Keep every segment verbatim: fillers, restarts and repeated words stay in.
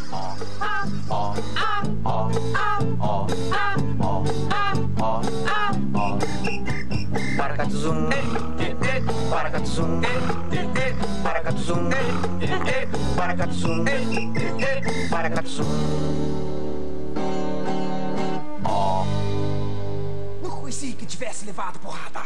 Paracatuzum, paracatuzum, paracatuzum, paracatuzum, paracatuzum. Não conheci que tivesse levado porrada.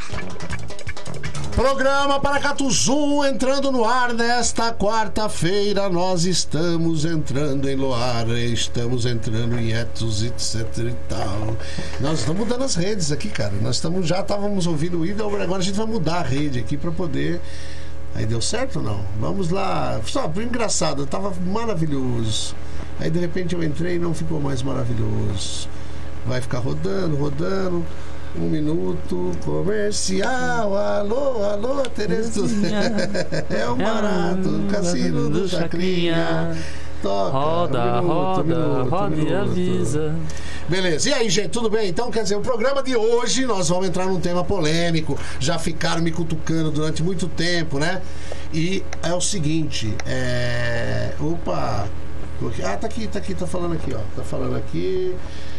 Programa Paracatuzum entrando no ar nesta quarta-feira. Nós estamos entrando em Loar, estamos entrando em Etos, etc e tal. Nós estamos mudando as redes aqui, cara. Nós estamos, já estávamos ouvindo o Idel, agora a gente vai mudar a rede aqui para poder. Aí deu certo ou não? Vamos lá. Só, engraçado, tava maravilhoso. Aí de repente eu entrei e não ficou mais maravilhoso. Vai ficar rodando, rodando. Um minuto comercial. Alô, alô, Tereza. É o barato, o cassino do Chacrinha. Toca. Roda, um minuto, roda, um minuto, roda um e minuto. avisa. Beleza, e aí, gente, tudo bem? Então, quer dizer, o programa de hoje nós vamos entrar num tema polêmico. Já ficaram me cutucando durante muito tempo, né? E é o seguinte, é... Opa! Ah, tá aqui, tá aqui, tá falando aqui, ó. Tá falando aqui...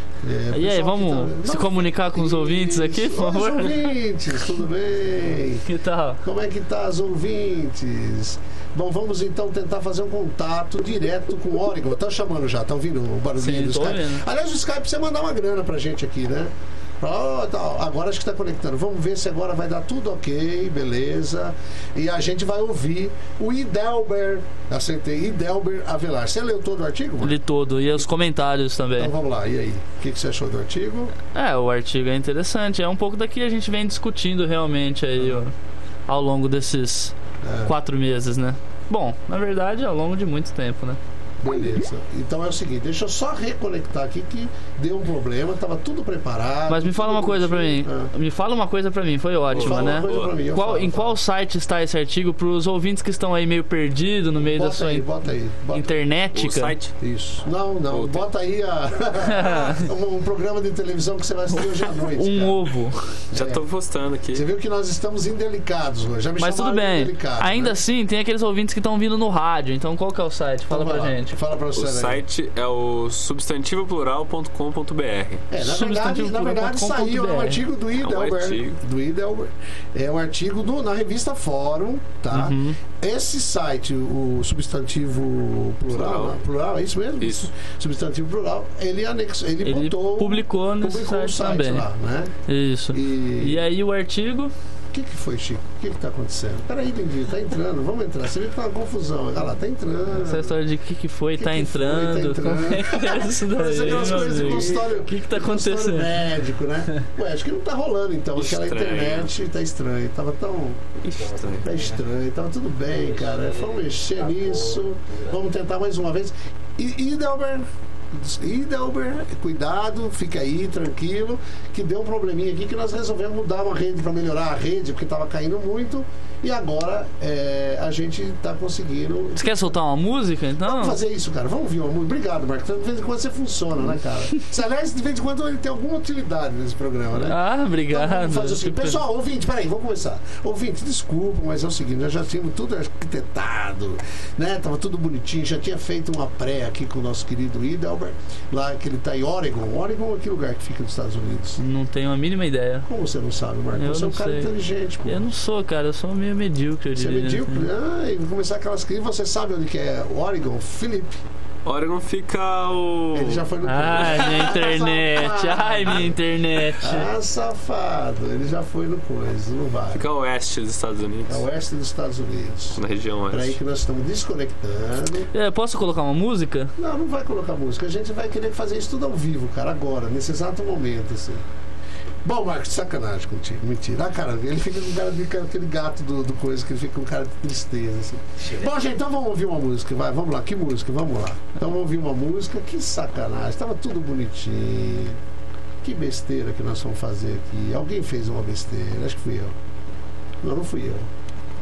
É, e aí, vamos tá... se comunicar com os Isso. ouvintes aqui, por favor? Oi, ouvintes, tudo bem? Que tal? Como é que tá os ouvintes? Bom, vamos então tentar fazer um contato direto com o Oregon. Tá chamando já, tá ouvindo o barulhinho Sim, do tô Skype? ouvindo. Aliás, o Skype precisa mandar uma grana pra gente aqui, né? Oh, tá. Agora acho que tá conectando. Vamos ver se agora vai dar tudo ok, beleza. E a gente vai ouvir o Idelber. Acertei, Idelber Avelar. Você leu todo o artigo, mano? Li todo, e os comentários também. Então vamos lá, e aí? O que, que você achou do artigo? É, o artigo é interessante. É um pouco daqui que a gente vem discutindo realmente aí, ó, ao longo desses É. quatro meses, né? Bom, na verdade, ao longo de muito tempo, né? Beleza. Então é o seguinte, deixa eu só reconectar aqui que deu um problema, tava tudo preparado. Mas me fala uma coisa pra mim. É. Me fala uma coisa pra mim, foi ótima, Fala né? uma coisa pra mim, eu Qual, falo, em falo. qual site está esse artigo pros ouvintes que estão aí meio perdidos no meio Bota da sua aí, in- bota aí. Bota. internética? O site? Isso. Não, não. Ou tem- Bota aí a... um, um programa de televisão que você vai assistir hoje à noite. Um cara. ovo. Já É. tô postando aqui. Você viu que nós estamos indelicados hoje. Já me Mas tudo chamaram de bem. indelicado, Ainda né? assim, tem aqueles ouvintes que estão vindo no rádio. Então qual que é o site? Fala Então vai pra lá. gente. Fala pra você O aí. site é o substantivo plural ponto com ponto b r. É, na verdade, substantivo na verdade plural ponto com ponto saiu b r. um artigo do Idelber. artigo. Do Idelber. É um artigo do, na revista Fórum, tá? Uhum. Esse site, o substantivo plural, Plural. né? Plural, é isso mesmo? Isso. Substantivo plural, ele anexou, ele, Ele botou, publicou nesse publicou site o site também. lá, né? Isso. E, E aí o artigo? o que que foi, Chico? O que que tá acontecendo? Peraí, Lindinho, tá entrando, vamos entrar. Você viu que tá uma confusão. Olha lá, tá entrando. Essa história de que que foi, Que tá, que entrando. foi, tá entrando. Como é que é isso daí, Parece aquelas meu coisas de amigo? consultório. O que que tá de consultório acontecendo? médico, né? Ué, acho que não tá rolando então. Aquela Estranho. internet tá estranha. Tava tão. Estranho. Tá estranho. Tava tudo bem, cara. Vamos mexer nisso. Vamos tentar mais uma vez. E Idelber. Idelber, cuidado, fica aí, tranquilo, que deu um probleminha aqui que nós resolvemos mudar uma rede para melhorar a rede, porque tava caindo muito. E agora é, a gente tá conseguindo. Você quer soltar uma música, então? Vamos fazer isso, cara. Vamos ouvir uma música. Obrigado, Marcos. De vez em quando você funciona, né, cara? Você, aliás, de vez em quando ele tem alguma utilidade nesse programa, né? Ah, obrigado. Então, vamos fazer o seguinte. Fico- Pessoal, ouvinte, peraí, vamos começar. Ouvinte, desculpa, mas é o seguinte, nós já tínhamos tudo arquitetado, né? Tava tudo bonitinho, já tinha feito uma pré aqui com o nosso querido Idelber, lá que ele tá em Oregon. Oregon é que lugar que fica nos Estados Unidos? Não tenho a mínima ideia. Como você não sabe, Marcos? Eu Você é um não cara sei. inteligente, pô. Eu não sou, cara, eu sou meio medíocre, eu Você é diria. medíocre? assim. Ah, e vou começar aquelas crises. Você sabe onde que é Oregon? Felipe. Oregon fica o... Ele já foi no Ai, minha internet. Ai, minha internet. Ah, safado. Ele já foi no coisa, não vai. Fica a oeste dos Estados Unidos. É o oeste dos Estados Unidos. Na região Peraí oeste. que nós estamos desconectando. É, posso colocar uma música? Não, não vai colocar música. A gente vai querer fazer isso tudo ao vivo, cara, agora, nesse exato momento, assim. Bom, Marcos, sacanagem contigo. Mentira. Ah, cara, ele fica com cara de aquele gato do, do coisa, que ele fica com cara de tristeza, assim. Bom, gente, então vamos ouvir uma música. Vai, vamos lá. Que música? Vamos lá. Então vamos ouvir uma música. Que sacanagem. Tava tudo bonitinho. Que besteira que nós vamos fazer aqui. Alguém fez uma besteira. Acho que fui eu. Não, não fui eu.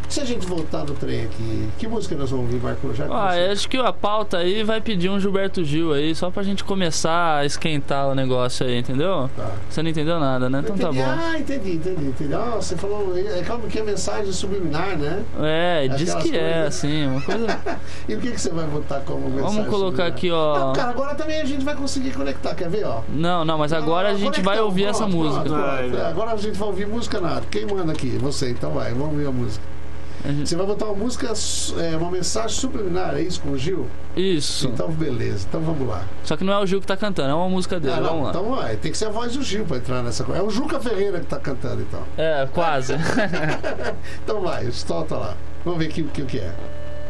Se a gente voltar no trem aqui, que música nós vamos ouvir, Marco? Já Ah, eu acho que a pauta aí vai pedir um Gilberto Gil aí, só pra gente começar a esquentar o negócio aí, entendeu? Tá. Você não entendeu nada, né? Então tá Entendi. bom. Ah, entendi, entendi, entendi. Ah, você falou, é calma que é mensagem subliminar, né? É, diz Aquelas que é, coisas. assim, uma coisa... E o que, que você vai botar como mensagem Vamos colocar subliminar? aqui, ó... Não, cara, agora também a gente vai conseguir conectar, quer ver, ó? Não, não, mas agora Não, a gente vai conectão, ouvir pronto, essa pronto, música. pronto. Vai, vai. Agora a gente vai ouvir música nada. Quem manda aqui? Você, então vai, vamos ouvir a música. A gente- Você vai botar uma música, é, uma mensagem subliminar, é isso com o Gil? Isso. Então, beleza. Então vamos lá. Só que não é o Gil que tá cantando, é uma música dele. Ah, Vamos não, lá. então vai. Tem que ser a voz do Gil pra entrar nessa coisa. É o Juca Ferreira que tá cantando, então. É, quase. Então vai, solta lá. Vamos ver o que, que, que é.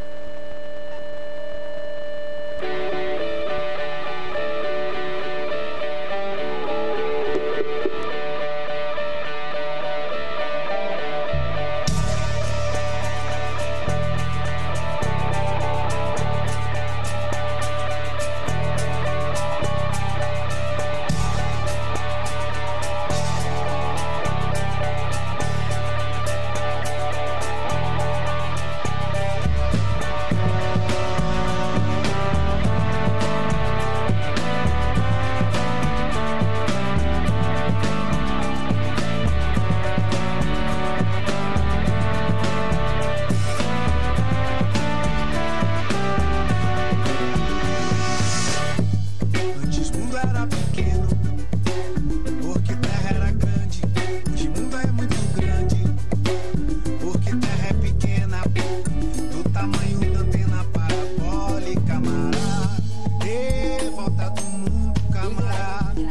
Antes mundo era pequeno, porque terra era grande. Hoje mundo é muito grande, porque terra é pequena, do tamanho da antena parabólica, camarada. E volta do mundo, camarada.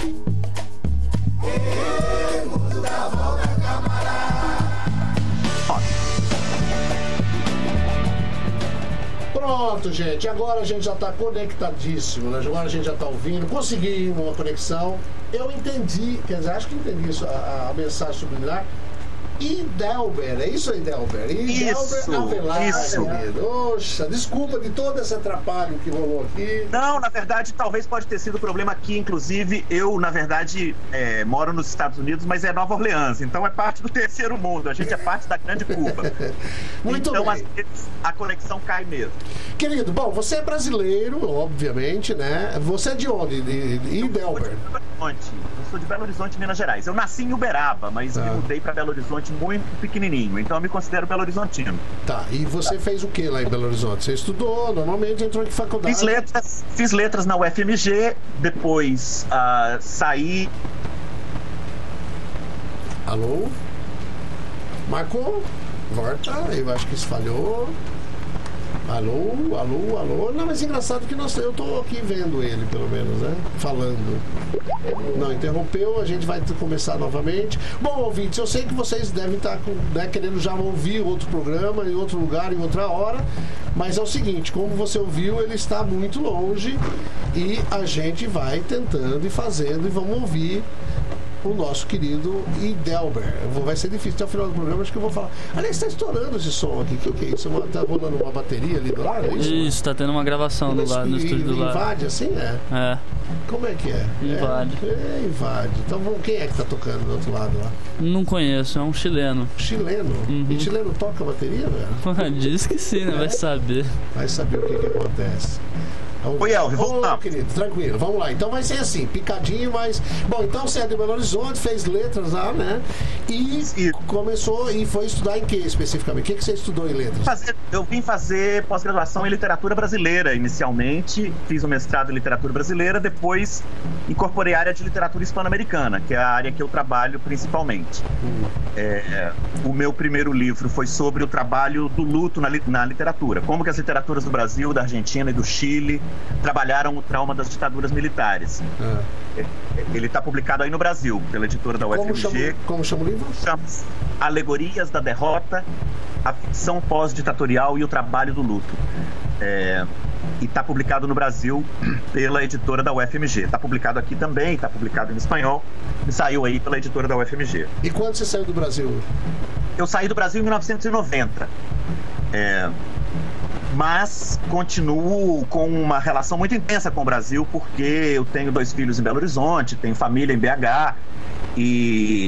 E mundo da volta, camarada. Pronto, gente. Agora a gente já tá conectadíssimo, né? Agora a gente já tá ouvindo. Consegui uma conexão. Eu entendi, quer dizer, acho que entendi isso, a, a mensagem subliminar. Idelber, é isso aí, Idelber? Isso, Avelar, isso. querido. Oxa, desculpa de todo esse atrapalho que rolou aqui. Não, na verdade, talvez pode ter sido problema aqui. Inclusive, eu, na verdade, é, moro nos Estados Unidos, mas é Nova Orleans. Então é parte do terceiro mundo. A gente é parte da grande Cuba. Muito então, bem. às vezes, a conexão cai mesmo. Querido, bom, você é brasileiro, obviamente, né? Você é de onde? De, de Idelber? Belo Horizonte. Eu sou de Belo Horizonte, Minas Gerais. Eu nasci em Uberaba, mas Tá. me mudei para Belo Horizonte muito pequenininho. Então eu me considero Belo Horizontino. Tá, e você fez o que lá em Belo Horizonte? Você estudou, normalmente entrou em faculdade? Fiz letras, fiz letras na U F M G, depois ah, saí. Alô? Marcou? Volta, eu acho que isso falhou. Alô, alô, alô. Não, mas engraçado que nós, eu tô aqui vendo ele, pelo menos, né? Falando. Não, interrompeu, a gente vai começar novamente. Bom, ouvintes, eu sei que vocês devem estar com, né, querendo já ouvir outro programa em outro lugar, em outra hora. Mas é o seguinte, como você ouviu, ele está muito longe e a gente vai tentando e fazendo e vamos ouvir o nosso querido Idelber. Vai ser difícil até o final do programa, acho que eu vou falar. Aliás, está estourando esse som aqui. O que, que é isso? Está rolando uma bateria ali do lado? É isso? Isso, tá tendo uma gravação do lado, no E- estúdio do e lado. invade assim, é? É, Como é que é? Invade. É, é, invade. Então vamos- quem é que tá tocando do outro lado lá? não conheço, é um chileno. Chileno. Uhum. E chileno toca bateria, velho? Diz que sim, né? Vai saber. Vai saber o que que acontece. Oi, Elvio, Ô, voltamos. querido, tranquilo, vamos lá. Então vai ser assim, picadinho, mas... Bom, então você é de Belo Horizonte, fez letras lá, né? E Isso. começou e foi estudar em que especificamente? O que, que você estudou em letras? Fazer- eu vim fazer pós-graduação em literatura brasileira inicialmente, fiz um mestrado em literatura brasileira, depois incorporei a área de literatura hispano-americana, que é a área que eu trabalho principalmente. É, o meu primeiro livro foi sobre o trabalho do luto na, li- na literatura, como que as literaturas do Brasil, da Argentina e do Chile trabalharam o trauma das ditaduras militares. Ah. Ele está publicado aí no Brasil, pela editora da Como, U F M G. chama, como chama o livro? Chama-se Alegorias da Derrota, a ficção pós-ditatorial e o trabalho do luto. É, e está publicado no Brasil pela editora da U F M G. Está publicado aqui também, está publicado em espanhol e saiu aí pela editora da U F M G. E quando você saiu do Brasil? Eu saí do Brasil em mil novecentos e noventa. É, mas continuo com uma relação muito intensa com o Brasil, porque eu tenho dois filhos em Belo Horizonte, tenho família em B H e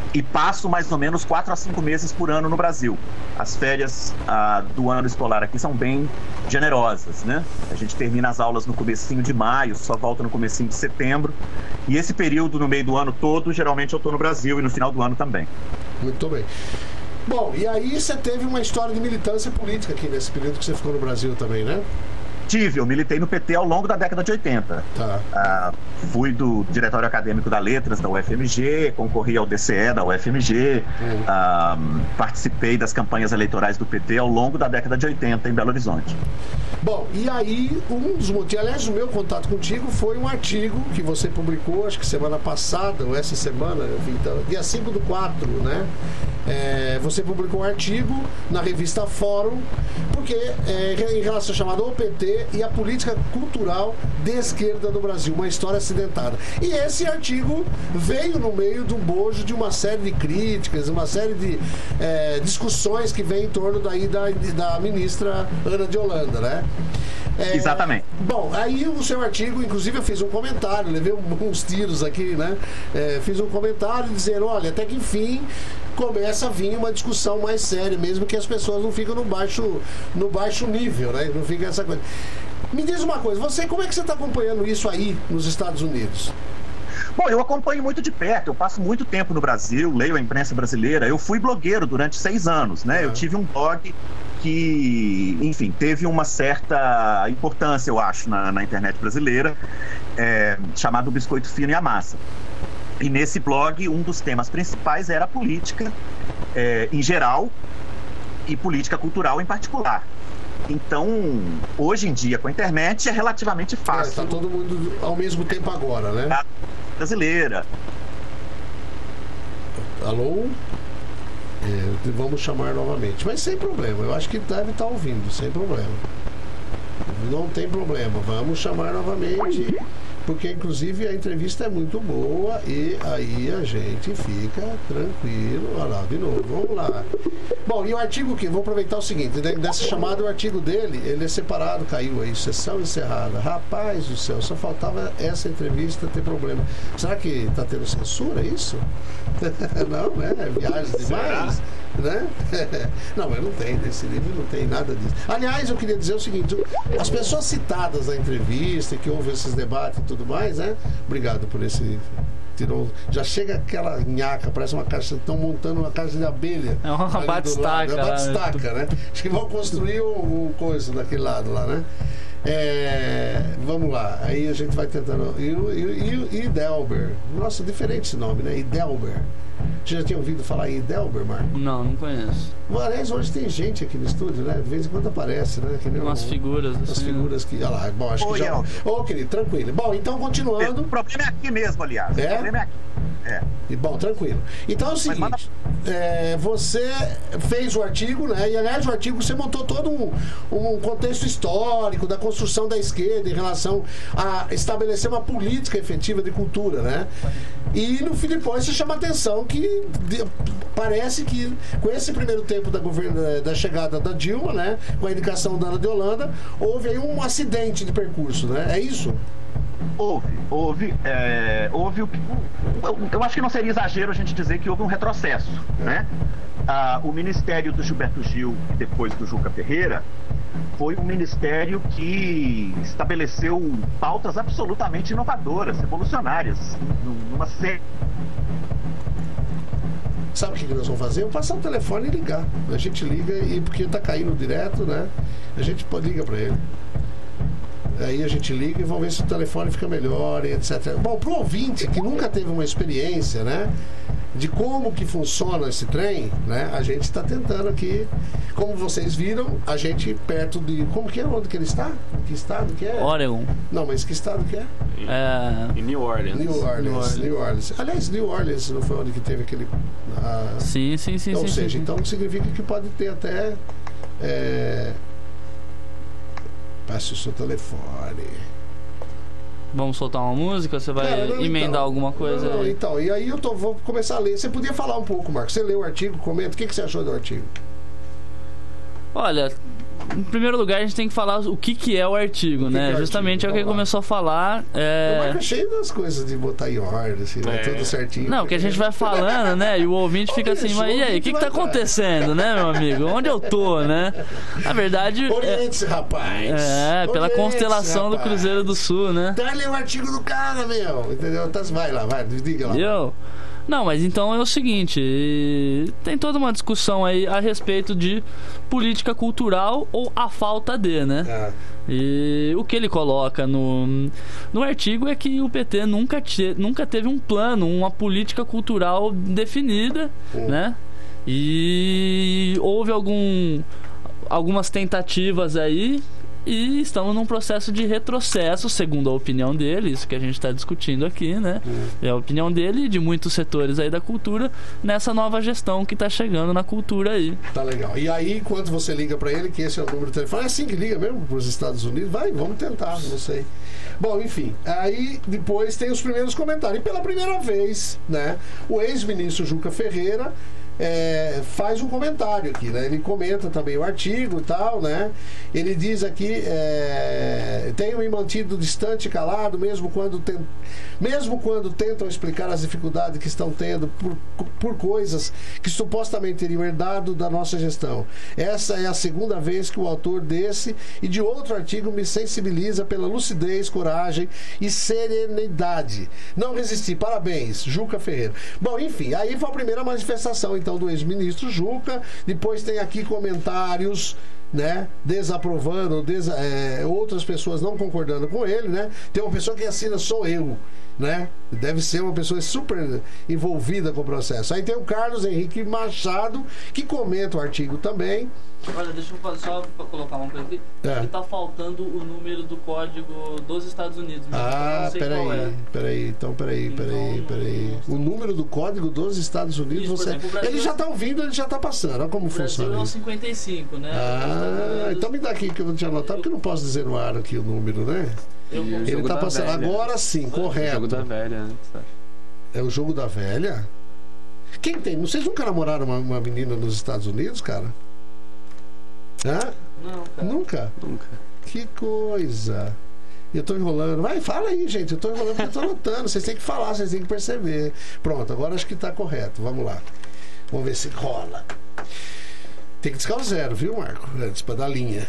e passo mais ou menos quatro a cinco meses por ano no Brasil. As férias ah, do ano escolar aqui são bem generosas, né? A gente termina as aulas no comecinho de maio, só volta no comecinho de setembro. E esse período, no meio do ano todo, geralmente eu estou no Brasil e no final do ano também. Muito bem. Bom, e aí você teve uma história de militância política aqui nesse período que você ficou no Brasil também, né? Tive, eu militei no P T ao longo da década de oitenta. Tá. Ah, fui do Diretório Acadêmico da Letras da U F M G, concorri ao D C E da U F M G, Hum. ah, participei das campanhas eleitorais do P T ao longo da década de oitenta em Belo Horizonte. Bom, e aí, um dos motivos, aliás, o meu contato contigo foi um artigo que você publicou, acho que semana passada, ou essa semana, eu vi, então, dia cinco do quatro, né? É, você publicou um artigo na revista Fórum, porque é, em relação chamado O P T e a política cultural de esquerda no Brasil, uma história acidentada. E esse artigo veio no meio do bojo de uma série de críticas, uma série de é, discussões que vem em torno daí da, da ministra Ana de Holanda, né? É, Exatamente. Bom, aí o seu artigo, inclusive eu fiz um comentário, levei uns tiros aqui, né? É, fiz um comentário dizendo, olha, até que enfim começa a vir uma discussão mais séria, mesmo que as pessoas não ficam no baixo, no baixo nível, né? Não fica essa coisa. Me diz uma coisa, você, como é que você está acompanhando isso aí nos Estados Unidos? Bom, eu acompanho muito de perto, eu passo muito tempo no Brasil, leio a imprensa brasileira, eu fui blogueiro durante seis anos, né? Uhum. Eu tive um blog que, enfim, teve uma certa importância, eu acho, na, na internet brasileira, é, chamado Biscoito Fino e a Massa. E nesse blog, um dos temas principais era a política é, em geral e política cultural em particular. Então, hoje em dia, com a internet, é relativamente fácil. Está todo mundo ao mesmo tempo agora, né? Brasileira. Alô? É, vamos chamar novamente, mas sem problema, eu acho que deve estar ouvindo, sem problema. Não tem problema, vamos chamar novamente, porque inclusive a entrevista é muito boa e aí a gente fica tranquilo. Olha lá, de novo, vamos lá. Bom, e o artigo que vou aproveitar o seguinte, dessa chamada, o artigo dele, ele é separado, caiu aí, sessão encerrada. Rapaz do céu, só faltava essa entrevista ter problema. Será que tá tendo censura, isso? Não, né? Viagens demais, né? Não, mas não tem, nesse livro não tem nada disso. Aliás, eu queria dizer o seguinte, as pessoas citadas na entrevista, que houve esses debates e tudo mais, né? Obrigado por esse... Tirou, já chega aquela nhaca, parece uma caixa, estão montando uma caixa de abelha. É uma batistaca. É uma batistaca, né? Acho que vão construir o, o coisa daquele lado lá, né? É, vamos lá, aí a gente vai tentando. E o Idelber, nossa, diferente esse nome, né? Idelber. Você já tinha ouvido falar em Idelber, Marco? Não, não conheço. Aliás, hoje tem gente aqui no estúdio, né? De vez em quando aparece, né? Que nem Umas um, figuras Umas assim, figuras que. Olha lá, bom, acho Oi, que já. Ô, Elton. querido, tranquilo. Bom, então continuando. O problema é aqui mesmo, aliás. É? O problema é aqui. É. E, bom, tranquilo. Então é o seguinte, manda- é, você fez o artigo, né? E aliás, o artigo você montou todo um, um contexto histórico da construção da esquerda em relação a estabelecer uma política efetiva de cultura, né? E no fim depois você chama a atenção que de- parece que com esse primeiro tempo da, governo, da chegada da Dilma, né? Com a indicação da Ana de Holanda, houve aí um acidente de percurso, né? É isso? Houve, houve, é, houve o que- eu, eu acho que não seria exagero a gente dizer que houve um retrocesso, né? Ah, o ministério do Gilberto Gil e depois do Juca Ferreira foi um ministério que estabeleceu pautas absolutamente inovadoras, revolucionárias, numa série. Sabe o que que nós vamos fazer? Eu passar o telefone e ligar. A gente liga e porque tá caindo direto, né? A gente pode ligar para ele. Aí a gente liga e vamos ver se o telefone fica melhor e etcétera. Bom, pro ouvinte que nunca teve uma experiência, né? De como que funciona esse trem, né? A gente está tentando aqui. Como vocês viram, a gente perto de... Como que é? Onde que ele está? Que estado que é? Oregon. Não, mas que estado que é? É... Em New Orleans. New Orleans. New Orleans. New Orleans. Aliás, New Orleans não foi onde que teve aquele... ah, Sim, sim, sim. Ou sim, seja, sim. então significa que pode ter até... É... Passe o seu telefone. Vamos soltar uma música? Você vai Cara, não, emendar então, alguma coisa? Não, aí? então, e aí eu tô, vou começar a ler. Você podia falar um pouco, Marcos? Você leu o artigo, comenta. O que, que você achou do artigo? Olha, em primeiro lugar, a gente tem que falar o que, que é o artigo, que né? que é o Justamente artigo? é o que ele Vamos lá. começou a falar. O É... Marco é cheio das coisas de botar em ordem, assim, né? É. Tudo certinho. Não, que a gente vai falando, né? E o ouvinte fica assim, Isso, mas e o aí, o ouvinte que, que vai tá atrás. acontecendo, né, meu amigo? Onde eu tô, né? Na verdade, é, Oriente-se, rapaz. é pela Oriente-se, constelação do rapaz. Cruzeiro do Sul, né? Dá-lhe o artigo do cara, meu. Entendeu? Então, vai lá, vai, diga lá. Entendeu? Não, mas então é o seguinte, tem toda uma discussão aí a respeito de política cultural ou a falta de, né? Ah, E o que ele coloca no, no artigo é que o P T nunca, te, nunca teve um plano, uma política cultural definida, Hum. né? E houve algum, algumas tentativas aí e estamos num processo de retrocesso, segundo a opinião dele, isso que a gente está discutindo aqui, né? É a opinião dele e de muitos setores aí da cultura nessa nova gestão que está chegando na cultura aí. tá legal. E aí, quando você liga pra ele, que esse é o número do telefone, é assim que liga mesmo pros Estados Unidos? Vai, vamos tentar, não sei. Bom, enfim, aí depois tem os primeiros comentários. E pela primeira vez, né, o ex-ministro Juca Ferreira é, faz um comentário aqui, né? Ele comenta também o artigo e tal, né? Ele diz aqui, é, tenho me mantido distante e calado, mesmo quando, ten, mesmo quando tentam explicar as dificuldades que estão tendo por, por coisas que supostamente teriam herdado da nossa gestão. Essa é a segunda vez que o autor desse e de outro artigo me sensibiliza pela lucidez, coragem e serenidade. Não resisti. Parabéns, Juca Ferreira. Bom, enfim, aí foi a primeira manifestação, então, do ex-ministro Juca. Depois tem aqui comentários, né, desaprovando, des, é, outras pessoas não concordando com ele, né? Tem uma pessoa que assina, sou eu, né? Deve ser uma pessoa super envolvida com o processo. Aí tem o Carlos Henrique Machado, que comenta o artigo também. Olha, deixa eu fazer só para colocar uma coisa aqui. É. Ele tá faltando o número do código dos Estados Unidos. Mas eu Ah, não sei qual peraí, é. peraí, então peraí, peraí, Então, peraí. O número do código dos Estados Unidos, Isso, por você. exemplo, o Brasil- Ele já tá ouvindo, ele já tá passando. Olha como O Brasil funciona é o isso. cinquenta e cinco, né? Os Ah, Estados Unidos- então me dá aqui que eu vou te anotar, porque eu não posso dizer no ar aqui o número, né? Eu vou- Ele Jogo tá da passando. velha. Agora sim, O jogo correto. da velha, né? É o jogo da velha? Quem tem? Vocês nunca namoraram uma, uma menina nos Estados Unidos, cara? Hã? Não, cara. Nunca? Nunca. Que coisa. Eu tô enrolando. Vai, fala aí, gente. Eu tô enrolando porque eu tô anotando. Vocês têm que falar, vocês têm que perceber. Pronto, agora acho que tá correto. Vamos lá. Vamos ver se rola. Tem que discar o zero, viu, Marco? Antes, pra dar linha.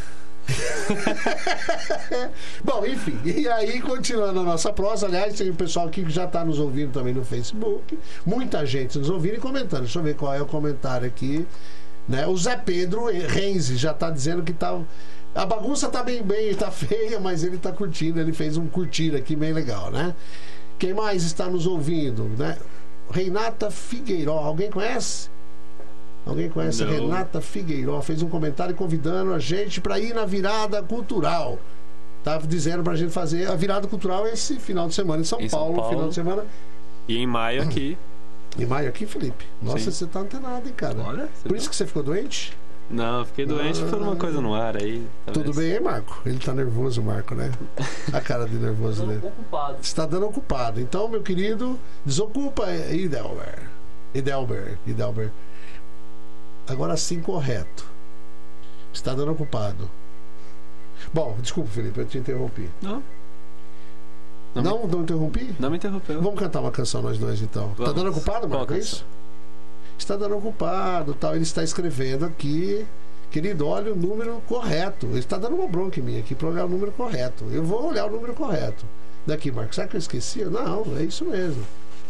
Bom, enfim, e aí continuando a nossa prosa, aliás, tem o pessoal aqui que já está nos ouvindo também no Facebook, muita gente nos ouvindo e comentando. Deixa eu ver qual é o comentário aqui, né? O Zé Pedro Renzi já está dizendo que tá, a bagunça tá bem bem, tá feia, mas ele tá curtindo, ele fez um curtir aqui bem legal, né? Quem mais está nos ouvindo, né? Renata Figueiró, alguém conhece? Alguém conhece a Não. Renata Figueiró? Fez um comentário convidando a gente para ir na virada cultural. Tava dizendo pra gente fazer a virada cultural esse final de semana em São, Em São Paulo, Paulo. final de semana. E em maio aqui. Em maio aqui, Felipe? Nossa, Sim. você tá antenado, hein, cara? Olha, você Por viu? isso que você ficou doente? Não, eu fiquei doente por uma coisa no ar aí. talvez. Tudo bem, hein, Marco? Ele tá nervoso, Marco, né? A cara de nervoso Tô dele. ocupado. Está dando ocupado. Então, meu querido, desocupa Idelber. Idelber. Idelber. Agora sim, correto. Está dando ocupado. Bom, desculpa, Felipe, eu te interrompi. Não. Não, Não, não interrompi? Não me interrompeu. Vamos cantar uma canção nós dois, então. Tá Vamos. dando ocupado, Qual Marco? É canção? isso? Está dando ocupado, tal. Ele está escrevendo aqui. Querido, olha o número correto. Ele está dando uma bronca em mim aqui para olhar o número correto. Eu vou olhar o número correto. Daqui, Marco, será que eu esqueci? Não, é isso mesmo.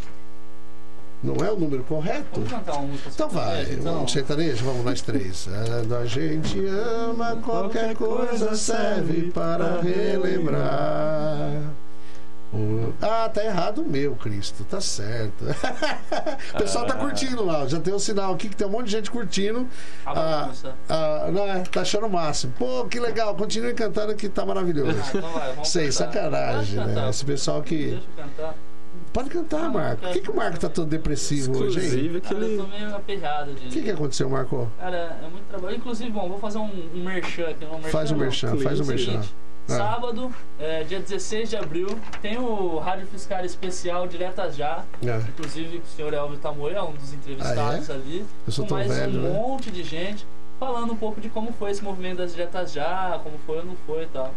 Não é o número correto? Vamos cantar uma música Então vai, sertaneja, então? vamos sertanejo? Vamos nós três. Quando a gente ama, qualquer coisa serve para relembrar. O- Ah, tá errado o meu, Cristo, tá certo. O pessoal tá curtindo lá, já tem um sinal aqui que tem um monte de gente curtindo. A Ah, bagunça. ah, não, é, tá achando o máximo. Pô, que legal, continue cantando que tá maravilhoso. Ah, então vai, vamos Sei, cantar. sacanagem, Pode né? cantar. Esse pessoal que. Deixa eu cantar. Pode cantar, Não, Marco. Por que, que o Marco tá todo depressivo hoje, hein? Inclusive Cara, eu aquele. tô meio aperreado de... O que, que aconteceu, Marco? Cara, é muito trabalho. Inclusive, bom, vou fazer um, um merchan aqui. Um merchan, Faz o não. merchan, faz o merchan. Seguinte, Ah. sábado, é, dia dezesseis de abril, tem o Rádio Fiscal Especial Diretas Já. É. Inclusive, o senhor Elvio Tamoio é um dos entrevistados Ah, é? ali. Eu sou com tão mais velho, um né? monte de gente. falando um pouco de como foi esse movimento das dietas já, como foi ou não foi e tal.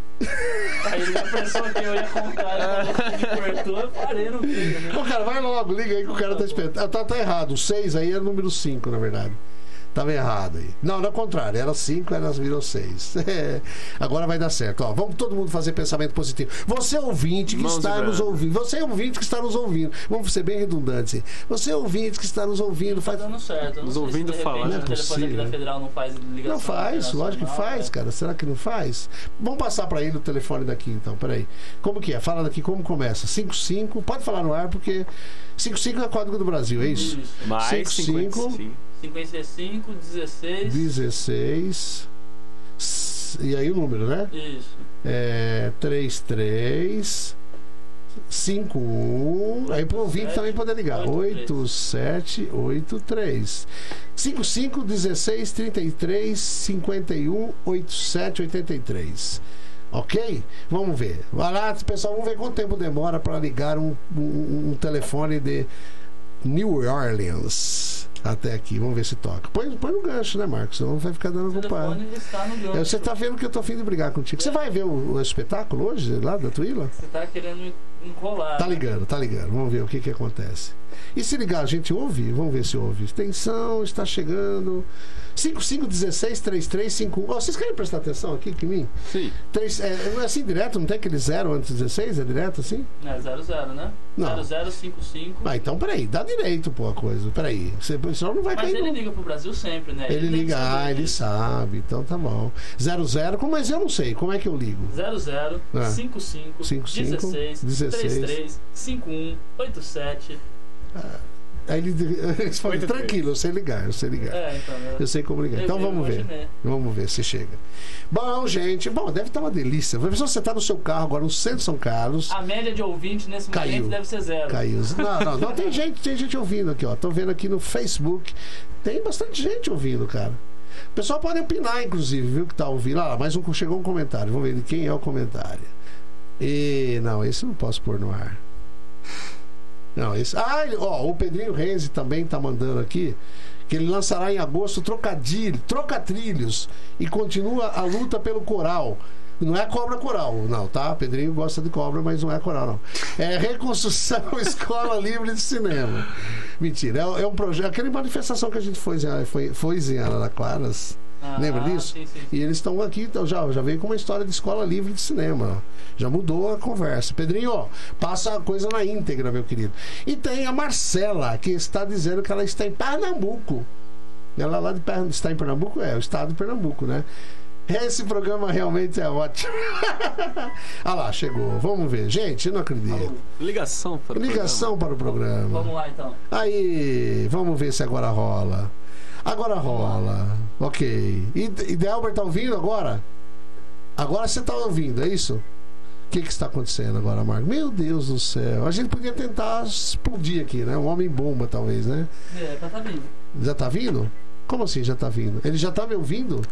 Aí ele pensou que eu ia contar, ele cortou, eu parei no vídeo, né? Ô, cara, vai logo, liga aí que o cara tá esperando. Ah, tá, tá errado, o seis aí é número cinco, na verdade. Tava errado aí. Não, não é o contrário. Era cinco, elas virou seis. É, agora vai dar certo. Ó, vamos todo mundo fazer pensamento positivo. Você ouvinte que Mãos está de nos branco. ouvindo. Você ouvinte que está nos ouvindo. Vamos ser bem redundantes aí. Você ouvinte que está nos ouvindo. Tá Faz... dando certo. Eu não Nos sei ouvindo se de repente falar. o Não é telefone aqui possível. da Federal não faz ligação. Não faz, lógico que faz, né? cara. Será que não faz? Vamos passar pra ele o telefone daqui, então. Peraí. Como que é? Fala daqui como começa. cinco cinco. Pode falar no ar, porque cinco cinco é código do Brasil, é isso? Isso. Mais cinco, cinquenta e cinco. cinquenta e cinco, dezesseis. dezesseis. S- E aí o número, né? Isso. É, trinta e três cinquenta e um. Aí pro ouvinte também poder ligar. oito sete oito três cinquenta e cinco, dezesseis, trinta e três, cinquenta e um, oitenta e sete, oitenta e três. Ok? Vamos ver. Vai lá, pessoal, vamos ver quanto tempo demora para ligar um, um, um telefone de New Orleans até aqui. Vamos ver se toca. Põe, põe no gancho, né, Marcos? Senão vai ficar dando O ocupado. telefone está no gancho. Você tá vendo que eu tô a fim de brigar contigo. Você vai ver o, o espetáculo hoje, lá da Twila? Você tá querendo enrolar. Tá né? ligando, tá ligando. Vamos ver o que que acontece. E se ligar, a gente ouve? Vamos ver se ouve. Atenção, está chegando. cinco cinco um seis, três três cinco um. Oh, vocês querem prestar atenção aqui em mim? Sim. três, é, não é assim direto? Não tem aquele zero antes do dezesseis? É direto assim? É zero zero, né? Não. zero zero cinco cinco. Ah, então peraí, dá direito, pô, a coisa. Peraí. Você, senão não vai Mas cair. ele não. liga pro Brasil sempre, né? Ele tem que liga, saber ah, ele disso. sabe. Então tá bom. zero zero, como- mas eu não sei. Como é que eu ligo? zero zero Ah. cinco cinco cinco cinco, dezesseis dezesseis, trinta e três cinquenta e um oitenta e sete. Aí ele, ele fala, Oito, tranquilo, eu sei ligar, eu sei ligar. É, então. Eu, Eu sei como ligar. eu- Então eu vamos ver. imaginei. Vamos ver se chega. Bom, gente, bom, deve estar uma delícia. Se você está no seu carro agora no centro de São Carlos, A média de ouvinte nesse Caiu. momento deve ser zero. caiu. Não, não, não, tem gente, tem gente ouvindo aqui, ó. Tô vendo aqui no Facebook. Tem bastante gente ouvindo, cara. O pessoal pode opinar, inclusive, viu, que tá ouvindo. Ah, mais um, chegou um comentário. Vamos ver de quem é o comentário. E não, esse eu não posso pôr no ar. Não, esse. Ah, ele- ó, o Pedrinho Renzi também tá mandando aqui que ele lançará em agosto Trocadilho, Trocatrilhos e continua a luta pelo coral. Não é cobra coral, não, tá? Pedrinho gosta de cobra, mas não é coral, não. É Reconstrução Escola Livre de Cinema. Mentira, é, é um projeto, aquela manifestação que a gente foi, em- foi, foi em Araraquaras. Ah, Lembra disso? sim, sim, sim. E eles estão aqui, então já, já veio com uma história de escola livre de cinema. Ó. Já mudou a conversa. Pedrinho, ó, passa a coisa na íntegra, meu querido. E tem a Marcela, que está dizendo que ela está em Pernambuco. Ela lá de Pern... está em Pernambuco? É, o estado de Pernambuco, né? Esse programa realmente é ótimo. Ah lá, chegou. Vamos ver. Gente, eu não acredito. Alô. Ligação para o Ligação para o programa. Vamos lá então. Aí, vamos ver se agora rola. Agora rola. Ok. E, e Delber tá ouvindo agora? Agora você tá ouvindo, é isso? O que que está acontecendo agora, Marco? Meu Deus do céu. A gente podia tentar explodir aqui, né? Um homem bomba, talvez, né? É, tá, tá vindo. Já tá vindo? Como assim já tá vindo? Ele já tá me ouvindo?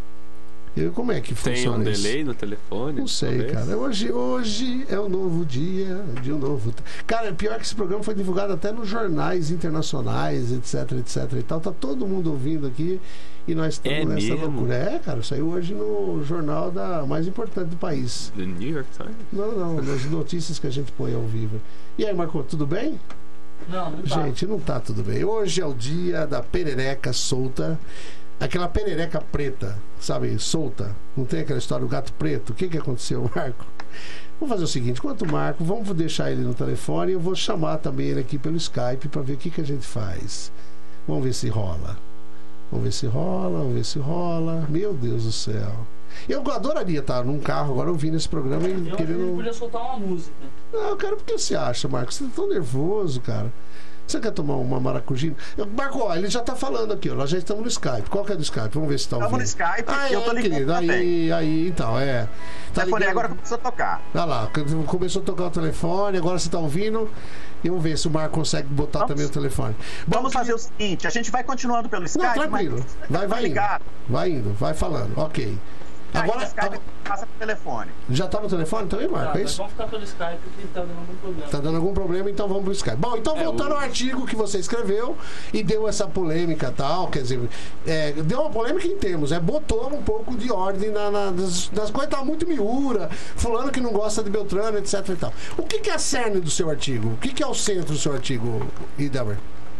Eu, como é que Tem funciona um isso? delay no telefone? Não sei, talvez? cara. Hoje, hoje é um novo dia de um novo. te- Cara, pior que esse programa foi divulgado até nos jornais internacionais, etc, etc e tal. Tá todo mundo ouvindo aqui e nós estamos É nessa mesmo? loucura. É, cara, saiu hoje no jornal da mais importante do país. The New York Times? Não, não, nas notícias que a gente põe ao vivo. E aí, Marco, tudo bem? Não, não tá. Gente, não tá tudo bem. Hoje é o dia da perereca solta. Aquela perereca preta, sabe, solta. Não tem aquela história do gato preto. O que que aconteceu, Marco? Vamos fazer o seguinte, enquanto o Marco, vamos deixar ele no telefone e eu vou chamar também ele aqui pelo Skype para ver o que que a gente faz. Vamos ver se rola. Vamos ver se rola, vamos ver se rola. Meu Deus do céu. Eu adoraria estar num carro agora ouvindo esse programa e Eu acho que ele querendo... podia soltar uma música. Não, eu quero porque você acha, Marcos. Você tá tão nervoso, cara. Você quer tomar uma maracujina? Eu, Marco, ó, ele já tá falando aqui, ó. Nós já estamos no Skype. Qual que é do Skype? Vamos ver se tá Estamos ouvindo. no Skype Ah, e eu tô é, ligando querido. também. Aí, aí, então, é. O Tá telefone ligando? agora começou a tocar. Olha lá, começou a tocar o telefone, agora você tá ouvindo. E vamos ver se o Marco consegue botar Vamos. também o telefone. Bom, Vamos que- fazer o seguinte, a gente vai continuando pelo Skype, Não, tranquilo. mas Vai, vai indo. ligado. Vai indo, vai falando. Ok. Agora, Agora- Skype agora- passa pro telefone. Já tá no telefone também, Marco? Tá, É nós isso? vamos ficar pelo Skype porque tá dando algum problema. Tá dando algum problema, então vamos pro Skype. Bom, então É, voltando o- ao artigo que você escreveu e deu essa polêmica e tal, quer dizer, é, deu uma polêmica em termos, é, botou um pouco de ordem na, na- das, das coisas, tava muito miúra, fulano que não gosta de Beltrano, etc e tal. O que, que é a cerne do seu artigo? O que, que é o centro do seu artigo, Idelber?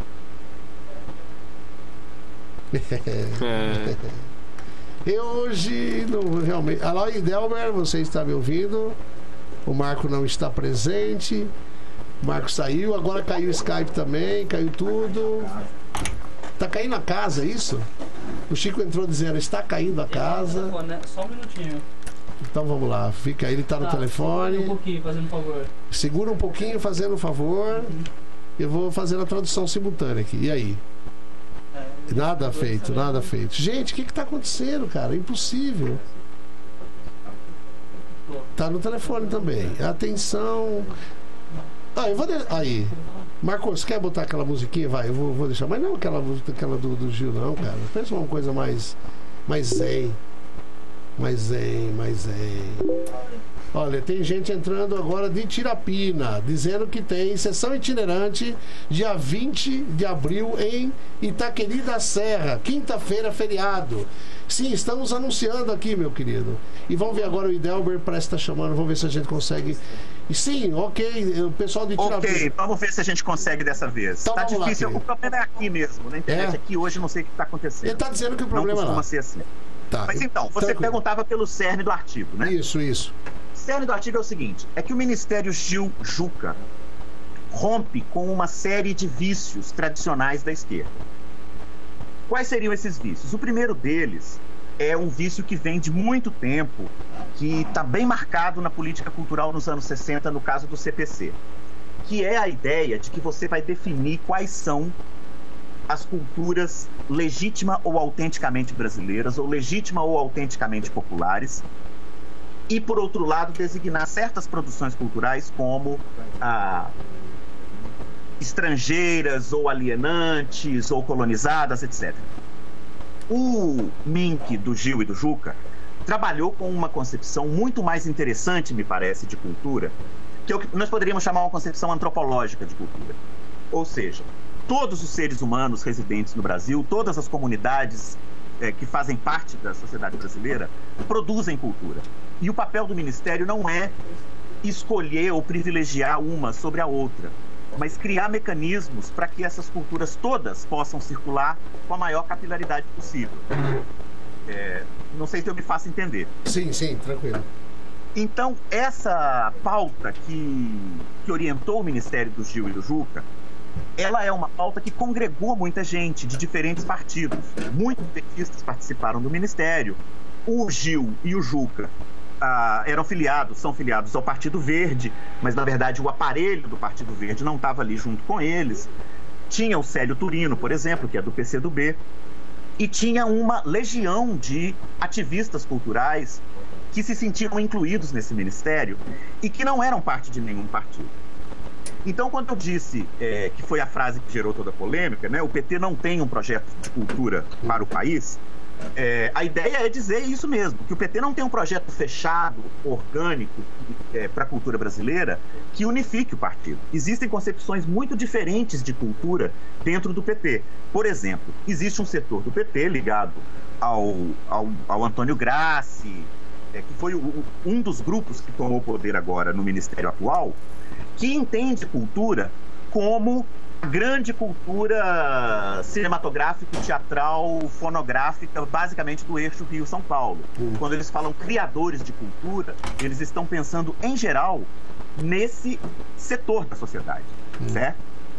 É, Eu hoje não realmente. Alô, Idelber, você está me ouvindo? O Marco não está presente. O Marco saiu, agora caiu o Skype também, caiu tudo. Tá caindo a casa, é isso? O Chico entrou dizendo, está caindo a casa. Só um minutinho. Então vamos lá, fica aí, ele tá no Tá, telefone. Um pouquinho, fazendo um favor. Segura um pouquinho, fazendo um favor. Eu vou fazer a tradução simultânea aqui. E aí? É, Nada feito, nada feito. Gente, o que que tá acontecendo, cara? É impossível. Tá no telefone também. Atenção. Ah, eu vou de... Aí. Marcos, quer botar aquela musiquinha? Vai, eu vou, vou deixar. Mas não aquela, aquela do, do Gil, não, cara. Pensa uma coisa mais. Mais zen. Mais zen, mais zen. Olha, tem gente entrando agora de Tirapina, dizendo que tem sessão itinerante dia vinte de abril em Itaqueri da Serra, quinta-feira, feriado. Sim, estamos anunciando aqui, meu querido. E vamos ver agora o Idelber, parece que está chamando, vamos ver se a gente consegue. E sim, ok, o pessoal de Tirapina. Ok, vamos ver se a gente consegue dessa vez. Então tá vamos lá, difícil, querido. o problema é aqui mesmo, na internet. É? Aqui hoje eu não sei o que está acontecendo. Ele está dizendo que o Não problema é costuma lá. ser assim. Tá. Mas então, você Tranquilo. perguntava pelo cerne do artigo, né? Isso, isso. O cerne do artigo é o seguinte: é que o Ministério Gil Juca rompe com uma série de vícios tradicionais da esquerda. Quais seriam esses vícios? O primeiro deles é um vício que vem de muito tempo, que está bem marcado na política cultural nos anos sessenta, no caso do C P C, que é a ideia de que você vai definir quais são as culturas legítima ou autenticamente brasileiras, ou legítima ou autenticamente populares, e, por outro lado, designar certas produções culturais como ah, estrangeiras, ou alienantes, ou colonizadas, etcétera. O Mink, do Gil e do Juca, trabalhou com uma concepção muito mais interessante, me parece, de cultura, que é o que nós poderíamos chamar uma concepção antropológica de cultura. Ou seja, todos os seres humanos residentes no Brasil, todas as comunidades é, que fazem parte da sociedade brasileira, produzem cultura. E o papel do Ministério não é escolher ou privilegiar uma sobre a outra, mas criar mecanismos para que essas culturas todas possam circular com a maior capilaridade possível. É, não sei se eu me faço entender. Sim, sim, tranquilo. Então, essa pauta que, que orientou o Ministério do Gil e do Juca, ela é uma pauta que congregou muita gente de diferentes partidos. Muitos petistas participaram do Ministério. O Gil e o Juca ah, eram filiados, são filiados ao Partido Verde, mas, na verdade, o aparelho do Partido Verde não estava ali junto com eles. Tinha o Célio Turino, por exemplo, que é do P C do B, e tinha uma legião de ativistas culturais que se sentiram incluídos nesse ministério e que não eram parte de nenhum partido. Então, quando eu disse é, que foi a frase que gerou toda a polêmica, né, o P T não tem um projeto de cultura para o país, é, a ideia é dizer isso mesmo, que o P T não tem um projeto fechado, orgânico, é, para a cultura brasileira que unifique o partido. Existem concepções muito diferentes de cultura dentro do P T. Por exemplo, existe um setor do P T ligado ao, ao, ao Antônio Grassi, é, que foi o, um dos grupos que tomou poder agora no Ministério atual, que entende cultura como a grande cultura cinematográfica, teatral, fonográfica, basicamente do eixo Rio-São Paulo. Uhum. Quando eles falam criadores de cultura, eles estão pensando, em geral, nesse setor da sociedade, uhum. certo?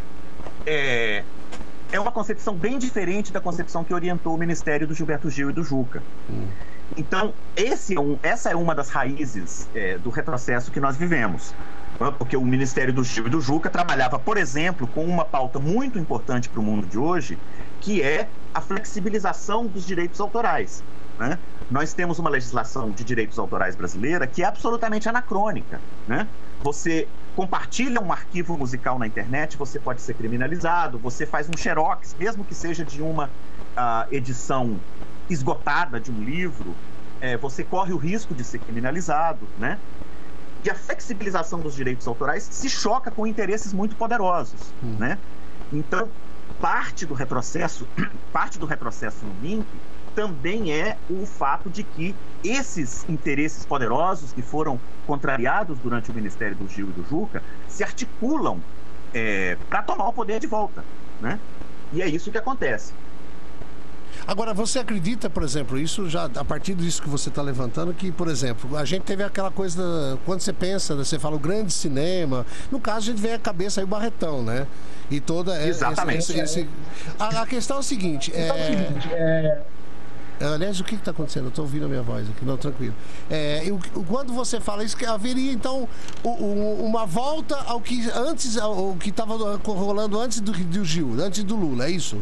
É, é uma concepção bem diferente da concepção que orientou o Ministério do Gilberto Gil e do Juca. Uhum. Então, esse é um, essa é uma das raízes é, do retrocesso que nós vivemos. Porque o Ministério do Gil e do Juca trabalhava, por exemplo, com uma pauta muito importante para o mundo de hoje, que é a flexibilização dos direitos autorais, né? Nós temos uma legislação de direitos autorais brasileira que é absolutamente anacrônica, né? Você compartilha um arquivo musical na internet, você pode ser criminalizado, você faz um xerox, mesmo que seja de uma uh, edição esgotada de um livro, é, você corre o risco de ser criminalizado, né? E a flexibilização dos direitos autorais se choca com interesses muito poderosos, hum. né? Então, parte do retrocesso, parte do retrocesso no M I N C também é o fato de que esses interesses poderosos que foram contrariados durante o Ministério do Gil e do Juca se articulam é, para tomar o poder de volta, né? E é isso que acontece. Agora, você acredita, por exemplo, isso já a partir disso que você está levantando, que, por exemplo, a gente teve aquela coisa, da, quando você pensa, você fala o grande cinema, no caso a gente vem à cabeça aí o Barretão, né? E toda... Exatamente. Esse, esse, esse, a, a questão é o seguinte, é... Aliás, o que está acontecendo? Eu estou ouvindo a minha voz aqui. Não, tranquilo. É, eu, quando você fala isso, que haveria, então, o, o, uma volta ao que antes, ao que estava rolando antes do, do Gil, antes do Lula, é isso?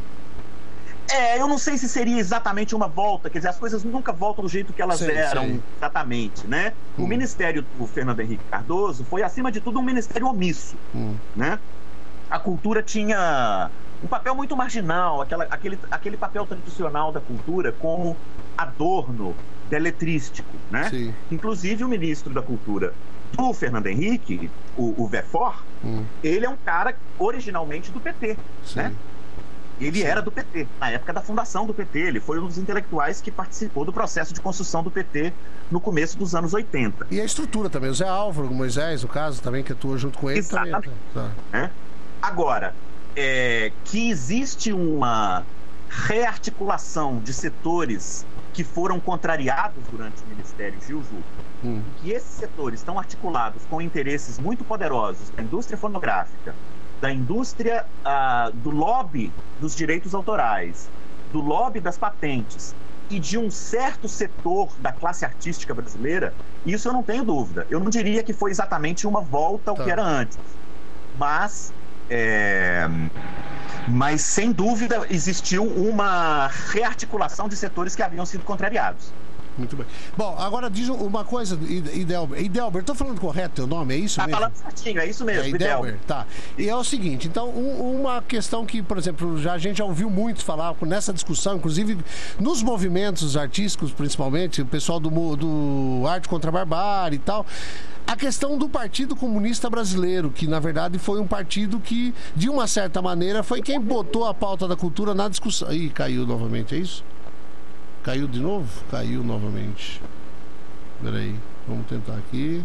É, eu não sei se seria exatamente uma volta, quer dizer, as coisas nunca voltam do jeito que elas sei, eram, sei. exatamente, né? Hum. O ministério do Fernando Henrique Cardoso foi, acima de tudo, um ministério omisso, hum. né? A cultura tinha um papel muito marginal, aquela, aquele, aquele papel tradicional da cultura como adorno beletrístico, né? Sim. Inclusive o ministro da Cultura do Fernando Henrique, o, o Vefor, hum. ele é um cara originalmente do P T, Sim. né? Ele Sim. era do P T, na época da fundação do P T, ele foi um dos intelectuais que participou do processo de construção do P T no começo dos anos oitenta. E a estrutura também, o Zé Álvaro, o Moisés, no caso, também, que atuou junto com ele. Exatamente. Também. Tá. É? Agora, é, que existe uma rearticulação de setores que foram contrariados durante o Ministério Gil Juca, hum. que esses setores estão articulados com interesses muito poderosos da indústria fonográfica, da indústria uh, do lobby dos direitos autorais, do lobby das patentes e de um certo setor da classe artística brasileira, isso eu não tenho dúvida. Eu não diria que foi exatamente uma volta ao tá. que era antes, mas, é, mas sem dúvida existiu uma rearticulação de setores que haviam sido contrariados. Muito bem. Bom, agora diz uma coisa, Idelber. Idelber, estou falando correto teu nome, é isso tá mesmo? Tá falando certinho, é isso mesmo, é, Idelber. Tá. E é o seguinte, então, um, uma questão que, por exemplo, já, a gente já ouviu muito falar nessa discussão, inclusive nos movimentos artísticos, principalmente, o pessoal do, do Arte contra a Barbárie e tal, a questão do Partido Comunista Brasileiro, que, na verdade, foi um partido que, de uma certa maneira, foi quem botou a pauta da cultura na discussão. Ih, caiu novamente, é isso? Caiu de novo? Caiu novamente. Peraí, vamos tentar aqui.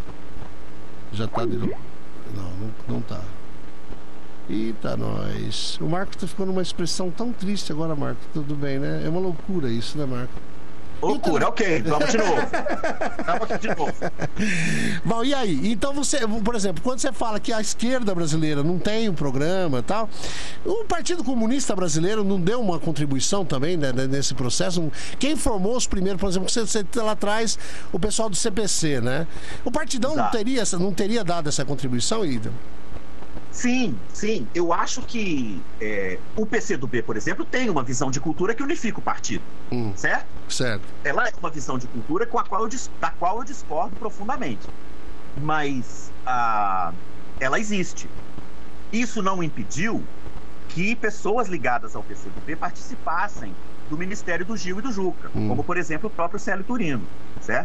Já tá de novo. Não, não, não tá. Eita, nós. O Marco tá ficando uma expressão tão triste agora, Marco. Tudo bem, né? É uma loucura isso, né, Marco? Loucura, ok, vamos de novo. Vamos de novo. Bom, e aí? Então você, por exemplo, quando você fala que a esquerda brasileira não tem um programa e tal, o Partido Comunista Brasileiro não deu uma contribuição também, né, nesse processo? Quem formou os primeiros, por exemplo, você, você lá atrás, o pessoal do C P C, né? O Partidão não teria, não teria dado essa contribuição, Ida? Sim, sim. Eu acho que é, o P C do B, por exemplo, tem uma visão de cultura que unifica o partido, hum, certo? Certo. Ela é uma visão de cultura com a qual eu, da qual eu discordo profundamente. Mas ah, ela existe. Isso não impediu que pessoas ligadas ao P C do B participassem do Ministério do Gil e do Juca, hum. como, por exemplo, o próprio Célio Turino, certo?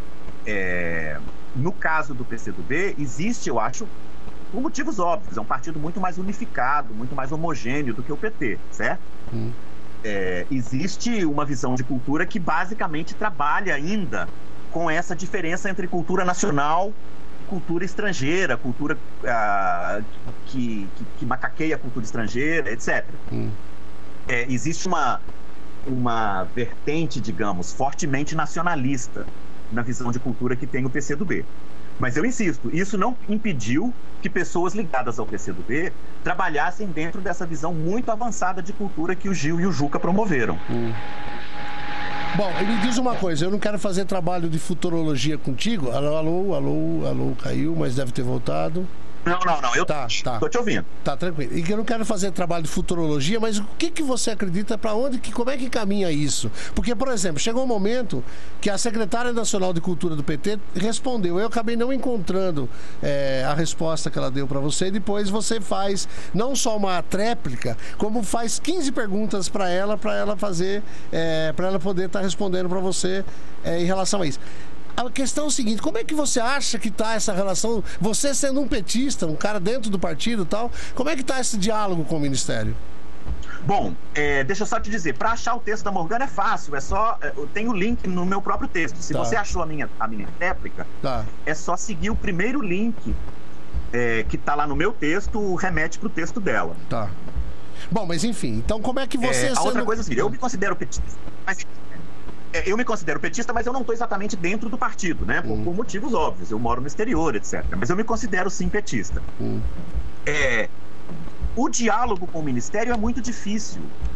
É, no caso do P C do B, existe, eu acho, por motivos óbvios, é um partido muito mais unificado, muito mais homogêneo do que o P T, certo? Hum. É, existe uma visão de cultura que basicamente trabalha ainda com essa diferença entre cultura nacional e cultura estrangeira, cultura ah, que, que, que macaqueia a cultura estrangeira, etcétera. Hum. É, existe uma, uma vertente, digamos, fortemente nacionalista na visão de cultura que tem o P C do B. Mas eu insisto, isso não impediu que pessoas ligadas ao P C do B trabalhassem dentro dessa visão muito avançada de cultura que o Gil e o Juca promoveram. Hum. Bom, me diz uma coisa, eu não quero fazer trabalho de futurologia contigo. Alô, alô, alô, alô, caiu, mas deve ter voltado. Não, não, não. Eu Tá, tá. tô te ouvindo. Tá, tranquilo. E que eu não quero fazer trabalho de futurologia, mas o que, que você acredita, para onde, que, como é que caminha isso? Porque, por exemplo, chegou um momento que a secretária nacional de cultura do P T respondeu. Eu acabei não encontrando é, a resposta que ela deu para você, e depois você faz não só uma tréplica, como faz quinze perguntas para ela, para ela fazer, é, para ela poder estar tá respondendo para você é, em relação a isso. A questão é o seguinte, como é que você acha que está essa relação, você sendo um petista, um cara dentro do partido e tal, como é que está esse diálogo com o Ministério? Bom, é, deixa eu só te dizer, para achar o texto da Morgana é fácil, é só, eu tenho o link no meu próprio texto. Se Tá. você achou a minha, a minha réplica, Tá. é só seguir o primeiro link é, que está lá no meu texto, remete para o texto dela. Tá. Bom, mas enfim, então como é que você... É, a sendo... outra coisa é assim, eu me considero petista, mas é, eu me considero petista, mas eu não estou exatamente dentro do partido, né? Por, Hum. por motivos óbvios. Eu moro no exterior, etcétera. Mas eu me considero sim petista. Hum. É, o diálogo com o Ministério é muito difícil,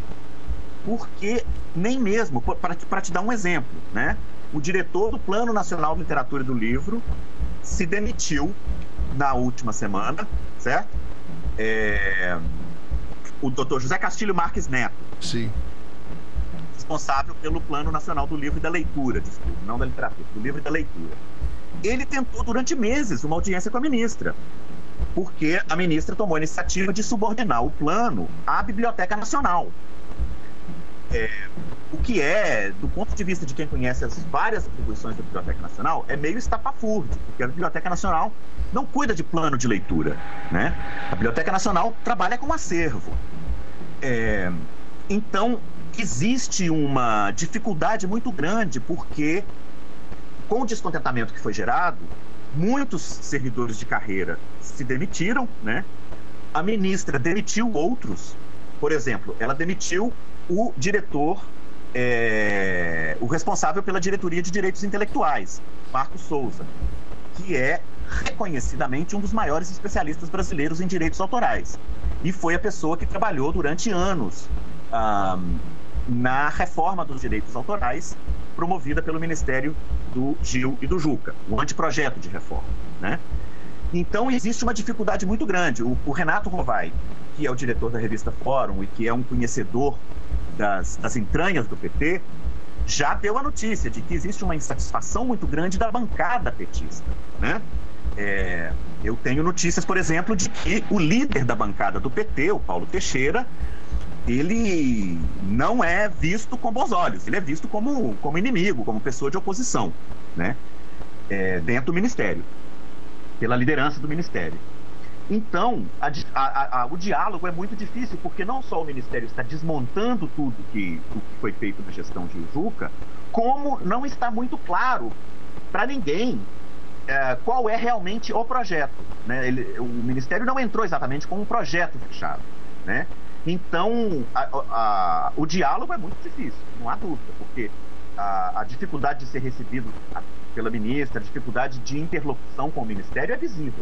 porque nem mesmo, para te dar um exemplo, né? O diretor do Plano Nacional de Literatura e do Livro se demitiu na última semana, certo? É, o doutor José Castilho Marques Neto, Sim. responsável pelo Plano Nacional do Livro e da Leitura, desculpa, não da literatura, do livro e da leitura. Ele tentou durante meses uma audiência com a ministra, porque a ministra tomou a iniciativa de subordinar o plano à Biblioteca Nacional. É, o que é, do ponto de vista de quem conhece as várias atribuições da Biblioteca Nacional, é meio estapafúrdio, porque a Biblioteca Nacional não cuida de plano de leitura, né? A Biblioteca Nacional trabalha com acervo. É, então, existe uma dificuldade muito grande, porque com o descontentamento que foi gerado, muitos servidores de carreira se demitiram, né? A ministra demitiu outros. Por exemplo, ela demitiu o diretor, é, o responsável pela diretoria de direitos intelectuais, Marco Souza, que é reconhecidamente um dos maiores especialistas brasileiros em direitos autorais. E foi a pessoa que trabalhou durante anos ah, na reforma dos direitos autorais promovida pelo Ministério do Gil e do Juca, o anteprojeto de reforma, né? Então existe uma dificuldade muito grande. O, o Renato Rovai, que é o diretor da revista Fórum e que é um conhecedor das, das entranhas do P T, já deu a notícia de que existe uma insatisfação muito grande da bancada petista, né? É, eu tenho notícias, por exemplo, de que o líder da bancada do P T, o Paulo Teixeira, ele não é visto com bons olhos, ele é visto como, como inimigo, como pessoa de oposição, né? É, dentro do Ministério, pela liderança do Ministério. Então, a, a, a, o diálogo é muito difícil, porque não só o Ministério está desmontando tudo que, o que foi feito na gestão de Juca, como não está muito claro para ninguém é, qual é realmente o projeto, né? Ele, o Ministério não entrou exatamente com um projeto fechado, né? Então, a, a, o diálogo é muito difícil, não há dúvida, porque a, a dificuldade de ser recebido pela ministra, a dificuldade de interlocução com o Ministério é visível.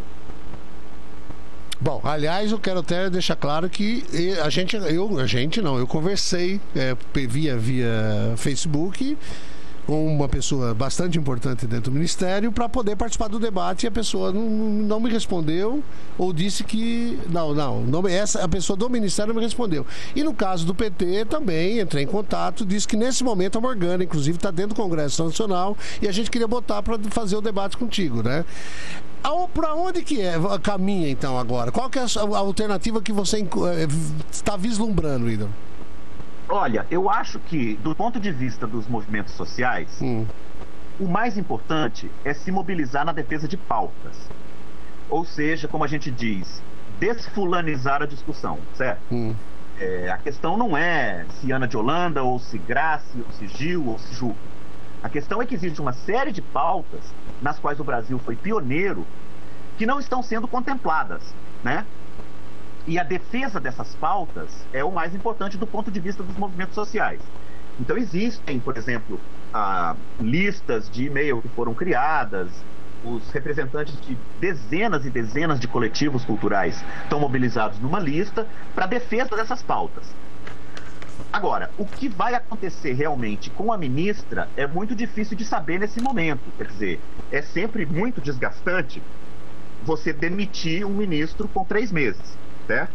Bom, aliás, eu quero até deixar claro que a gente, eu, a gente não, eu conversei é, via, via Facebook com uma pessoa bastante importante dentro do Ministério para poder participar do debate, e a pessoa não, não me respondeu, ou disse que não, não, não, essa, a pessoa do Ministério não me respondeu. E no caso do P T também entrei em contato, disse que nesse momento a Morgana, inclusive, está dentro do Congresso Nacional e a gente queria botar para fazer o debate contigo, né? Para onde que é, caminha então agora? Qual que é a alternativa que você está vislumbrando, Ídolo? Olha, eu acho que, do ponto de vista dos movimentos sociais, hum. o mais importante é se mobilizar na defesa de pautas. Ou seja, como a gente diz, desfulanizar a discussão, certo? Hum. É, a questão não é se Ana de Holanda, ou se Grace, ou se Gil, ou se Juca. A questão é que existe uma série de pautas nas quais o Brasil foi pioneiro que não estão sendo contempladas, né? E a defesa dessas pautas é o mais importante do ponto de vista dos movimentos sociais. Então existem, por exemplo, ah, listas de e-mail que foram criadas, os representantes de dezenas e dezenas de coletivos culturais estão mobilizados numa lista para a defesa dessas pautas. Agora, o que vai acontecer realmente com a ministra é muito difícil de saber nesse momento. Quer dizer, é sempre muito desgastante você demitir um ministro com três meses, certo?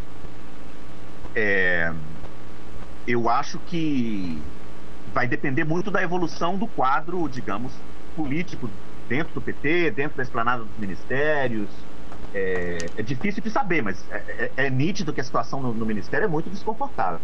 É, eu acho que vai depender muito da evolução do quadro, digamos, político dentro do P T, dentro da esplanada dos ministérios. É, é difícil de saber, mas é, é, é nítido que a situação no, no ministério é muito desconfortável.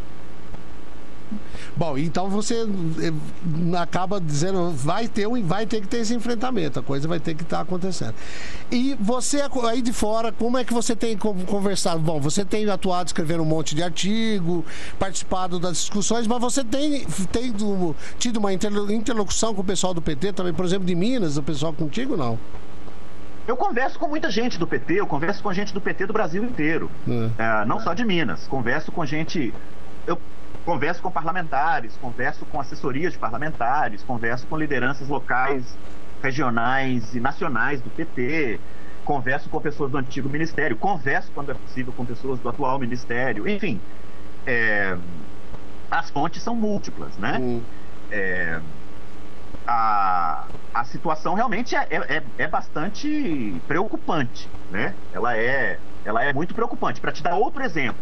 Bom, então você eh, acaba dizendo, vai ter, um- vai ter que ter esse enfrentamento, a coisa vai ter que estar acontecendo. E você, aí de fora, como é que você tem con- conversado? Bom, você tem atuado, escrevendo um monte de artigo, participado das discussões, mas você tem, tem do- tido uma interlo- interlocução com o pessoal do P T também, por exemplo, de Minas, o pessoal contigo, não? Eu converso com muita gente do P T, eu converso com gente do P T do Brasil inteiro, É. é, não só de Minas. Converso com gente... Eu converso com parlamentares, converso com assessorias de parlamentares, converso com lideranças locais, regionais e nacionais do P T, converso com pessoas do antigo ministério, converso, quando é possível, com pessoas do atual ministério. Enfim, é, as fontes são múltiplas, né? Hum. É, a, a situação realmente é, é, é bastante preocupante, né? Ela é, ela é muito preocupante. Para te dar outro exemplo,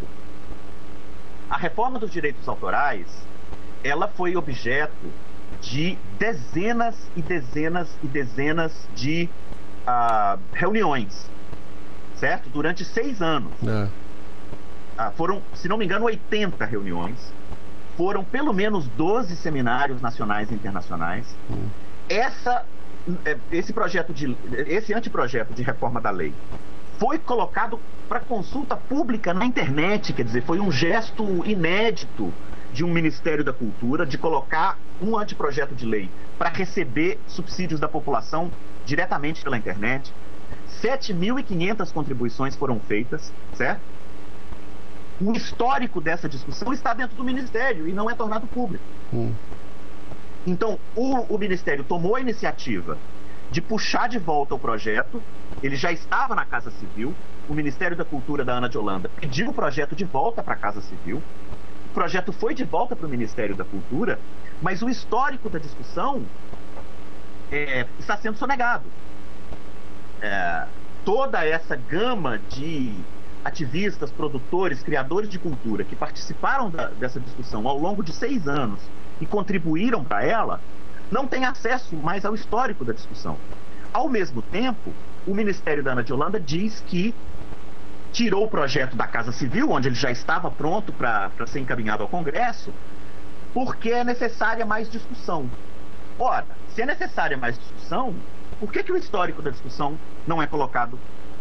a reforma dos direitos autorais, ela foi objeto de dezenas e dezenas e dezenas de ah, reuniões, certo? Durante seis anos. É. Ah, foram, se não me engano, oitenta reuniões. Foram pelo menos doze seminários nacionais e internacionais. Essa, eh, esse projeto de, esse anteprojeto de reforma da lei foi colocado para consulta pública na internet, quer dizer, foi um gesto inédito de um Ministério da Cultura de colocar um anteprojeto de lei para receber subsídios da população diretamente pela internet. sete mil e quinhentas contribuições foram feitas, certo? O histórico dessa discussão está dentro do Ministério e não é tornado público. Hum. Então, o, o Ministério tomou a iniciativa de puxar de volta o projeto. Ele já estava na Casa Civil. O Ministério da Cultura da Ana de Holanda pediu o projeto de volta para a Casa Civil. O projeto foi de volta para o Ministério da Cultura, mas o histórico da discussão é, está sendo sonegado. É, toda essa gama de ativistas, produtores, criadores de cultura que participaram da, dessa discussão ao longo de seis anos e contribuíram para ela, não tem acesso mais ao histórico da discussão. Ao mesmo tempo, o Ministério da Ana de Holanda diz que tirou o projeto da Casa Civil, onde ele já estava pronto para ser encaminhado ao Congresso, porque é necessária mais discussão. Ora, se é necessária mais discussão, por que, que o histórico da discussão não é colocado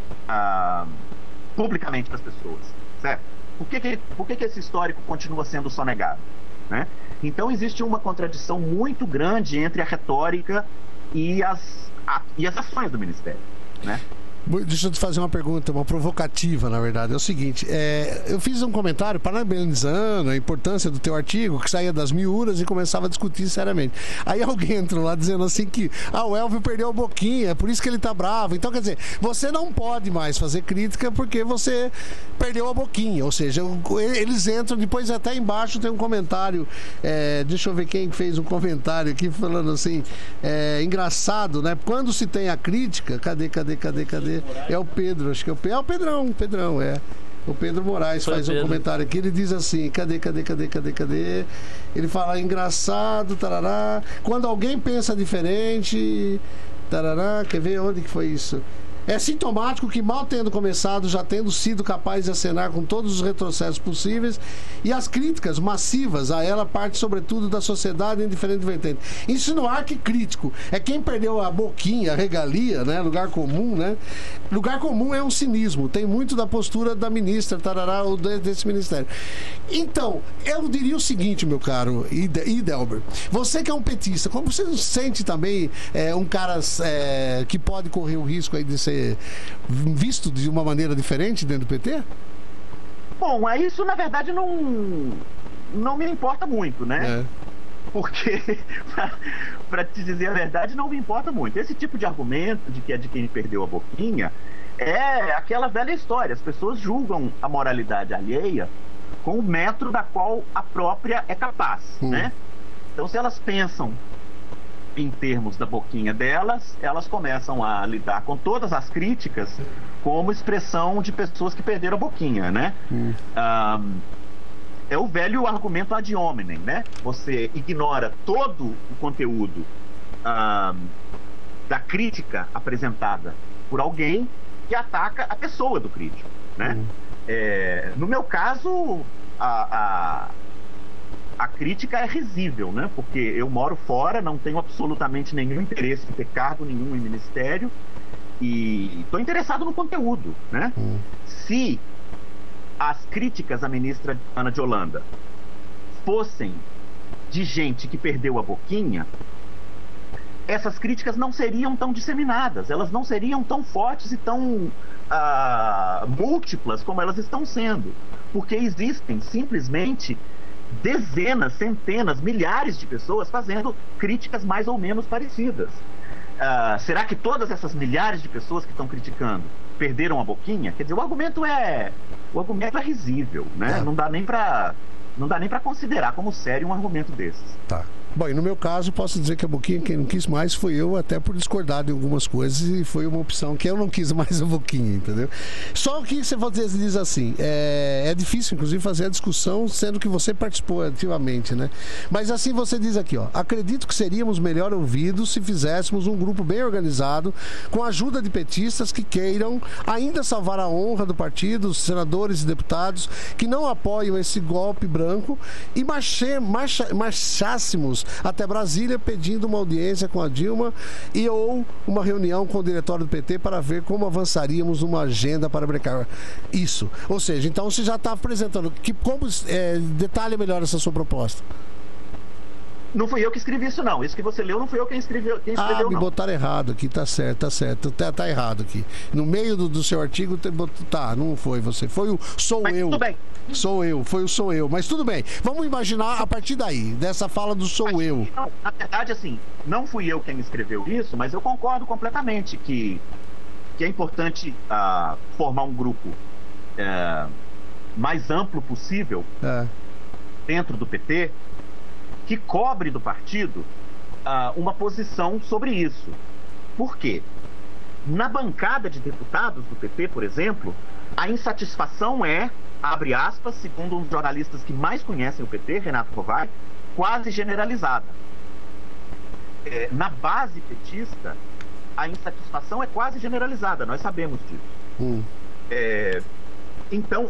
ah, publicamente para as pessoas? Certo? Por que, que, por que, que esse histórico continua sendo sonegado? Né? Então existe uma contradição muito grande entre a retórica e as, a, e as ações do Ministério, né? Deixa eu te fazer uma pergunta, uma provocativa, na verdade. É o seguinte, é, eu fiz um comentário parabenizando a importância do teu artigo, que saía das miúras e começava a discutir seriamente. Aí alguém entrou lá dizendo assim que ah, o Elvio perdeu a boquinha, é por isso que ele tá bravo. Então, quer dizer, você não pode mais fazer crítica porque você perdeu a boquinha. Ou seja, eles entram, depois até embaixo tem um comentário, é, deixa eu ver quem fez um comentário aqui falando assim, é, engraçado, né? Quando se tem a crítica, cadê, cadê, cadê, cadê? É o Pedro, acho que é o Pedro. É o Pedrão, o Pedrão, é. O Pedro Moraes Foi faz um Pedro. comentário aqui, ele diz assim, cadê, cadê, cadê, cadê, cadê? Ele fala, engraçado, tarará. Quando alguém pensa diferente, tarará, quer ver onde que foi isso? É sintomático que, mal tendo começado, já tendo sido capaz de acenar com todos os retrocessos possíveis, e as críticas massivas a ela parte sobretudo da sociedade em diferentes vertentes. Insinuar que crítico é quem perdeu a boquinha, a regalia, né? Lugar comum, né? Lugar comum é um cinismo, tem muito da postura da ministra, tarará, ou de- desse ministério. Então, eu diria o seguinte, meu caro Ide- Idelber, você que é um petista, como você não sente também é, um cara é, que pode correr o risco aí de ser visto de uma maneira diferente dentro do P T? Bom, é isso na verdade não, não me importa muito, né? É. Porque, para te dizer a verdade, não me importa muito. Esse tipo de argumento de que é de quem perdeu a boquinha é aquela velha história. As pessoas julgam a moralidade alheia com o metro da qual a própria é capaz, Hum. né? Então, se elas pensam em termos da boquinha delas, elas começam a lidar com todas as críticas como expressão de pessoas que perderam a boquinha, né? Hum. Ah, é o velho argumento ad hominem, né? Você ignora todo o conteúdo ah, da crítica apresentada por alguém e ataca a pessoa do crítico, né? Hum. É, no meu caso, a, a, a crítica é risível, né? Porque eu moro fora, não tenho absolutamente nenhum interesse em ter cargo nenhum em ministério e estou interessado no conteúdo, né? Hum. Se as críticas à ministra Ana de Holanda fossem de gente que perdeu a boquinha, essas críticas não seriam tão disseminadas, elas não seriam tão fortes e tão ah, múltiplas como elas estão sendo, porque existem simplesmente dezenas, centenas, milhares de pessoas fazendo críticas mais ou menos parecidas. Ah, será que todas essas milhares de pessoas que estão criticando perderam a boquinha? Quer dizer, o argumento é o argumento é risível, né? É. Não dá nem para não dá nem para considerar como sério um argumento desses. Tá. Bom, e no meu caso, posso dizer que a boquinha, quem não quis mais foi eu, até por discordar de algumas coisas, e foi uma opção que eu não quis mais a boquinha, entendeu? Só que você diz assim, é, é difícil, inclusive, fazer a discussão, sendo que você participou ativamente, né? Mas assim você diz aqui, ó, acredito que seríamos melhor ouvidos se fizéssemos um grupo bem organizado, com a ajuda de petistas que queiram ainda salvar a honra do partido, os senadores e deputados que não apoiam esse golpe branco, e marche, marcha, marchássemos até Brasília pedindo uma audiência com a Dilma e ou uma reunião com o diretório do P T para ver como avançaríamos uma agenda para brecar isso. Ou seja, então você já está apresentando que, como é, detalhe melhor essa sua proposta. Não fui eu que escrevi isso, não. Isso que você leu não fui eu quem escreveu, quem escreveu, não. Ah, me botaram errado aqui, tá certo, tá certo. Tá, tá errado aqui. No meio do, do seu artigo, tá, não foi você. Foi o sou Mas eu. Tudo bem. Sou eu, foi o sou eu. Mas tudo bem. Vamos imaginar a partir daí, dessa fala do sou mas, eu. Não, na verdade, assim, não fui eu quem escreveu isso, mas eu concordo completamente que, que é importante uh, formar um grupo uh, mais amplo possível é. dentro do P T, que cobre do partido uh, uma posição sobre isso. Por quê? Na bancada de deputados do P T, por exemplo, a insatisfação é, abre aspas, segundo um dos jornalistas que mais conhecem o P T, Renato Rovai, quase generalizada. É, na base petista, a insatisfação é quase generalizada, nós sabemos disso. Hum. É, então,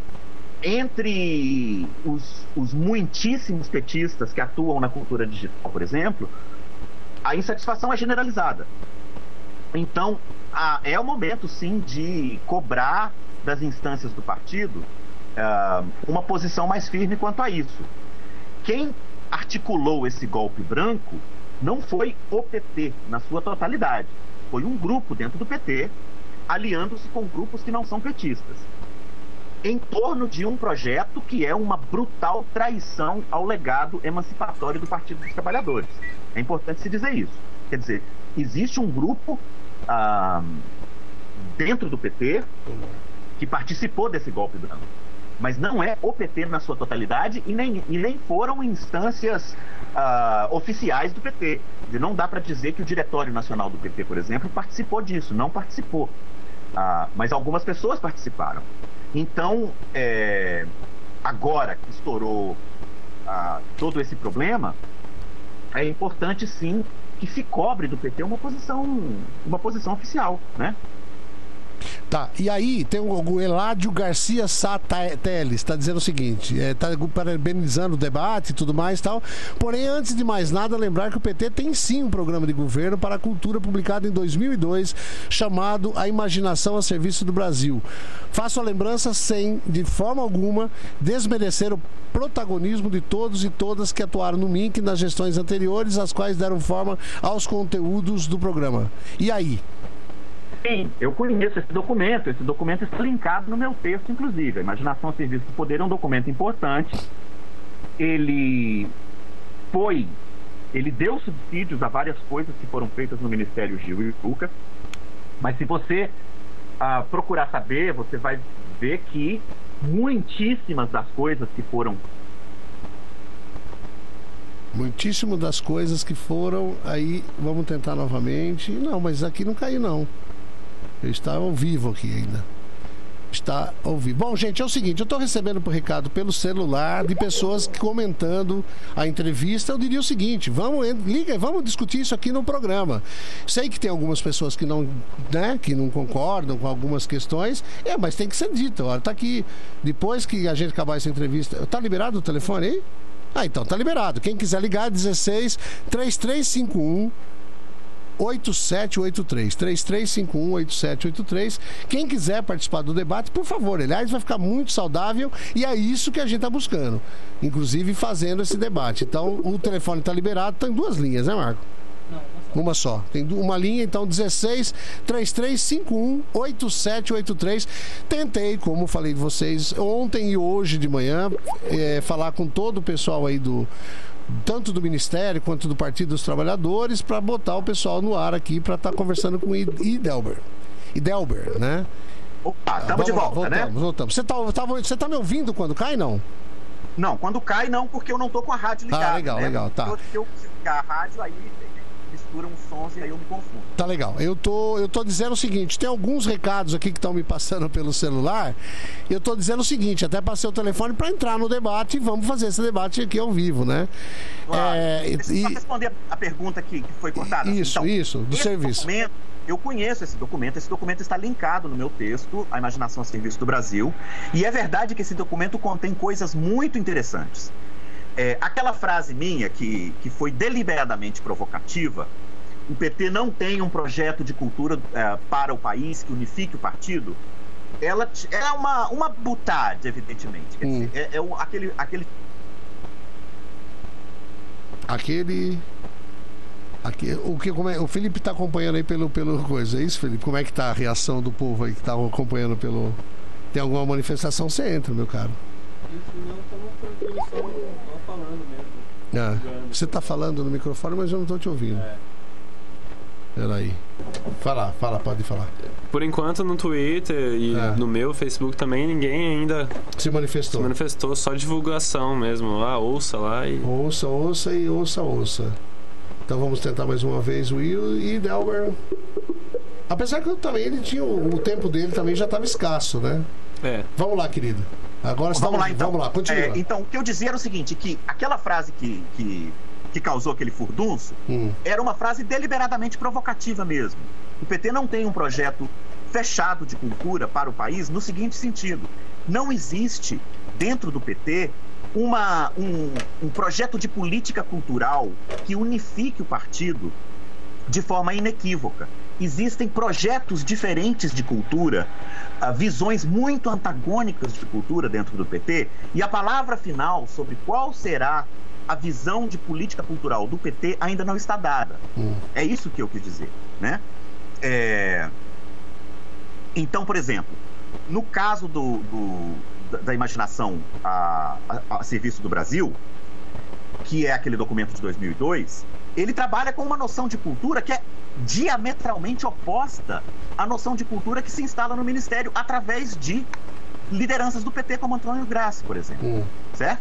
entre os, os muitíssimos petistas que atuam na cultura digital, por exemplo, a insatisfação é generalizada. Então, a, é o momento, sim, de cobrar das instâncias do partido uh, uma posição mais firme quanto a isso. Quem articulou esse golpe branco não foi o P T na sua totalidade. Foi um grupo dentro do P T, aliando-se com grupos que não são petistas, em torno de um projeto que é uma brutal traição ao legado emancipatório do Partido dos Trabalhadores. É importante se dizer isso. Quer dizer, existe um grupo ah, dentro do P T que participou desse golpe branco, mas não é o P T na sua totalidade e nem, e nem foram instâncias ah, oficiais do P T. Não dá para dizer que o Diretório Nacional do P T, por exemplo, participou disso, não participou. Ah, mas algumas pessoas participaram. Então, é, agora que estourou ah, todo esse problema, é importante sim que se cobre do P T uma posição, uma posição oficial, né? Tá, e aí tem o Eládio Garcia Sá Teles, está dizendo o seguinte, está é, parabenizando o debate e tudo mais e tal, porém, antes de mais nada, lembrar que o P T tem sim um programa de governo para a cultura publicado em dois mil e dois, chamado A Imaginação a Serviço do Brasil. Faço a lembrança sem, de forma alguma, desmerecer o protagonismo de todos e todas que atuaram no M I N C nas gestões anteriores, as quais deram forma aos conteúdos do programa. E aí? Sim, eu conheço esse documento, esse documento está linkado no meu texto, inclusive. A Imaginação a Serviço do Poder é um documento importante. Ele foi, ele deu subsídios a várias coisas que foram feitas no Ministério Gil e Lucas, mas se você ah, procurar saber, você vai ver que muitíssimas das coisas que foram Muitíssimo das coisas que foram, aí vamos tentar novamente. Não, mas aqui não caiu não. Eu estava ao vivo aqui ainda. Está ao vivo. Bom, gente, é o seguinte, eu estou recebendo por recado pelo celular de pessoas comentando a entrevista. Eu diria o seguinte, vamos, liga, vamos discutir isso aqui no programa. Sei que tem algumas pessoas que não, né, que não concordam com algumas questões, é, mas tem que ser dito. Olha, tá aqui, depois que a gente acabar essa entrevista, tá liberado o telefone aí? Ah, então tá liberado. Quem quiser ligar, dezesseis, três três cinco um, oito sete oito três, três três cinco um, oito sete oito três. Quem quiser participar do debate, por favor, aliás, vai ficar muito saudável e é isso que a gente está buscando, inclusive fazendo esse debate. Então, o telefone está liberado, tem duas linhas, né, Marco? Não, uma só. Tem uma linha, então, dezesseis, três três cinco um, oito sete oito três. Tentei, como falei de vocês, ontem e hoje de manhã, é, falar com todo o pessoal aí do... tanto do Ministério quanto do Partido dos Trabalhadores, para botar o pessoal no ar aqui, para estar tá conversando com o Idelber. Idelber, né? Opa, estamos de volta, voltamos, né? Voltamos. Você tá, tá, você tá me ouvindo quando cai, não? Não, quando cai não, porque eu não tô com a rádio ligada. Ah, legal, né? legal, tá. Se eu preciso ligar a rádio, aí mistura uns sons e aí eu me confundo. Tá legal. Eu tô, eu tô dizendo o seguinte, tem alguns recados aqui que estão me passando pelo celular. Eu tô dizendo o seguinte, até passei o telefone para entrar no debate e vamos fazer esse debate aqui ao vivo, né? Claro. É, Deixa eu e... só responder a pergunta que, que foi cortada. Isso, então, isso, do esse serviço. Documento, eu conheço esse documento, esse documento está linkado no meu texto, A Imaginação a Serviço do Brasil, e é verdade que esse documento contém coisas muito interessantes. É, aquela frase minha que, que foi deliberadamente provocativa, o P T não tem um projeto de cultura é, para o país que unifique o partido, ela é uma, uma butade, evidentemente. Quer hum. dizer, é, é o, aquele, aquele... Aquele... Aqui, o, que, como é, o Felipe está acompanhando aí pelo, pelo coisa, é isso, Felipe? Como é que tá a reação do povo aí que está acompanhando pelo... Tem alguma manifestação, você entra, meu caro. Isso não, estamos por transmissão, não falando mesmo. Ah, você está falando no microfone, mas eu não estou te ouvindo. É. Peraí. Fala, fala, pode falar. Por enquanto, no Twitter e É. no meu Facebook também, ninguém ainda Se manifestou. se manifestou, só divulgação mesmo. Ah, ouça lá e... Ouça, ouça e ouça, ouça. Então vamos tentar mais uma vez o Will e Delber. Apesar que eu também ele tinha o, o tempo dele também já estava escasso, né? É. Vamos lá, querido. Agora Vamos estamos, lá, então. Vamos lá, continua. É, então, o que eu dizia era o seguinte, que aquela frase que, que, que causou aquele furdunço Hum. era uma frase deliberadamente provocativa mesmo. O P T não tem um projeto fechado de cultura para o país no seguinte sentido. Não existe, dentro do P T, uma, um, um projeto de política cultural que unifique o partido de forma inequívoca. Existem projetos diferentes de cultura, uh, visões muito antagônicas de cultura dentro do P T, e a palavra final sobre qual será a visão de política cultural do P T ainda não está dada. Hum. É isso que eu quis dizer, né? É... Então, por exemplo, no caso do, do, da, da imaginação a, a, a serviço do Brasil, que é aquele documento de dois mil e dois, ele trabalha com uma noção de cultura que é diametralmente oposta à noção de cultura que se instala no Ministério através de lideranças do P T, como Antônio Graça, por exemplo. Hum. Certo?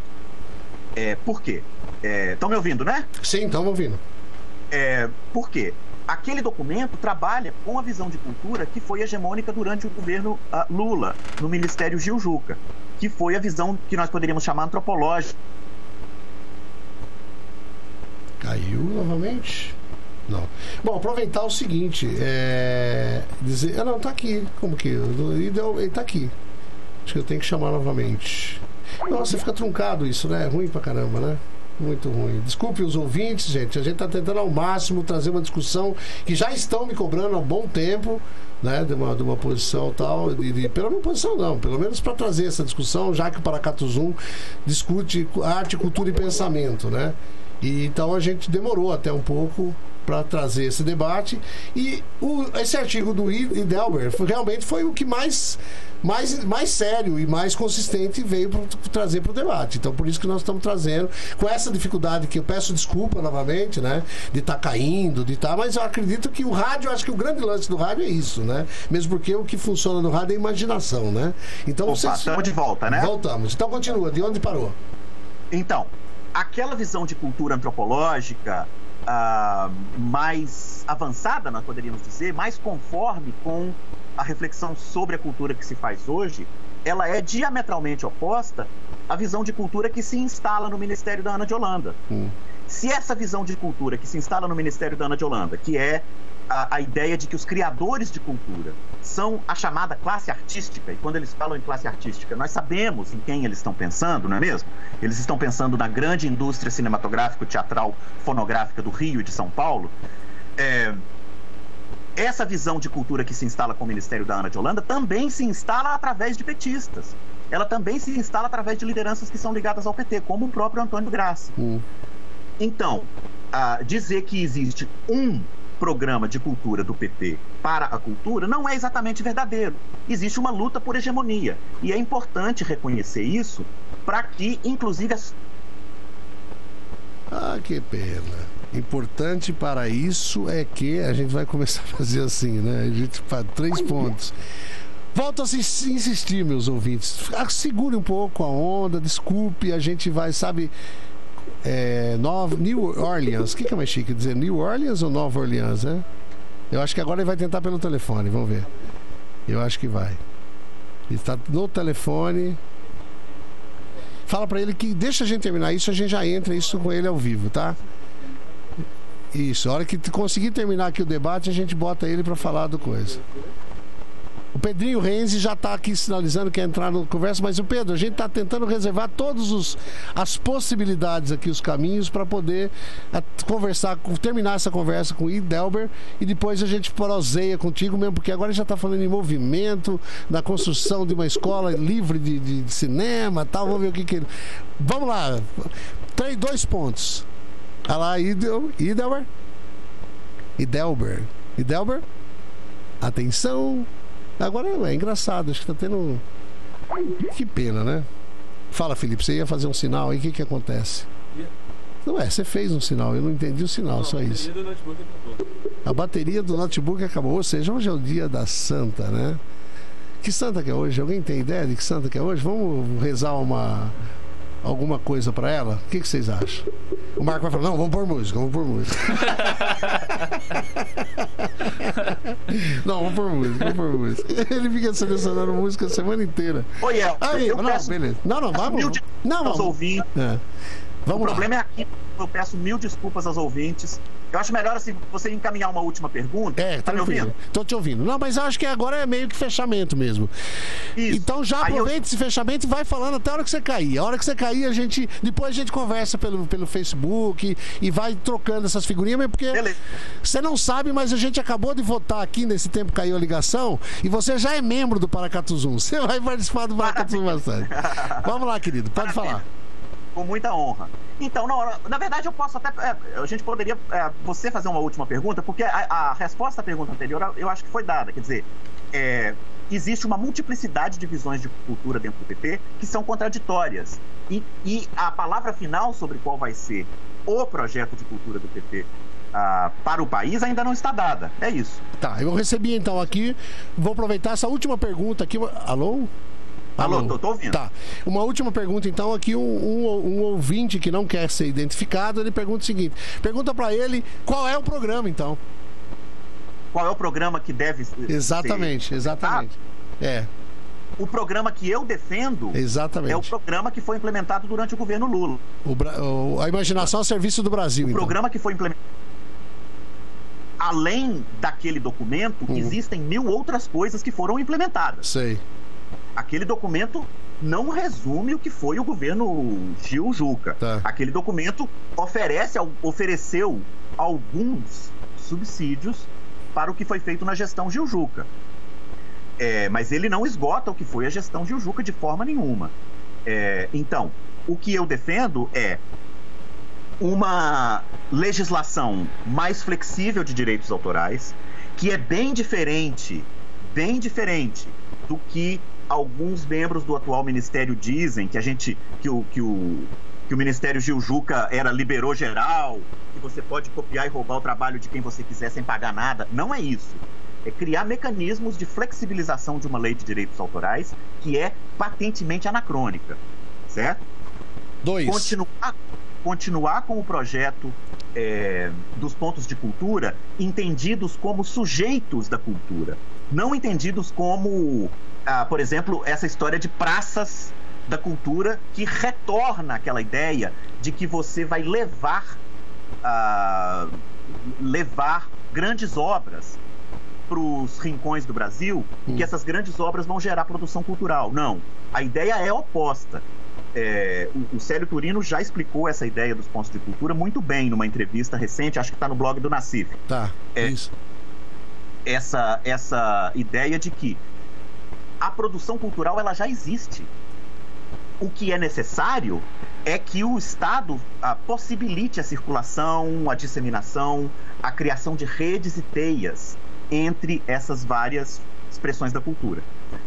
É, por quê? Estão me ouvindo, né? Sim, estamos ouvindo. É, por quê? Aquele documento trabalha com a visão de cultura que foi hegemônica durante o governo uh, Lula, no Ministério Gil Juca, que foi a visão que nós poderíamos chamar antropológica. Caiu novamente? Não. Bom, aproveitar o seguinte, é... dizer... Ah, não, tá aqui. Como que? Ele tá aqui. Acho que eu tenho que chamar novamente. Nossa, fica truncado isso, né? É ruim pra caramba, né? Muito ruim. Desculpe os ouvintes, gente. A gente tá tentando ao máximo trazer uma discussão que já estão me cobrando há bom tempo, né? De uma, de uma posição tal. De, de, pela minha posição, não. Pelo menos para trazer essa discussão, já que o Paracatu Zoom discute arte, cultura e pensamento, né? E, então a gente demorou até um pouco para trazer esse debate. E o, esse artigo do Idelber foi, realmente foi o que mais, mais, mais sério e mais consistente veio para trazer para o debate. Então por isso que nós estamos trazendo, com essa dificuldade que eu peço desculpa novamente, né? De estar tá caindo, de estar, tá, mas eu acredito que o rádio, acho que o grande lance do rádio é isso, né? Mesmo porque o que funciona no rádio é a imaginação, né? Então Opa, vocês... estamos de volta, né? Voltamos. Então continua, de onde parou? Então, aquela visão de cultura antropológica uh, mais avançada, nós poderíamos dizer, mais conforme com a reflexão sobre a cultura que se faz hoje, ela é diametralmente oposta à visão de cultura que se instala no Ministério da Ana de Holanda. Hum. Se essa visão de cultura que se instala no Ministério da Ana de Holanda, que é a, a ideia de que os criadores de cultura são a chamada classe artística, e quando eles falam em classe artística, nós sabemos em quem eles estão pensando, não é mesmo? Eles estão pensando na grande indústria cinematográfica, teatral, fonográfica do Rio e de São Paulo. É, essa visão de cultura que se instala com o Ministério da Ana de Holanda também se instala através de petistas. Ela também se instala através de lideranças que são ligadas ao P T, como o próprio Antônio Graça. Hum. Então, uh, dizer que existe um programa de cultura do P T para a cultura não é exatamente verdadeiro. Existe uma luta por hegemonia. E é importante reconhecer isso para que, inclusive... As... Ah, que pena. Importante para isso é que a gente vai começar a fazer assim, né? A gente faz três pontos. Volto a insistir, meus ouvintes. Segure um pouco a onda, desculpe, a gente vai, sabe... É, Nova, New Orleans, o que, que é mais chique dizer? New Orleans ou Nova Orleans, né? Eu acho que agora ele vai tentar pelo telefone, vamos ver. Eu acho que vai. Ele está no telefone. Fala pra ele que deixa a gente terminar isso, a gente já entra isso com ele ao vivo, tá? Isso, a hora que conseguir terminar aqui o debate, a gente bota ele pra falar do coisa. O Pedrinho Renzi já está aqui sinalizando que quer entrar no conversa, mas o Pedro, a gente está tentando reservar todas as possibilidades aqui, os caminhos, para poder a, conversar, terminar essa conversa com o Idelber e depois a gente proseia contigo mesmo, porque agora já está falando em movimento, na construção de uma escola livre de, de, de cinema e tal. Vamos ver o que que ele... Vamos lá. Três, dois pontos. Olha lá, Idel, Idelber. Idelber. Idelber. Atenção. Agora é engraçado, acho que tá tendo... Que pena, né? Fala, Felipe, você ia fazer um sinal aí, o que que acontece? Não é, você fez um sinal, eu não entendi o sinal, não, só isso. A bateria do notebook acabou. A bateria do notebook acabou, ou seja, hoje é o dia da santa, né? Que santa que é hoje? Alguém tem ideia de que santa que é hoje? Vamos rezar uma... alguma coisa pra ela? O que que vocês acham? O Marco vai falar, não, vamos pôr música, vamos pôr música. Não, vamos pôr música, vamos pôr música. Ele fica selecionando música a semana inteira. Oi, El, aí, eu não, peço, beleza. Não, não, vamos. Mil não, vamos ouvir. É. Vamos o lá. problema é aqui. Eu peço mil desculpas aos ouvintes. Eu acho melhor assim, você encaminhar uma última pergunta. É, tá me ouvindo? Tô te ouvindo. Não, mas eu acho que agora é meio que fechamento mesmo. Isso. Então já aproveita eu... esse fechamento e vai falando até a hora que você cair. A hora que você cair, a gente. Depois a gente conversa pelo, pelo Facebook e vai trocando essas figurinhas, porque beleza. Você não sabe, mas a gente acabou de votar aqui nesse tempo que caiu a ligação e você já é membro do Paracatu Zoom. Você vai participar do Paracatu Zoom bastante. Vamos lá, querido, pode Maravilha. falar. Com muita honra. Então, na, na verdade, eu posso até... É, a gente poderia... É, você fazer uma última pergunta, porque a, a resposta à pergunta anterior, eu acho que foi dada. Quer dizer, é, existe uma multiplicidade de visões de cultura dentro do P T que são contraditórias. E, e a palavra final sobre qual vai ser o projeto de cultura do P T ah, para o país ainda não está dada. É isso. Tá, eu recebi então aqui... Vou aproveitar essa última pergunta aqui. Alô? Alô, Alô tô, tô ouvindo. Tá. Uma última pergunta, então, aqui um, um, um ouvinte que não quer ser identificado, ele pergunta o seguinte, pergunta pra ele qual é o programa, então. Qual é o programa que deve ser... Exatamente, exatamente. Ah, é. O programa que eu defendo exatamente. É o programa que foi implementado durante o governo Lula. O, o, a imaginação ao serviço do Brasil, O então. programa que foi implementado... Além daquele documento, uhum. existem mil outras coisas que foram implementadas. Sei. Aquele documento não resume o que foi o governo Gil Juca. Tá. Aquele documento oferece, ofereceu alguns subsídios para o que foi feito na gestão Gil Juca. É, mas ele não esgota o que foi a gestão Gil Juca de forma nenhuma. É, então, o que eu defendo é uma legislação mais flexível de direitos autorais, que é bem diferente, bem diferente do que alguns membros do atual ministério dizem, que a gente que o, que o, que o ministério Gil Juca era liberou geral, que você pode copiar e roubar o trabalho de quem você quiser sem pagar nada. Não é isso. É criar mecanismos de flexibilização de uma lei de direitos autorais que é patentemente anacrônica, certo? Dois. Continuar, continuar com o projeto é, dos pontos de cultura entendidos como sujeitos da cultura, não entendidos como, ah, por exemplo, essa história de praças da cultura que retorna aquela ideia de que você vai levar, ah, levar grandes obras para os rincões do Brasil, hum. e que essas grandes obras vão gerar produção cultural. Não, a ideia é oposta. É, o, o Célio Turino já explicou essa ideia dos pontos de cultura muito bem numa entrevista recente, acho que está no blog do Nassif. Tá, é, isso. Essa, essa ideia de que a produção cultural ela já existe. O que é necessário é que o Estado ah, possibilite a circulação, a disseminação, a criação de redes e teias entre essas várias expressões da cultura.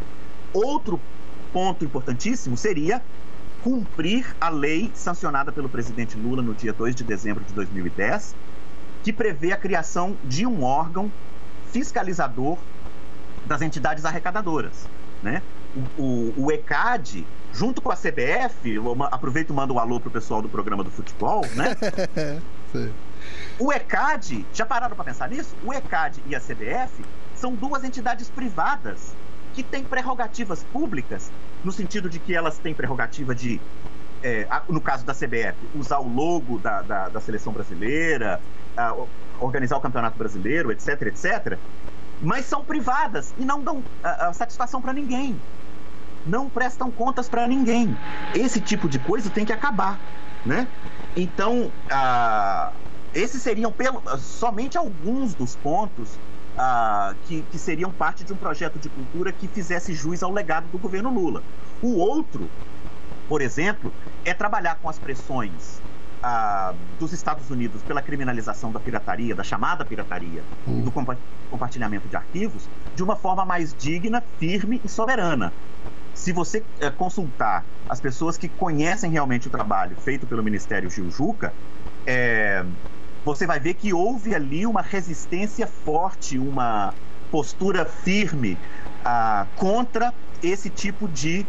Outro ponto importantíssimo seria cumprir a lei sancionada pelo presidente Lula no dia dois de dezembro de dois mil e dez, que prevê a criação de um órgão fiscalizador das entidades arrecadadoras, né? O, o, o ECAD, junto com a C B F, eu aproveito e mando um alô pro pessoal do programa do futebol, né? Sim. O ECAD, já pararam para pensar nisso? O ECAD e a C B F são duas entidades privadas que têm prerrogativas públicas, no sentido de que elas têm prerrogativa de, é, no caso da C B F, usar o logo da, da, da seleção brasileira, a, organizar o campeonato brasileiro, etc, etcétera. Mas são privadas e não dão a, a satisfação para ninguém. Não prestam contas para ninguém. Esse tipo de coisa tem que acabar, né? Então, a, esses seriam pelo, somente alguns dos pontos Uh, que, que seriam parte de um projeto de cultura que fizesse jus ao legado do governo Lula. O outro, por exemplo, é trabalhar com as pressões uh, dos Estados Unidos pela criminalização da pirataria, da chamada pirataria, uhum. do compa- compartilhamento de arquivos, de uma forma mais digna, firme e soberana. Se você uh, consultar as pessoas que conhecem realmente o trabalho feito pelo Ministério Gil Juca, é... você vai ver que houve ali uma resistência forte, uma postura firme uh, contra esse tipo de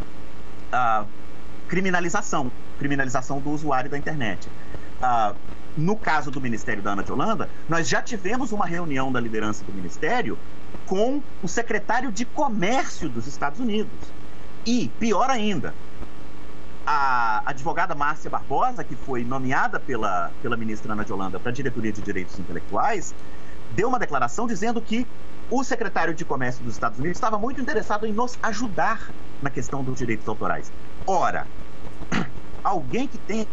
uh, criminalização, criminalização do usuário da internet. Uh, no caso do Ministério da Ana de Holanda, nós já tivemos uma reunião da liderança do Ministério com o secretário de Comércio dos Estados Unidos. E, pior ainda, a advogada Márcia Barbosa, que foi nomeada pela, pela ministra Ana de Holanda para a Diretoria de Direitos Intelectuais, deu uma declaração dizendo que o secretário de Comércio dos Estados Unidos estava muito interessado em nos ajudar na questão dos direitos autorais. Ora, alguém que tem...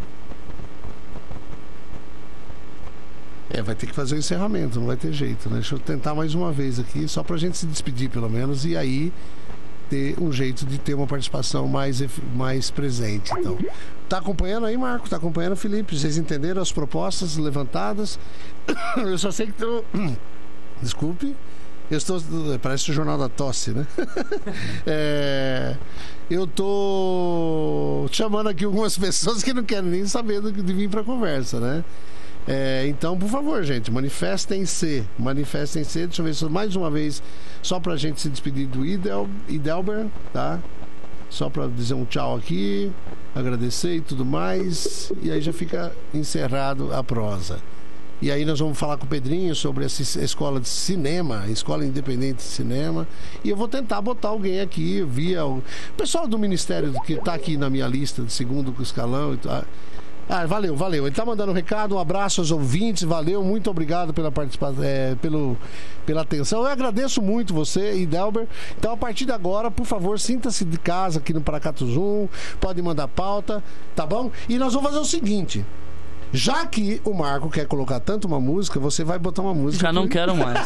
É, vai ter que fazer o encerramento, não vai ter jeito, né? Deixa eu tentar mais uma vez aqui, só pra gente se despedir pelo menos, e aí ter um jeito de ter uma participação mais, mais presente. Então, tá acompanhando aí, Marco? Tá acompanhando, Felipe? Vocês entenderam as propostas levantadas? Eu só sei que tô... Desculpe. Eu estou... Parece o Jornal da Tosse, né? é... Eu tô chamando aqui algumas pessoas que não querem nem saber de vir pra conversa, né? É, então, por favor, gente, manifestem-se. Manifestem-se. Deixa eu ver se mais uma vez, só pra gente se despedir do Idel, Idelber, tá? Só pra dizer um tchau aqui, agradecer e tudo mais. E aí já fica encerrado a prosa. E aí nós vamos falar com o Pedrinho sobre essa escola de cinema, Escola Independente de Cinema. E eu vou tentar botar alguém aqui via o pessoal do Ministério que tá aqui na minha lista de segundo escalão e tal. Ah, valeu, valeu. Ele tá mandando um recado, um abraço aos ouvintes, valeu, muito obrigado pela participação, é, pelo, pela atenção. Eu agradeço muito você e Delber. Então, a partir de agora, por favor, sinta-se de casa aqui no Paracatu Zoom, pode mandar pauta, tá bom? E nós vamos fazer o seguinte: já que o Marco quer colocar tanto uma música, você vai botar uma música. Já não quero mais.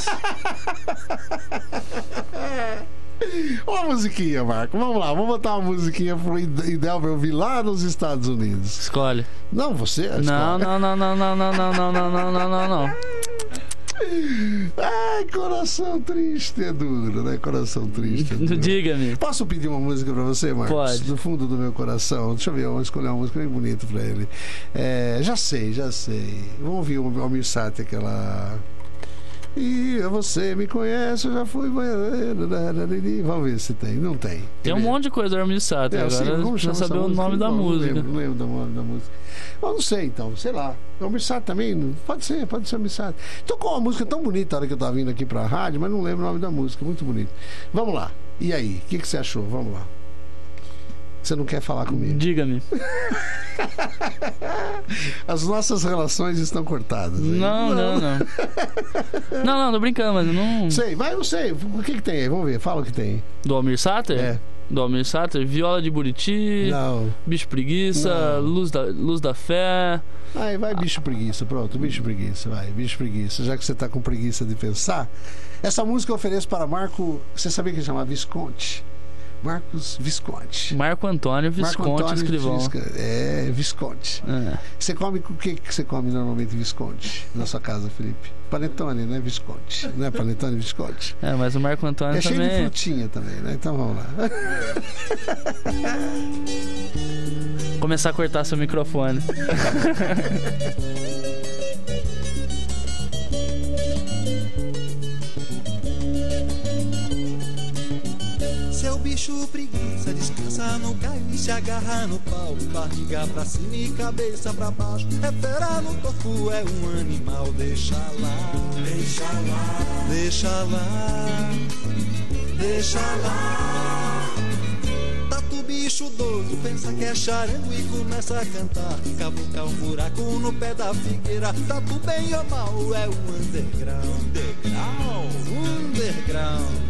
Uma musiquinha, Marco. Vamos lá, vamos botar uma musiquinha pro Idelber ouvir lá nos Estados Unidos. Escolhe. Não, você? Não, não, não, não, não, não, não, não, não, não, não, não, não. Ai, coração triste é duro, né? Coração triste é duro. Diga-me. Posso pedir uma música pra você, Marcos? Pode. Do fundo do meu coração. Deixa eu ver, eu vou escolher uma música bem bonita pra ele. É, já sei, já sei. Vamos ouvir o Almir Sater, aquela... E você me conhece, eu já fui banheiro. Vamos ver se tem. Não tem. Tem um monte de coisa do Hermínio Sater. É, Agora assim, como precisa chama saber essa o nome da Não, música. Não lembro, não lembro do nome da música. Eu não sei, então, sei lá. O Hermínio Sater também, pode ser, pode ser o Hermínio Sater. Tocou uma música tão bonita a hora que eu tava vindo aqui pra rádio, mas não lembro o nome da música, muito bonito. Vamos lá. E aí, o que, que você achou? Vamos lá. Você não quer falar comigo? Diga-me. As nossas relações estão cortadas. Hein? Não, não, não. Não, não, tô brincando, mas eu não. Sei, vai, eu sei. O que, que tem aí? Vamos ver, fala o que tem. Do Almir Sater? É. Do Almir Sater, Viola de Buriti, Não. Bicho Preguiça, Não. Luz da, Luz da Fé. Aí vai bicho preguiça, pronto, bicho preguiça, vai, bicho preguiça. Já que você tá com preguiça de pensar, essa música eu ofereço para Marco. Você sabia que ele chama Visconti? Marcos Visconti. Marco Antônio Visconti, Marco Antônio escrivão. Visca- É, Visconti. É. Você come com o que que você come normalmente Visconti na sua casa, Felipe? Panetone, né? Visconti. Não é Panetone, Visconti. É, mas o Marco Antônio É cheio de também. frutinha também, né? Então vamos lá. Começar a cortar seu microfone. Seu bicho preguiça descansa no caio e se agarra no pau. Barriga pra cima e cabeça pra baixo. É fera no tofu, é um animal. Deixa lá, deixa lá, deixa lá, deixa lá. Tatu bicho doido, pensa que é charango e começa a cantar. Cavucar um buraco no pé da figueira. Tatu bem ou mal, é um underground. Underground, underground.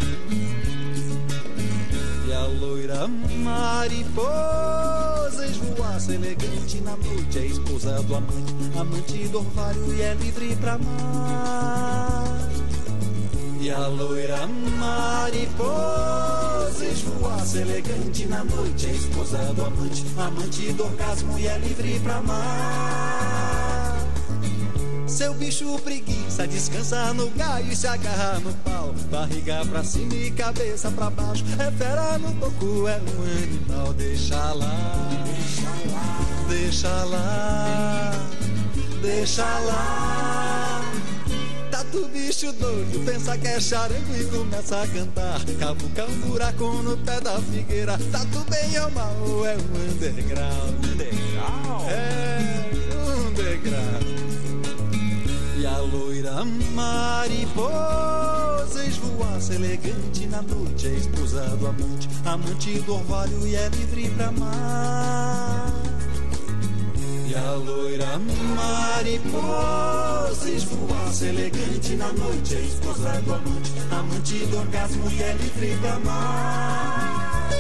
E a loira mariposa esvoaça elegante na noite. É esposa do amante, amante do orvalho e é livre pra amar. E a loira mariposa esvoaça elegante na noite. É esposa do amante, amante do orgasmo e é livre pra amar. Seu bicho preguiça descansa no gaio e se agarra no pau. Barriga pra cima e cabeça pra baixo. É fera no toco, é um animal. Deixa lá, deixa lá, deixa lá, deixa lá. Tatu bicho doido, pensa que é charango e começa a cantar. Cavucar um buraco no pé da figueira. Tatu bem ou mal, é um underground. Underground? É, underground. E a loira mariposa esvoaça elegante na noite. É esposa do amante, amante do orvalho e é livre pra amar. E a loira mariposa esvoaça elegante na noite. É esposa do amante, amante do orgasmo e é livre pra amar.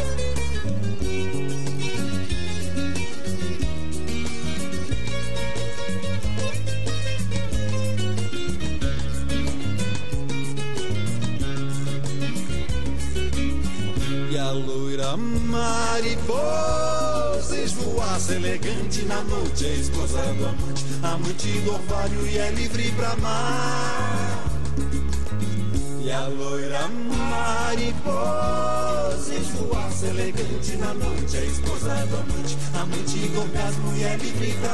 E a loira mariposa esvoaça elegante na noite. É esposa do amante, amante do orvalho e é livre pra amar. E a loira mariposa esvoaça elegante na noite. É esposa do amante, amante do orgasmo e é livre pra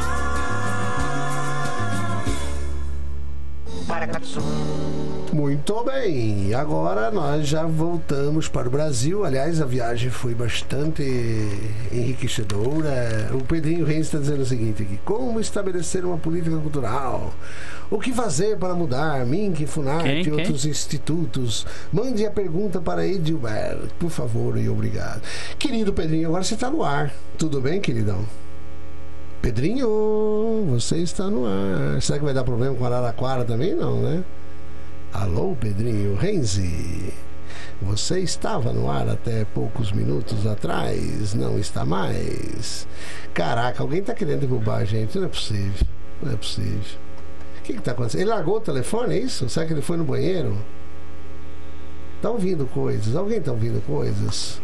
amar. Paracatu. Muito bem, agora nós já voltamos para o Brasil. Aliás, a viagem foi bastante enriquecedora. O Pedrinho Reis está dizendo o seguinte aqui: como estabelecer uma política cultural? O que fazer para mudar? Mink, Funarte Quem? e Quem? outros institutos. Mande a pergunta para Edilberto, por favor e obrigado. Querido Pedrinho, agora você está no ar. Tudo bem, queridão? Pedrinho, você está no ar. Será que vai dar problema com Araraquara também? Não, né? Alô, Pedrinho Renzi. Você estava no ar até poucos minutos atrás, não está mais. Caraca, alguém está querendo derrubar a gente. Não é possível. Não é possível. O que está acontecendo? Ele largou o telefone, é isso? Será que ele foi no banheiro? Está ouvindo coisas? Alguém está ouvindo coisas?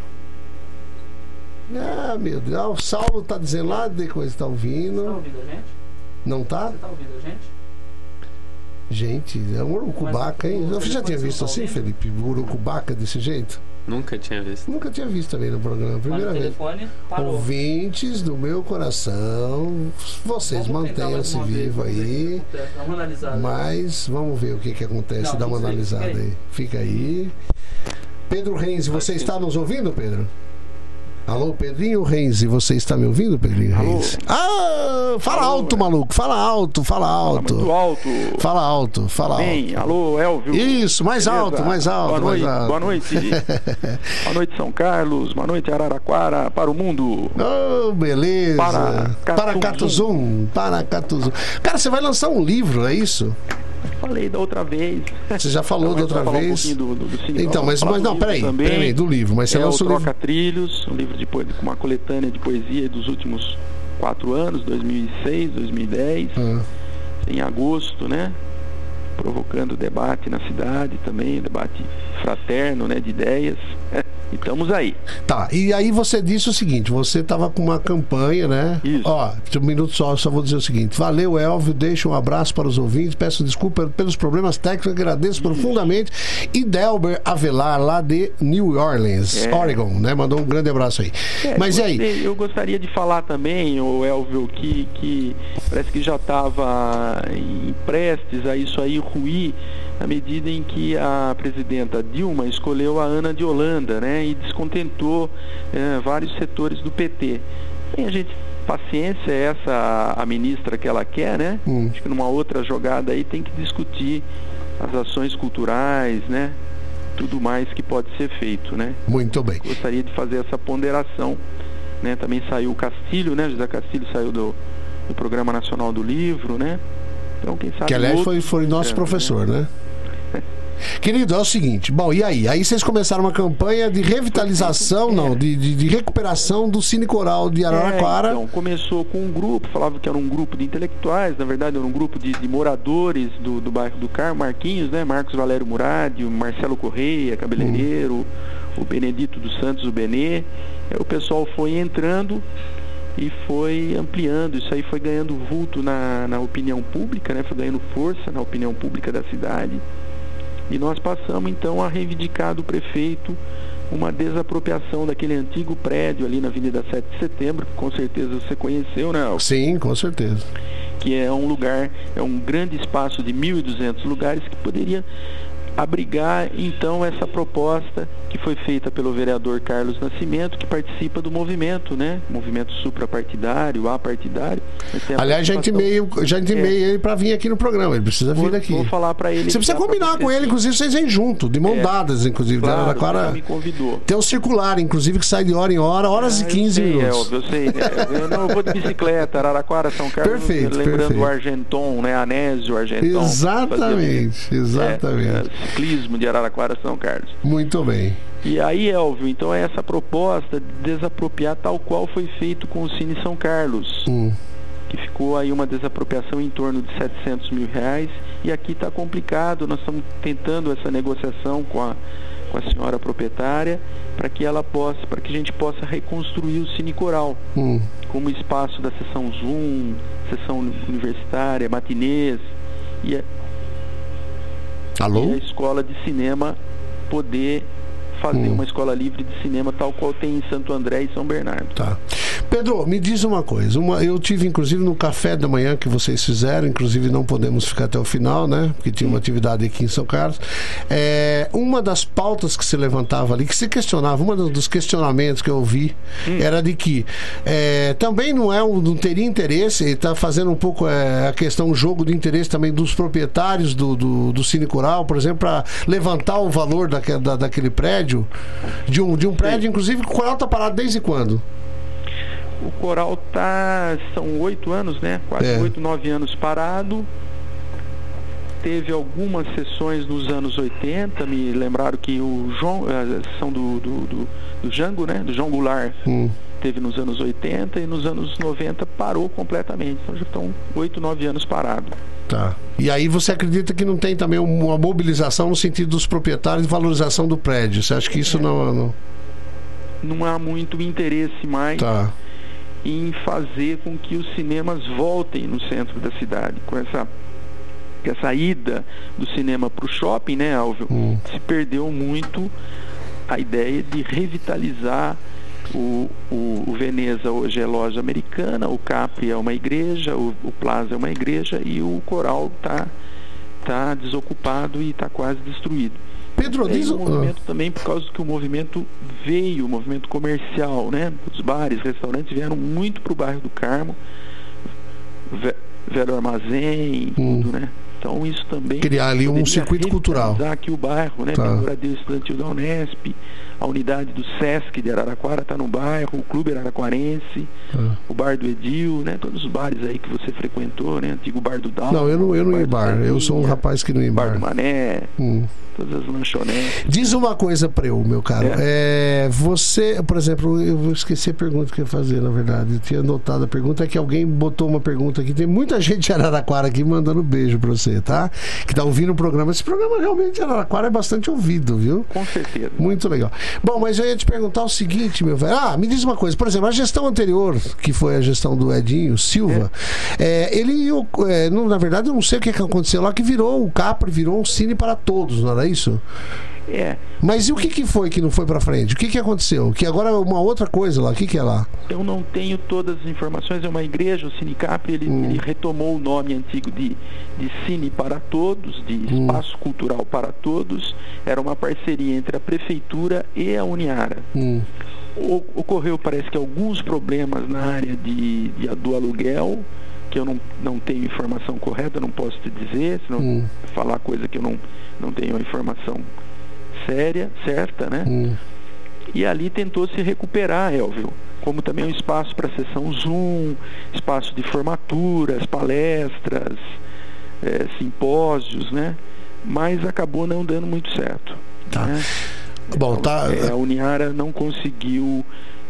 Ah, meu Deus. Ah, o Saulo está dizendo lá de coisa, está ouvindo. Você tá ouvindo a gente? Não tá? Você tá ouvindo a gente? Gente, é um urucubaca, hein? Mas o Você já tinha telefone visto não tá assim, ouvindo? Felipe? Um urucubaca desse jeito? Nunca tinha visto. Nunca tinha visto também no programa, Mas primeira o vez. telefone parou. Ouvintes do meu coração, vocês Vamos tentar mais mantenham-se uma vez, vivos vamos ver o aí. que acontece. Dá uma analisada. Mas vamos ver o que, que acontece. Não, Dá uma não sei, analisada fica aí. aí. Fica aí. Pedro Renzi, você está nos ouvindo, Pedro? Alô, Pedrinho Renzi, você está me ouvindo, Pedrinho Alô? Renzi? Ah, fala Alô, alto, maluco. Fala alto, fala Fala alto. muito alto. Fala alto, fala Bem, alto. alô, Elvio. Isso, mais Beleza? alto, mais alto. Boa noite, mais alto. boa noite. Boa noite, São Carlos. Boa noite, Araraquara. Para o mundo. Oh, beleza. Para Paracatuzum. Paracatuzum. Cara, você vai lançar um livro, é isso? Falei da outra vez. Você já falou da Então, outra falar um vez. pouquinho do, do, do Cine Então, Cal. mas, Falar mas do não, livro peraí, também. peraí, do livro. Mas você É o lançou o livro. Troca Trilhos, um livro de, poe- com uma coletânea de poesia dos últimos quatro anos, dois mil e seis, dois mil e dez, Ah, em agosto, né? Provocando debate na cidade também, debate fraterno, né? De ideias. E estamos aí. tá, e aí você disse o seguinte: você tava com uma campanha, né? Isso. Ó, um minuto só, eu só vou dizer o seguinte: valeu, Elvio, deixa um abraço para os ouvintes, peço desculpa pelos problemas técnicos, agradeço profundamente. E Delber Avelar, lá de New Orleans, É. Oregon, né? Mandou um grande abraço aí. É, Mas e eu aí? gostei- Eu gostaria de falar também, o Elvio, que, que parece que já estava em prestes a isso aí ruir, na medida em que a presidenta Dilma escolheu a Ana de Holanda, né, e descontentou eh, vários setores do P T. Bem, a gente, paciência, é essa a ministra que ela quer, né? Hum. Acho que numa outra jogada aí tem que discutir as ações culturais, né? Tudo mais que pode ser feito, né? Muito bem. Gostaria de fazer essa ponderação, né? Também saiu o Castilho, né? José Castilho saiu do, do Programa Nacional do Livro, né? Então, quem sabe Que aliás foi, outros foi nosso entrando, professor, né? Querido, é o seguinte, bom, e aí? Aí vocês começaram uma campanha de revitalização, não, de, de, de recuperação do Cine Coral de Araraquara. É, então, começou com um grupo, falava que era um grupo de intelectuais, na verdade era um grupo de, de moradores do, do bairro do Carmo, Marquinhos, né? Marcos Valério Murad, o Marcelo Correia, cabeleireiro, Hum. o Benedito dos Santos, o Benê. Aí o pessoal foi entrando e foi ampliando, isso aí foi ganhando vulto na, na opinião pública, né? Foi ganhando força na opinião pública da cidade. E nós passamos então a reivindicar do prefeito uma desapropriação daquele antigo prédio ali na Avenida sete de Setembro, que com certeza você conheceu, né, Alves? Sim, com certeza. Que é um lugar, é um grande espaço de mil e duzentos lugares que poderia abrigar então essa proposta que foi feita pelo vereador Carlos Nascimento, que participa do movimento, né? Movimento suprapartidário, apartidário. Mas tem a Aliás, já participação- intimei, já intimei ele pra vir aqui no programa. Ele precisa vir Vou, aqui. vou falar para ele. Você precisa que dá pra combinar com acontecer. ele, inclusive vocês vêm junto, de mão É. dadas, inclusive. Claro, Araraquara ele me convidou. tem um circular, inclusive, que sai de hora em hora, horas Ah, e quinze eu sei, minutos. Elvio, eu sei, né? Eu não eu vou de bicicleta, Araraquara, São Carlos, Perfeito, lembrando perfeito. o Argenton, né? Anésio Argenton. Exatamente, exatamente. É, é, ciclismo de Araraquara, São Carlos. Muito bem. E aí, Elvio, então é essa proposta de desapropriar tal qual foi feito com o Cine São Carlos, Hum. que ficou aí uma desapropriação em torno de setecentos mil reais, e aqui está complicado, nós estamos tentando essa negociação com a, com a senhora proprietária, para que ela possa, para que a gente possa reconstruir o Cine Coral, Hum. como espaço da sessão Zoom, sessão universitária, matinês, e a, Alô? e a escola de cinema poder fazer Hum. uma escola livre de cinema tal qual tem em Santo André e São Bernardo. Tá. Pedro, me diz uma coisa. Uma, eu tive, inclusive, no café da manhã que vocês fizeram, inclusive não podemos ficar até o final, né? Porque tinha uma atividade aqui em São Carlos. É, uma das pautas que se levantava ali, que se questionava, um dos questionamentos que eu ouvi era de que é, também não é um, não teria interesse, e está fazendo um pouco é, a questão, um jogo de interesse também dos proprietários do, do, do Cine Coral, por exemplo, para levantar o valor daque, da, daquele prédio, de um, de um prédio, inclusive, que o Coral está parado desde quando? O coral tá, são oito anos, né? Quase É. oito, nove anos parado. Teve algumas sessões nos anos oitenta, me lembraram que o João, a sessão do, do, do, do Jango, né? Do João Goulart, Hum. teve nos anos oitenta, e nos anos noventa parou completamente. Então já estão oito, nove anos parado. Tá. E aí você acredita que não tem também uma mobilização no sentido dos proprietários de valorização do prédio? Você acha que isso não... não... Não há muito interesse mais Tá. em fazer com que os cinemas voltem no centro da cidade, com essa, essa ida do cinema para o shopping, né, Alvio? Hum. Se perdeu muito a ideia de revitalizar o, o, o Veneza. Hoje é loja americana, o Capri é uma igreja, o, o Plaza é uma igreja e o Coral está tá desocupado e está quase destruído. Pedro, Tem diz um o... movimento também por causa que o movimento veio, o movimento comercial, né? Os bares, restaurantes vieram muito para o bairro do Carmo, Ve- Velho Armazém, Hum. tudo, né? Então isso também Criar ali um poderia circuito cultural. revitalizar aqui o bairro, né? Tá. Tem a moradia estudantil da Unesp, a unidade do Sesc de Araraquara está no bairro, o Clube Araraquarense, Ah. o Bar do Edil, né? Todos os bares aí que você frequentou, né? Antigo Bar do Dal. Não, eu não, eu não ia em bar. do Eu sou um Saninha, rapaz que não ia em Bar do bar. Mané, Hum. todas as lanchonetes. Diz uma coisa pra eu, meu caro. É, você, por exemplo, eu esqueci a pergunta que eu ia fazer, na verdade. Eu tinha anotado a pergunta, é que alguém botou uma pergunta aqui. Tem muita gente de Araraquara aqui mandando beijo pra você, tá? Que tá ouvindo o programa. Esse programa realmente de Araraquara é bastante ouvido, viu? Com certeza. Muito legal. Bom, mas eu ia te perguntar o seguinte, meu velho. Ah, me diz uma coisa. Por exemplo, a gestão anterior, que foi a gestão do Edinho Silva, é, ele, é, não, na verdade, eu não sei o que que aconteceu lá, que virou o Capri, virou um Cine para Todos, não era isso? É, Mas e o que, que foi que não foi pra frente? O que, que aconteceu? Que agora é uma outra coisa lá. O que, que é lá? eu não tenho todas as informações, é uma igreja, o Cine Capri, ele, Hum. ele retomou o nome antigo de, de Cine para Todos, de Hum. Espaço Cultural para Todos. Era uma parceria entre a Prefeitura e a Uniara. Hum. O- ocorreu, parece que, alguns problemas na área de, de- do aluguel, que eu não, não tenho informação correta, não posso te dizer, senão Hum. falar coisa que eu não, não tenho a informação séria, certa, né? Hum. E ali tentou se recuperar, Elvio, como também um espaço para sessão Zoom, espaço de formaturas, palestras, eh, simpósios, né? Mas acabou não dando muito certo. Tá. Né? Bom, tá. Eh, a Uniara não conseguiu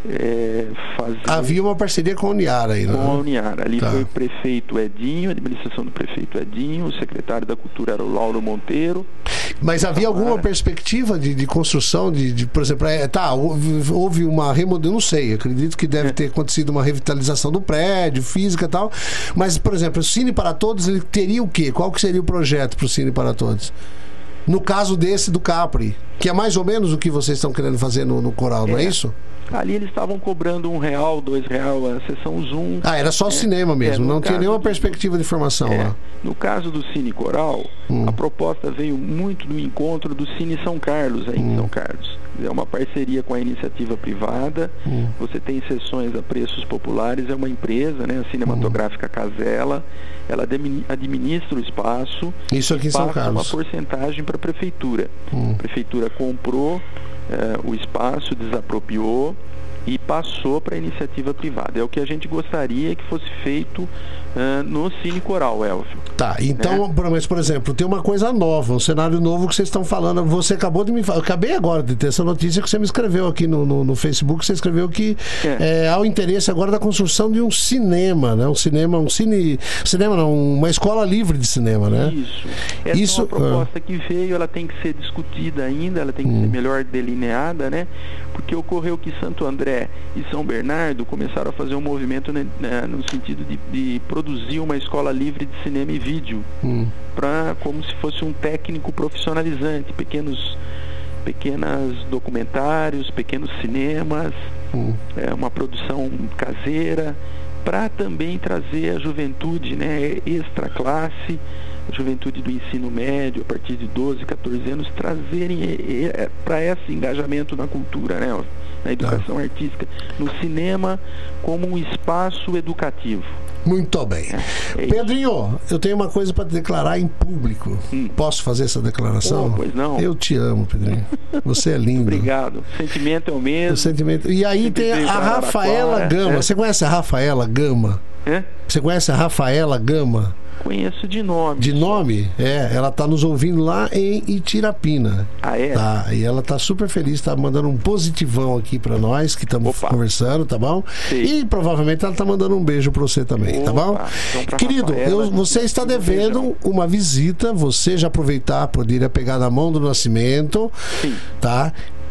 eh, fazer Havia uma parceria com a Uniara aí, com a né? Uniara. Ali Tá. foi o prefeito Edinho, a administração do prefeito Edinho, o secretário da Cultura era o Lauro Monteiro. Mas havia alguma Tomara. perspectiva de, de construção, de, de, por exemplo, é, tá, houve, houve uma remodelação, não sei, acredito que deve ter acontecido uma revitalização do prédio, física e tal, mas, por exemplo, o Cine para Todos, ele teria o quê? Qual que seria o projeto para o Cine para Todos? No caso desse do Capri, que é mais ou menos o que vocês estão querendo fazer no, no Coral, não é É. isso? Ali eles estavam cobrando um real, dois real a sessão Zoom. Ah, era só É, cinema mesmo, é, no não tinha caso nenhuma do- perspectiva de formação É, lá. no caso do Cine Coral, Hum. a proposta veio muito do encontro do Cine São Carlos, aí Hum. em São Carlos. É uma parceria com a iniciativa privada, Hum. você tem sessões a preços populares, é uma empresa, né, a Cinematográfica Casella, ela admi- administra o espaço Isso aqui em e São passa Carlos. uma porcentagem para a Prefeitura. Hum. A Prefeitura comprou eh, o espaço, desapropriou e passou para a iniciativa privada. É o que a gente gostaria que fosse feito ah, no Cine Coral, Elvio. Tá, então, É. por- mas, por exemplo, tem uma coisa nova, um cenário novo que vocês estão falando. Você acabou de me falar, eu acabei agora de ter essa notícia que você me escreveu aqui no, no, no Facebook. Você escreveu que É. é, há o interesse agora da construção de um cinema, né? Um cinema, um cine. Cinema não, uma escola livre de cinema, né? Isso. Essa Isso, é uma proposta que veio, ela tem que ser discutida ainda, ela tem que Hum. ser melhor delineada, né? Porque ocorreu que Santo André e São Bernardo começaram a fazer um movimento, né, né, no sentido de, de produzir uma escola livre de cinema e vídeo, Hum. para como se fosse um técnico profissionalizante, pequenos pequenas documentários, pequenos cinemas, Hum. é, uma produção caseira, para também trazer a juventude, né, extra classe, a juventude do ensino médio, a partir de doze, quatorze anos, trazerem para esse engajamento na cultura, né, ó, na educação artística, no cinema, como um espaço educativo. Muito bem. É isso. Pedrinho, eu tenho uma coisa para declarar em público. Hum. Posso fazer essa declaração? Oh, pois não. Eu te amo, Pedrinho. Você é lindo. Obrigado. O sentimento é o O mesmo. sentimento. E aí Sempre tem veio a pra Rafaela Araraquara, Gama. é. Você conhece a Rafaela Gama? Hã? Você conhece a Rafaela Gama? Conheço de nome. De nome? É, ela tá nos ouvindo lá em Itirapina. Ah, é? Tá, e ela tá super feliz, tá mandando um positivão aqui pra nós, que estamos Opa. conversando, tá bom? Sei. E provavelmente ela tá mandando um beijo pra você também, tá Opa. bom? Então, pra Querido, Rafaela, eu- você está um devendo beijão. uma visita, você já aproveitar, poderia pegar na mão do Nascimento, Sim. tá?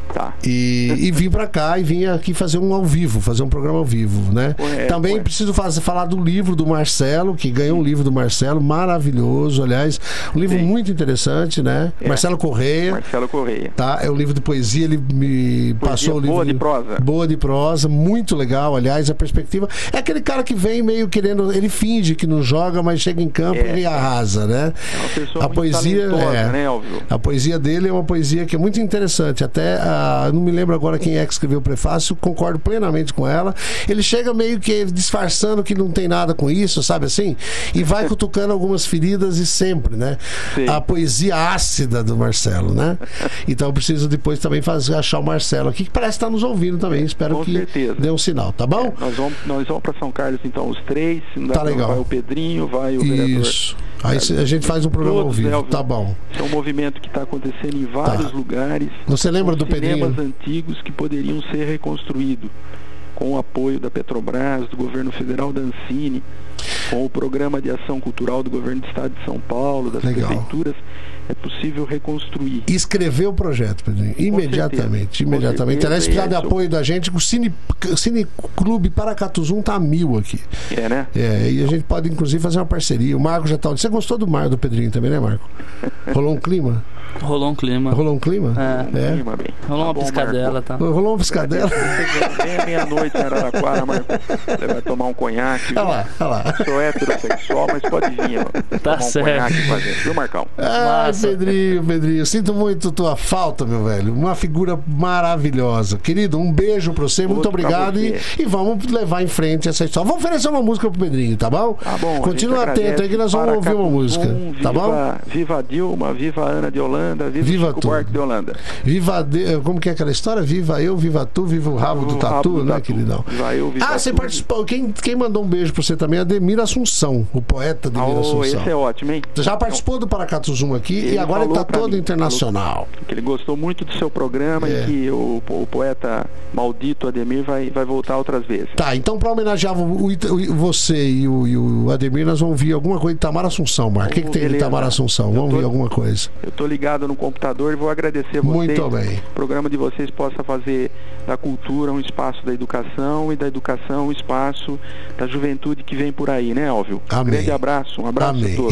Tá. E, e vim pra cá e vim aqui fazer um ao vivo, fazer um programa ao vivo, né? Ué, Também ué. preciso fazer, falar do livro do Marcelo, que ganhou um livro do Marcelo, maravilhoso, aliás, um livro Sim. muito interessante, né? É. Marcelo Correia, Marcelo Correia. tá? É um livro de poesia, ele me passou o livro. boa de prosa. Boa de prosa, muito legal, aliás, a perspectiva. É aquele cara que vem meio querendo, ele finge que não joga, mas chega em campo É. e ele arrasa, né? É uma pessoa A muito poesia talentosa, é. né, Elvio? A poesia dele é uma poesia que é muito interessante. Até, ah, eu não me lembro agora quem é que escreveu o prefácio, concordo plenamente com ela. Ele chega meio que disfarçando que não tem nada com isso, sabe assim? E vai cutucando algumas feridas e sempre, né? Sim. A poesia ácida do Marcelo, né? Então eu preciso depois também fazer, achar o Marcelo aqui, que parece estar nos ouvindo também. Espero Com que certeza. dê um sinal, tá bom? Nós vamos, nós vamos para São Carlos, então, os três. Se não dá Tá pra- legal. Vai o Pedrinho, vai o vereador. Isso. Aí a gente faz um programa ao Todos, vivo, Elvio. tá bom. Isso é um movimento que está acontecendo em vários Tá. lugares. Você lembra do cinemas Pedrinho? antigos que poderiam ser reconstruídos com o apoio da Petrobras, do governo federal da Ancine, com o programa de ação cultural do governo do estado de São Paulo, das Legal. prefeituras, é possível reconstruir. Escrever o projeto, Pedrinho. Imediatamente, certeza. imediatamente. Com Aliás, se precisar de certeza. apoio da gente, o Cine, Cine Clube Paracatuzum tá mil aqui. É, né? É, e a gente pode, inclusive, fazer uma parceria. O Marco já tá. Você gostou do Mar do Pedrinho também, né, Marco? Rolou um clima? Rolou um clima. Rolou um clima? É. Clima, bem. Rolou uma Tá bom, piscadela, Marco. tá? Rolou uma piscadela? Você vem à meia-noite em Araraquara, Marco. Você vai tomar um conhaque. Olha lá, olha lá. Sou heterossexual, mas pode vir, ó. Tá tomar um certo. conhaque com a gente, viu, Marcão? Ah, Massa. Pedrinho, Pedrinho, sinto muito tua falta, meu velho. Uma figura maravilhosa. Querido, um beijo pra você, muito Outro pra obrigado. E, você. e vamos levar em frente essa história. Vamos oferecer uma música pro Pedrinho, tá bom? Tá bom. a Continua gente atento aí agradece. que nós vamos ouvir uma Paracatuzum, música, tá bom? viva- Viva a Dilma, viva a Ana de Holanda, viva, Viva o Chico tudo. Buarque de Holanda. Viva de... Como que é aquela história? Viva eu, viva tu, viva o rabo do O tatu, rabo do né, tatu. queridão? Viva eu, viva Ah, você tu. participou. Quem, quem mandou um beijo pra você também é Ademir Assunção, o poeta Ademir Oh, Assunção. esse é ótimo, hein? Já participou do Paracatuzum aqui Ele e agora ele falou tá pra todo mim, internacional. Que ele gostou muito do seu programa É. e que o, o poeta maldito Ademir vai, vai voltar outras vezes. Tá, então pra homenagear o, o, Ita- o- você e o, e o Ademir, nós vamos ouvir alguma coisa de Itamar Assunção, Marco. O que, que tem de Beleza. Itamar Assunção? Eu Vamos tô- ouvir alguma coisa. Eu tô ligado no computador e vou agradecer a vocês. Muito bem. O programa de vocês possa fazer da cultura um espaço da educação e da educação um espaço da juventude que vem por aí, né, Elvio? Um Amém. grande abraço, um abraço Amém. a todos.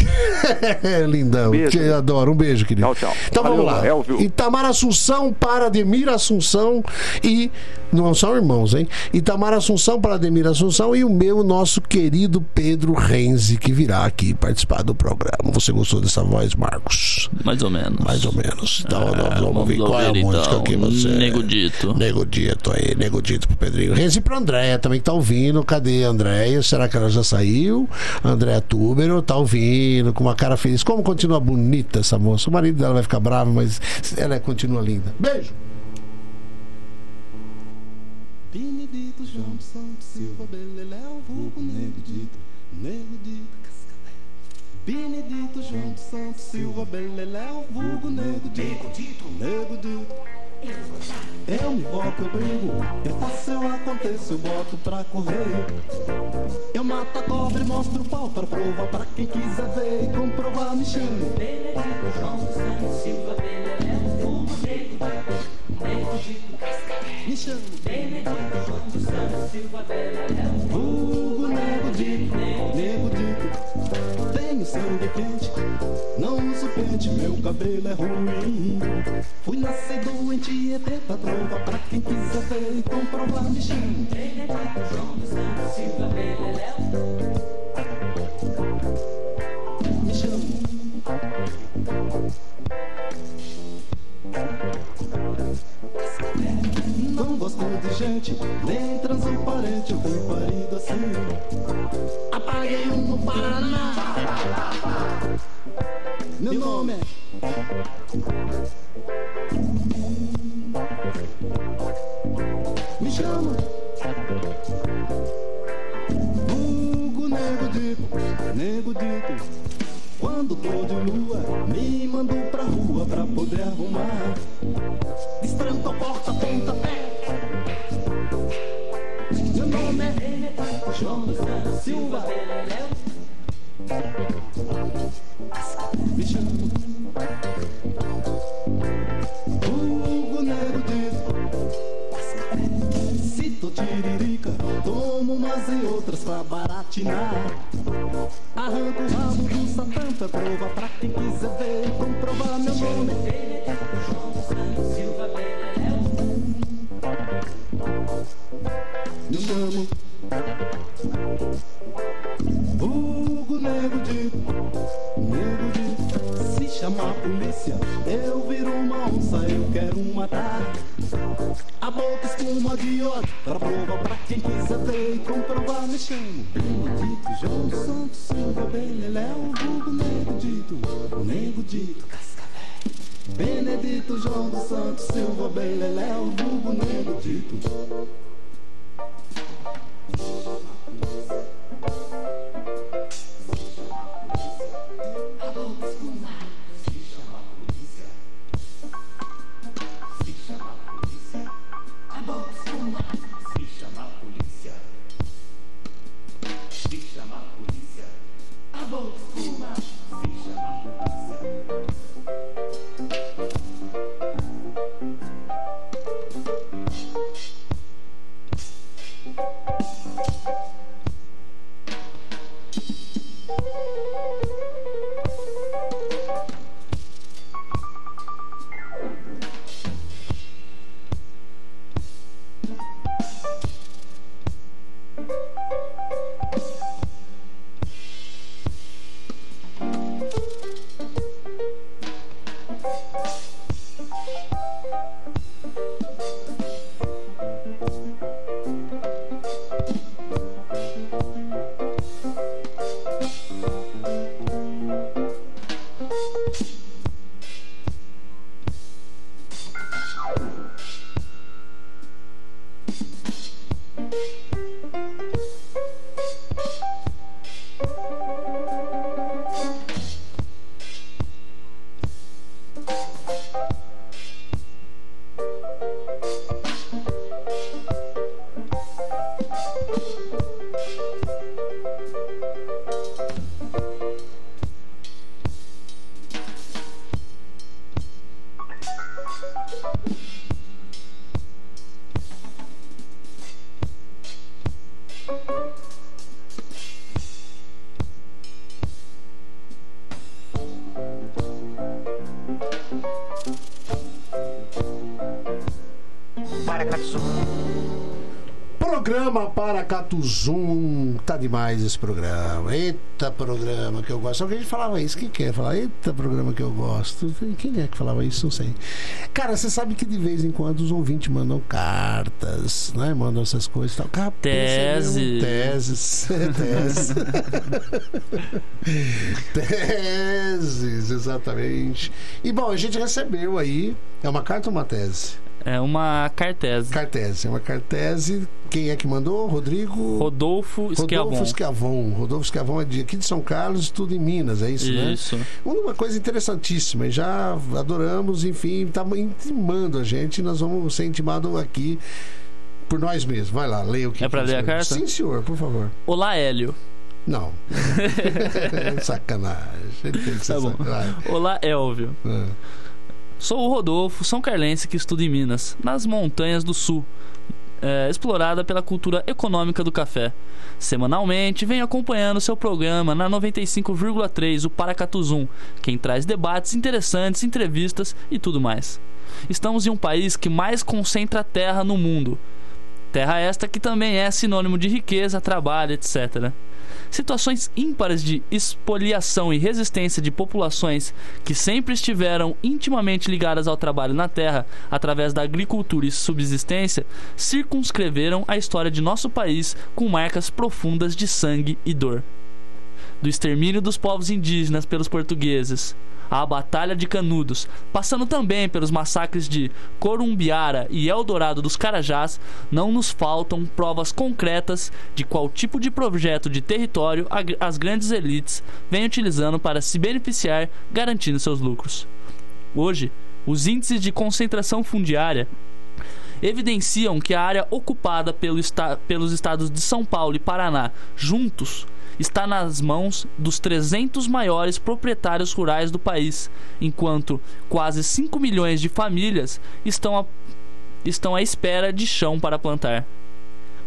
Lindão, Beijo. que eu adoro. Um beijo, querido. Tchau, tchau. Então Valeu, vamos lá. Elvio. Itamar Assunção para Ademir Assunção e. Não são irmãos, hein? Itamar Assunção para Ademir Assunção e o meu, nosso querido Pedro Renzi, que virá aqui participar do programa. Você gostou dessa voz, Marcos? Mais ou menos. Mais ou menos. Então, É, nós vamos vamos ouvir qual é a ouvir, música então. que você. Nego Dito. Nego Dito aí, Nego Dito pro Pedrinho. Renzi pra Andréia também que tá ouvindo. Cadê a Andréia? Será que ela já saiu? Andréia Túbero tá ouvindo, com uma cara feliz. Como continua bonita essa moça. O marido dela vai ficar bravo, mas ela continua linda. Beijo! Benedito João Santos Silva Beleléu, vulgo Nego Dito, Nego Dito, Cascavel. Benedito João Santos Silva Beleléu, vulgo Nego Dito, Nego Dito. Eu me boto, eu brigo, eu faço, eu aconteço, eu boto pra correr. Eu mato a cobra e mostro o pau pra provar pra quem quiser ver e comprovar, me chamo. Benedito João Santos Silva Beleléu, vulgo Nego Dito, Nego Dito, Cascavel. Me chamo Benedito João Santos Silva Beleléu, vulgo Nego Dito, Nego Dito. Tenho sangue quente, não uso pente, meu cabelo é ruim. Fui nascer doente e é pra provar pra quem quiser ver e comprovar, me chamo Benedito João Santos Silva Beleléu. Me chamo não gosto de gente, nem transparente, eu fui parido assim. Apaguei um no Paraná. Meu nome é me chama Hugo Nego Dito, Nego Dito. Quando tô de lua, me mando pra rua pra poder arrumar. Destranco a porta, ponta pé. Meu nome é João Silva Beleléu. Me chamo Hugo Nego Dito, tiririca, tomo umas e outras pra baratinar. Arranco o rabo do satã pra provar pra quem quiser ver, comprovar meu nome. Me chamo Hugo Nego Dito, Nego Dito. Se chamar a polícia, eu viro uma onça, eu quero matar. A boca espuma de ódio, pra provar pra quem quiser ver e comprovar. Me chamo Benedito João Santos Silva Beleléu, Hugo Nego Dito, Nego Dito Cascavel. Benedito João dos Santos Silva Beleléu, Hugo Nego Dito. Programa Paracatuzum, tá demais esse programa. Eita, programa que eu gosto. Alguém falava isso, quem quer falar? Eita, programa que eu gosto. Quem é que falava isso? Não sei. Cara, você sabe que de vez em quando os ouvintes mandam cartas, né? Mandam essas coisas e tal. Cara, Tese. Teses. Teses. Teses, exatamente. E bom, a gente recebeu aí. É uma carta ou uma tese? É uma cartese. Cartese, é uma cartese. Quem é que mandou? Rodrigo... Rodolfo Schiavon. Rodolfo Schiavon. Rodolfo Schiavon é de aqui de São Carlos, tudo em Minas, é isso, né? Isso. Uma coisa interessantíssima. Já adoramos, enfim, tá intimando a gente. Nós vamos ser intimados aqui por nós mesmos. Vai lá, leia o que... É pra ler a carta? Sim, senhor, por favor. Olá, Hélio. Não. Sacanagem. Ele tem que ser Tá bom. sacanagem. Olá, Elvio. É. Sou o Rodolfo, São Carlense que estuda em Minas, nas montanhas do sul, é, explorada pela cultura econômica do café. Semanalmente venho acompanhando seu programa na noventa e cinco vírgula três, o Paracatuzum, quem traz debates interessantes, entrevistas e tudo mais. Estamos em um país que mais concentra terra no mundo. Terra esta que também é sinônimo de riqueza, trabalho, etcétera. Situações ímpares de expoliação e resistência de populações que sempre estiveram intimamente ligadas ao trabalho na terra através da agricultura e subsistência circunscreveram a história de nosso país com marcas profundas de sangue e dor. Do extermínio dos povos indígenas pelos portugueses, à Batalha de Canudos, passando também pelos massacres de Corumbiara e Eldorado dos Carajás, não nos faltam provas concretas de qual tipo de projeto de território as grandes elites vêm utilizando para se beneficiar, garantindo seus lucros. Hoje, os índices de concentração fundiária evidenciam que a área ocupada pelo esta- pelos estados de São Paulo e Paraná juntos está nas mãos dos trezentos maiores proprietários rurais do país, enquanto quase cinco milhões de famílias estão, a, estão à espera de chão para plantar.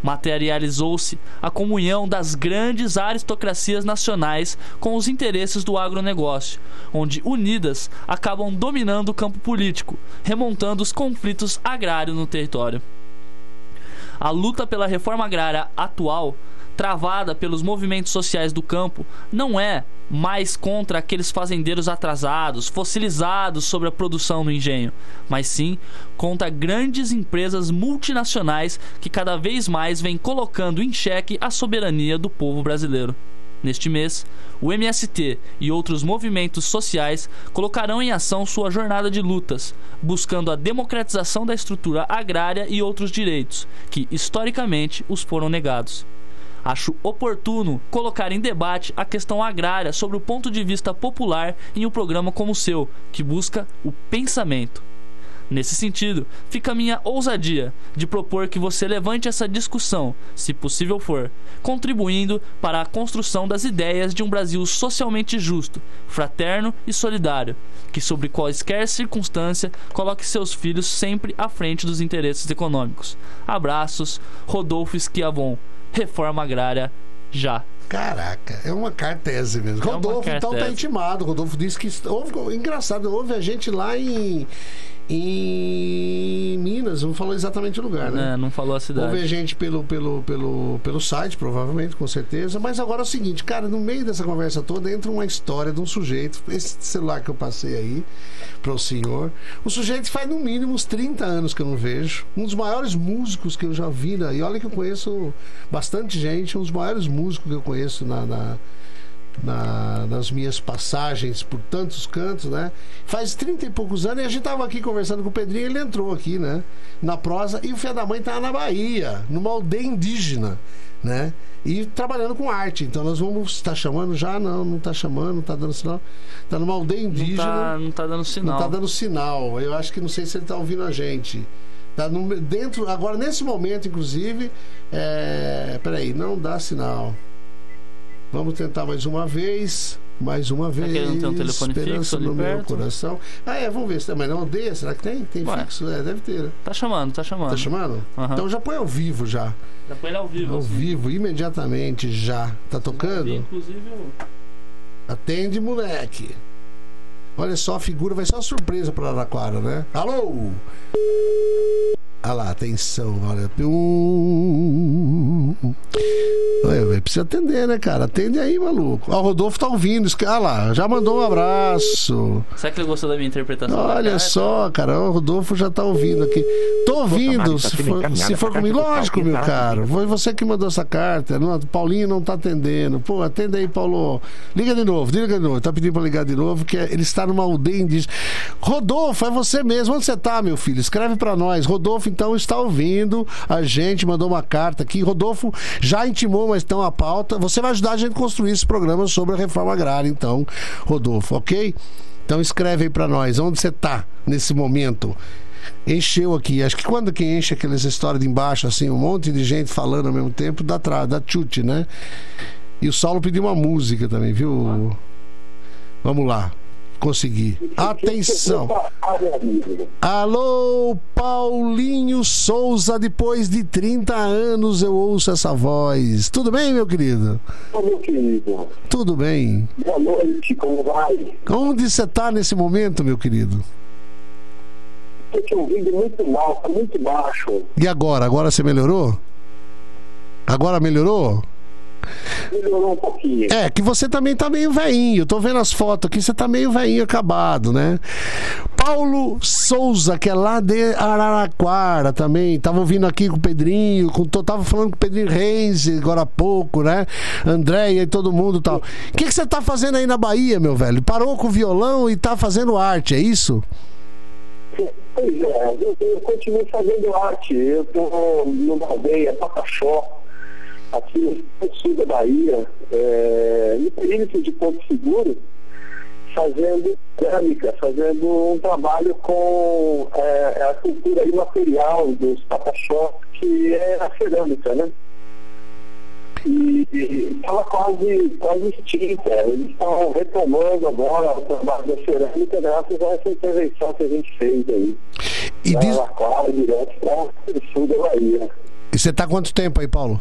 materializou-se a comunhão das grandes aristocracias nacionais com os interesses do agronegócio, onde unidas acabam dominando o campo político, remontando os conflitos agrários no território. A luta pela reforma agrária atual, travada pelos movimentos sociais do campo, não é mais contra aqueles fazendeiros atrasados, fossilizados sobre a produção no engenho, mas sim contra grandes empresas multinacionais que cada vez mais vêm colocando em xeque a soberania do povo brasileiro. Neste mês, o M S T e outros movimentos sociais colocarão em ação sua jornada de lutas, buscando a democratização da estrutura agrária e outros direitos que, historicamente, os foram negados. Acho oportuno colocar em debate a questão agrária sobre o ponto de vista popular em um programa como o seu, que busca o pensamento. Nesse sentido, fica a minha ousadia de propor que você levante essa discussão, se possível for, contribuindo para a construção das ideias de um Brasil socialmente justo, fraterno e solidário, que sobre quaisquer circunstância coloque seus filhos sempre à frente dos interesses econômicos. Abraços, Rodolfo Schiavon. Reforma agrária já. Caraca, é uma cartese mesmo. É Rodolfo, cartese. então, tá intimado. Rodolfo disse que... Houve, engraçado, houve a gente lá em... em Minas, não falou exatamente o lugar, né? É, não falou a cidade. Houve a gente pelo, pelo, pelo, pelo site, provavelmente, com certeza. Mas agora é o seguinte, cara, no meio dessa conversa toda entra uma história de um sujeito. Esse celular que eu passei aí para o senhor. O sujeito faz no mínimo uns trinta anos que eu não vejo. Um dos maiores músicos que eu já vi, né? E olha que eu conheço bastante gente, um dos maiores músicos que eu conheço na... na Na, nas minhas passagens por tantos cantos, né? Faz trinta e poucos anos, e a gente tava aqui conversando com o Pedrinho, ele entrou aqui, né? Na prosa, e o filho da mãe tava na Bahia, numa aldeia indígena, né? E trabalhando com arte. Então nós vamos... Tá chamando já? Não, não tá chamando, não tá dando sinal. Tá numa aldeia indígena. Não tá, não tá dando sinal. Não tá dando sinal. Eu acho que não sei se ele tá ouvindo a gente. Tá no, dentro... Agora, nesse momento, inclusive... É... Peraí, não dá sinal. Vamos tentar mais uma vez. Mais uma vez. Será que ele não tem um telefone Esperança fixo no ali meu perto? coração. Ah, é, vamos ver se tem. Mas na aldeia, será que tem? Tem Ué. fixo? É, deve ter. Né? Tá chamando, tá chamando. Tá chamando? Aham. Então já põe ao vivo já. Já põe ele ao vivo. Ao assim. vivo, imediatamente já. Tá tocando? Vi, inclusive, o- Atende, moleque. Olha só, a figura vai ser uma surpresa para Araraquara, né? Alô? Olha lá, atenção, olha. Um... Olha, véio, precisa atender, né, cara? Atende aí, maluco. Ó, o Rodolfo tá ouvindo. Olha lá, já mandou um abraço. Será que ele gostou da minha interpretação? da Olha carta? só, cara, o Rodolfo já tá ouvindo aqui. Tô ouvindo, se for, se for comigo. Lógico, meu caro. Foi você que mandou essa carta. Não, Paulinho não tá atendendo. Pô, atenda aí, Paulo. Liga de novo, liga de novo. Tá pedindo pra ligar de novo, que ele está numa aldeia indígena. Rodolfo, é você mesmo. Onde você tá, meu filho? Escreve pra nós. Rodolfo, então, está ouvindo a gente, mandou uma carta aqui. Rodolfo já intimou, mas estão a pauta. Você vai ajudar a gente a construir esse programa sobre a reforma agrária, então, Rodolfo, ok? Então escreve aí pra nós, onde você tá nesse momento? Encheu aqui, acho que quando que enche aquelas histórias de embaixo, assim, um monte de gente falando ao mesmo tempo, dá, tra... dá chute, né? E o Saulo pediu uma música também, viu? Vamos lá. Consegui. Atenção. Alô, Paulinho Souza, depois de trinta anos eu ouço essa voz. Tudo bem, meu querido? Ô, meu querido. Tudo bem. Boa noite, como vai? Onde você está nesse momento, meu querido? Estou te ouvindo muito mal, tá muito baixo. E agora? Agora você melhorou? Agora melhorou? Melhorou um pouquinho. É, que você também tá meio veinho. Eu tô vendo as fotos aqui, você tá meio veinho, acabado, né? Paulo Souza, que é lá de Araraquara também. Tava ouvindo aqui com o Pedrinho, com, tava falando com o Pedrinho Reis agora há pouco, né? Andréia e todo mundo e tal. O que, que você tá fazendo aí na Bahia, meu velho? Parou com o violão e tá fazendo arte, é isso? Pois é, eu, eu continuo fazendo arte. Eu tô numa aldeia, Pataxó, aqui no sul da Bahia, é, no perímetro de Porto Seguro, fazendo cerâmica, fazendo um trabalho com é, a cultura imaterial dos Pataxó, que é a cerâmica, né? E estava quase, quase extinta. Eles estão retomando agora o trabalho da cerâmica graças a essa intervenção que a gente fez aí. E diz... Claro, direto para o sul da Bahia. E você tá há quanto tempo aí, Paulo?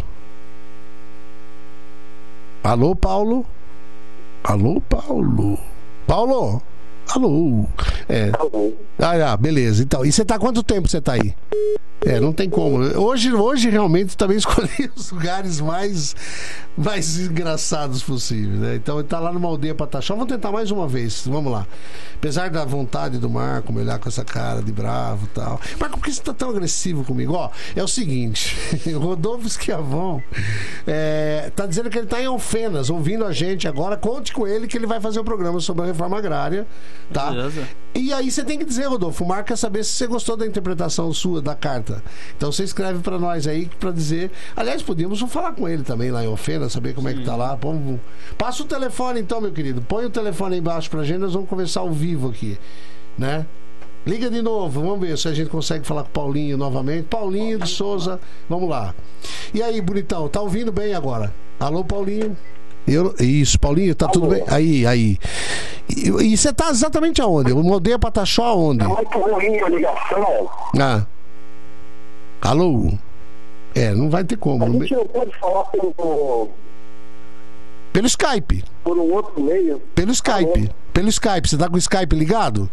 Alô, Paulo? Alô, Paulo? Paulo? Alô? É. Ah, ah, beleza. Então, e você tá há quanto tempo você tá aí? É, não tem como. Hoje, hoje realmente também escolhi os lugares mais, mais engraçados possíveis, né? Então ele tá lá numa aldeia Pataxó. Vamos tentar mais uma vez. Vamos lá. Apesar da vontade do Marco me olhar com essa cara de bravo e tal. Marco, por que você tá tão agressivo comigo? Ó, é o seguinte. O Rodolfo Schiavon é, tá dizendo que ele tá em Alfenas, ouvindo a gente agora. Conte com ele que ele vai fazer o programa sobre a reforma agrária, tá? Beleza. E aí você tem que dizer, Rodolfo, o Marco quer saber se você gostou da interpretação sua da carta. Então você escreve pra nós aí pra dizer. Aliás, podíamos falar com ele também lá em Alfenas, saber como Sim. é que tá lá. Vamos... Passa o telefone então, meu querido. Põe o telefone aí embaixo pra gente, nós vamos conversar ao vivo aqui, né? Liga de novo, vamos ver se a gente consegue falar com o Paulinho novamente. Paulinho de Souza, vamos lá. E aí, bonitão, tá ouvindo bem agora? Alô, Paulinho? Eu, isso, Paulinho, tá Alô. Tudo bem? Aí, aí. E você tá exatamente aonde? O Aldeia Pataxó aonde? É muito ruim a ligação. Ah. Alô? É, não vai ter como. A gente não pode falar pelo... Pelo Skype. Por um outro meio. Pelo Skype. Alô? Pelo Skype. Você tá com o Skype ligado?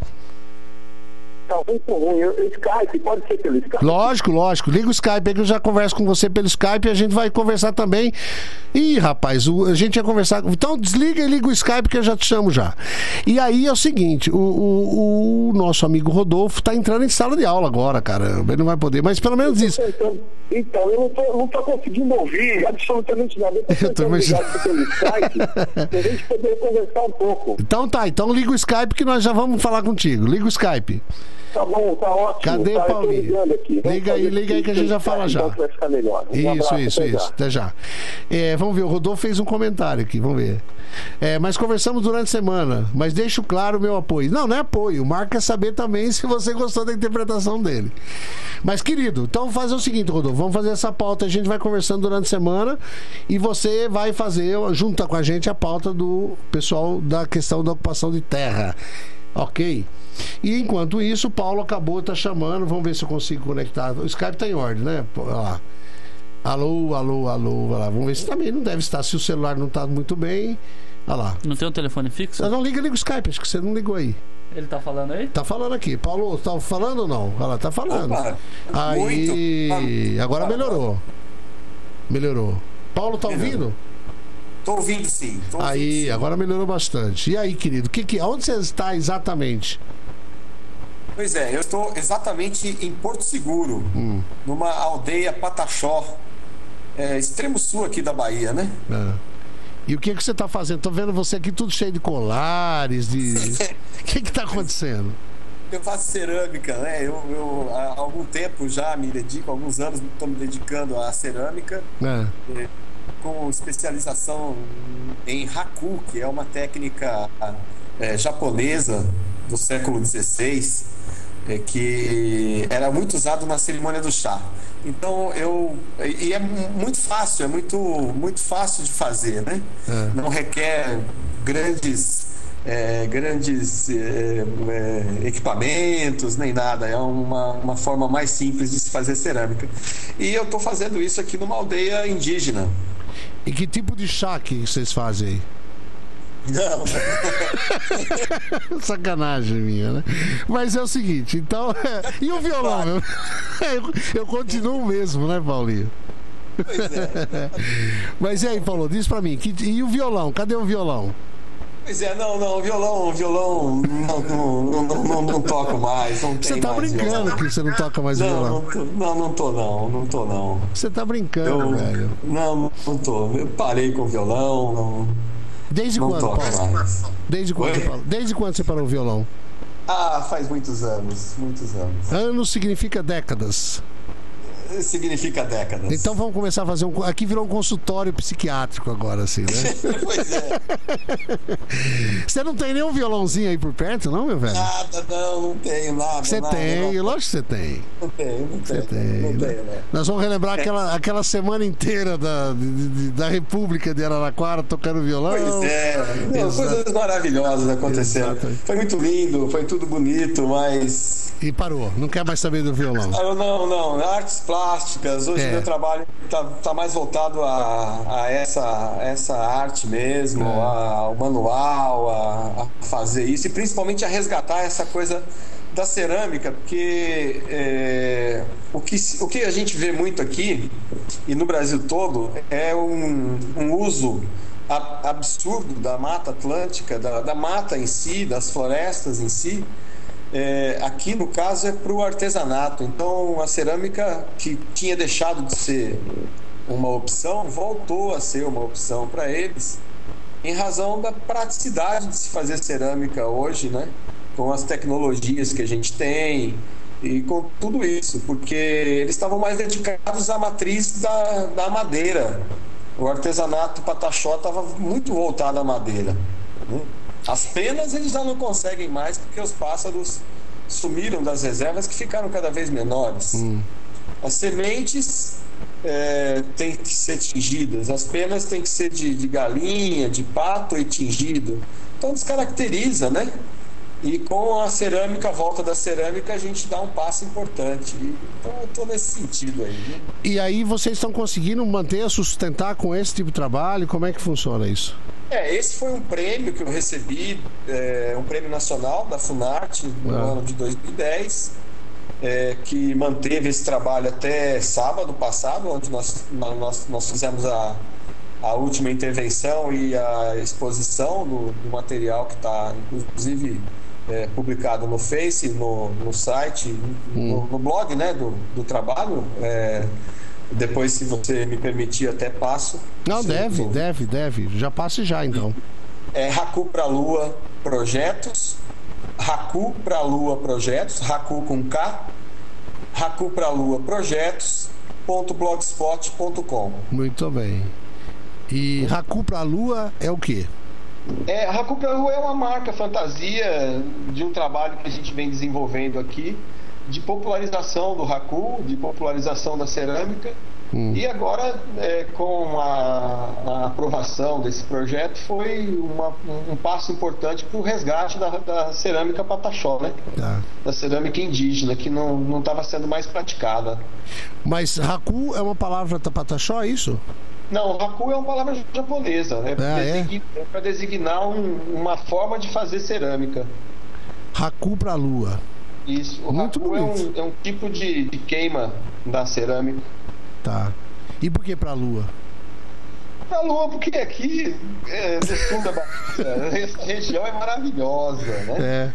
Tá muito ruim. O Skype, pode ser pelo Skype. Lógico, lógico. Liga o Skype aí que eu já converso com você pelo Skype e a gente vai conversar também. Ih, rapaz, o, a gente ia conversar. Então desliga e liga o Skype que eu já te chamo já. E aí é o seguinte, o, o, o nosso amigo Rodolfo tá entrando em sala de aula agora, cara. Ele não vai poder, mas pelo menos isso. Então, então eu não tô, não tô conseguindo ouvir absolutamente nada. Eu tô imaginando pelo Skype pra gente poder conversar um pouco. Então tá, então liga o Skype que nós já vamos falar contigo. Liga o Skype. Tá bom, tá ótimo. Cadê tá, Paulinho? Liga aí, liga aí que a gente já fala já. Vai ficar melhor. Um isso, abraço, isso, até isso. já. Até já. É, vamos ver, o Rodolfo fez um comentário aqui, vamos ver. É, mas conversamos durante a semana, mas deixo claro o meu apoio. Não, não é apoio. O Marco quer saber também se você gostou da interpretação dele. Mas, querido, então vamos fazer o seguinte, Rodolfo. Vamos fazer essa pauta, a gente vai conversando durante a semana e você vai fazer, junto com a gente, a pauta do pessoal da questão da ocupação de terra. Ok? E enquanto isso, o Paulo acabou, tá chamando. Vamos ver se eu consigo conectar. O Skype tá em ordem, né? Olha lá. Alô, alô, alô. Olha lá. Vamos ver se também não deve estar. Se o celular não tá muito bem. Olha lá. Não tem um telefone fixo? Não, não liga, liga o Skype. Acho que você não ligou aí. Ele tá falando aí? Tá falando aqui. Paulo, tá falando ou não? Olha lá, tá falando. Opa, aí. muito. Agora melhorou. Melhorou. Paulo, tá Melhorou. ouvindo? Tô ouvindo sim. Tô ouvindo, aí, sim. Agora melhorou bastante. E aí, querido? Que, que, onde você está exatamente? Pois é, eu estou exatamente em Porto Seguro, hum. numa aldeia Pataxó, é, extremo sul aqui da Bahia, né? É. E o que que você está fazendo? Tô vendo você aqui tudo cheio de colares, de... O que que tá acontecendo? Eu faço cerâmica, né? Eu, eu há algum tempo já me dedico, há alguns anos estou me dedicando à cerâmica, é. É, com especialização em Haku, que é uma técnica é, japonesa do século dezesseis, é, que era muito usado na cerimônia do chá. Então eu e é muito fácil, é muito muito fácil de fazer, né? É. Não requer grandes é, grandes é, é, equipamentos nem nada. É uma, uma forma mais simples de se fazer cerâmica. E eu estou fazendo isso aqui numa aldeia indígena. E que tipo de chá que vocês fazem aí? Não. Sacanagem minha, né? Mas é o seguinte, então. E o violão? Eu, eu continuo mesmo, né, Paulinho? Pois é. Mas e aí, Paulo, diz pra mim, que, e o violão? Cadê o violão? Pois é, não, não, violão, violão, não, não, não, não, não toco mais. Não você tá brincando violão. Que você não toca mais não, violão? Não, tô, não, não tô não, não tô não. Você tá brincando, eu, velho. Não, não tô. Eu parei com o violão, não. Desde não quando, Paulo? Desde quando, você parou? Desde quando você parou o violão? Ah, faz muitos anos, muitos anos. Anos significa décadas. Significa décadas. Então vamos começar a fazer um... Aqui virou um consultório psiquiátrico agora, assim, né? Pois é. Você não tem nenhum violãozinho aí por perto, não, meu velho? Nada, não, não tenho nada. Você nada, tem, não. Lógico que você tem. Não tenho, não tenho. Você tem, não né? tenho, né? Nós vamos relembrar é. aquela, aquela semana inteira da, de, de, da República de Araraquara tocando violão. Pois é, não, coisas maravilhosas aconteceram. Exatamente. Foi muito lindo, foi tudo bonito, mas... E parou, não quer mais saber do violão. Ah, não, não, artes plásticas plásticas. Hoje É. meu trabalho tá, tá mais voltado a, a essa, essa arte mesmo, É. a- ao manual, a, a fazer isso e principalmente a resgatar essa coisa da cerâmica, porque é, o, que, se- o que a gente vê muito aqui e no Brasil todo é um, um uso a- absurdo da Mata Atlântica, da, da mata em si, das florestas em si. É, aqui no caso é para o artesanato. Então a cerâmica, que tinha deixado de ser uma opção, voltou a ser uma opção para eles, em razão da praticidade de se fazer cerâmica hoje, né? Com as tecnologias que a gente tem e com tudo isso, porque eles estavam mais dedicados à matriz da, da madeira. O artesanato pataxó estava muito voltado à madeira, né? As penas eles já não conseguem mais porque os pássaros sumiram das reservas, que ficaram cada vez menores. Hum. As sementes é, têm que ser tingidas, as penas têm que ser de, de galinha, de pato e tingido. Então descaracteriza, né? E com a cerâmica, a volta da cerâmica, a gente dá um passo importante. Então eu estou nesse sentido aí, né? E aí vocês estão conseguindo manter, sustentar com esse tipo de trabalho? Como é que funciona isso? É, esse foi um prêmio que eu recebi, é, um prêmio nacional da Funarte no Ah. ano de dois mil e dez, é, que manteve esse trabalho até sábado passado, onde nós, nós, nós fizemos a, a última intervenção e a exposição do, do material que está, inclusive, é, publicado no Face, no, no site, no, no blog, né, do, do trabalho. É, depois, se você me permitir, até passo. Não, Sim, deve, do- deve, deve. Já passe já, então. É Haku pra Lua Projetos, Haku pra Lua Projetos, Haku com K, Haku pra Lua Projetos ponto blogspot ponto com. Muito bem. E Haku pra Lua é o quê? É, a Haku pra Lua é uma marca fantasia de um trabalho que a gente vem desenvolvendo aqui, de popularização do Haku, de popularização da cerâmica. Hum. E agora, é, com a, a aprovação desse projeto, foi uma- um passo importante para o resgate da, da cerâmica pataxó, né? Tá. Da cerâmica indígena, que não estava sendo mais praticada. Mas Haku é uma palavra pataxó, é isso? Não, Haku é uma palavra japonesa, né? Ah, é? Para designar um- uma forma de fazer cerâmica. Haku pra Lua. Isso. O Muito Haku é bonito. um, é um tipo de, de queima da cerâmica. Tá. E por que pra Lua? Pra Lua, porque aqui, é, no sul da Bahia, essa região é maravilhosa, né? É.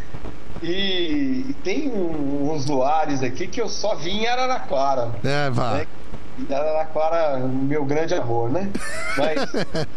E, e tem um- uns lugares aqui que eu só vi em Araraquara. É, vá. Né? E Araraquara, meu grande amor, né? Mas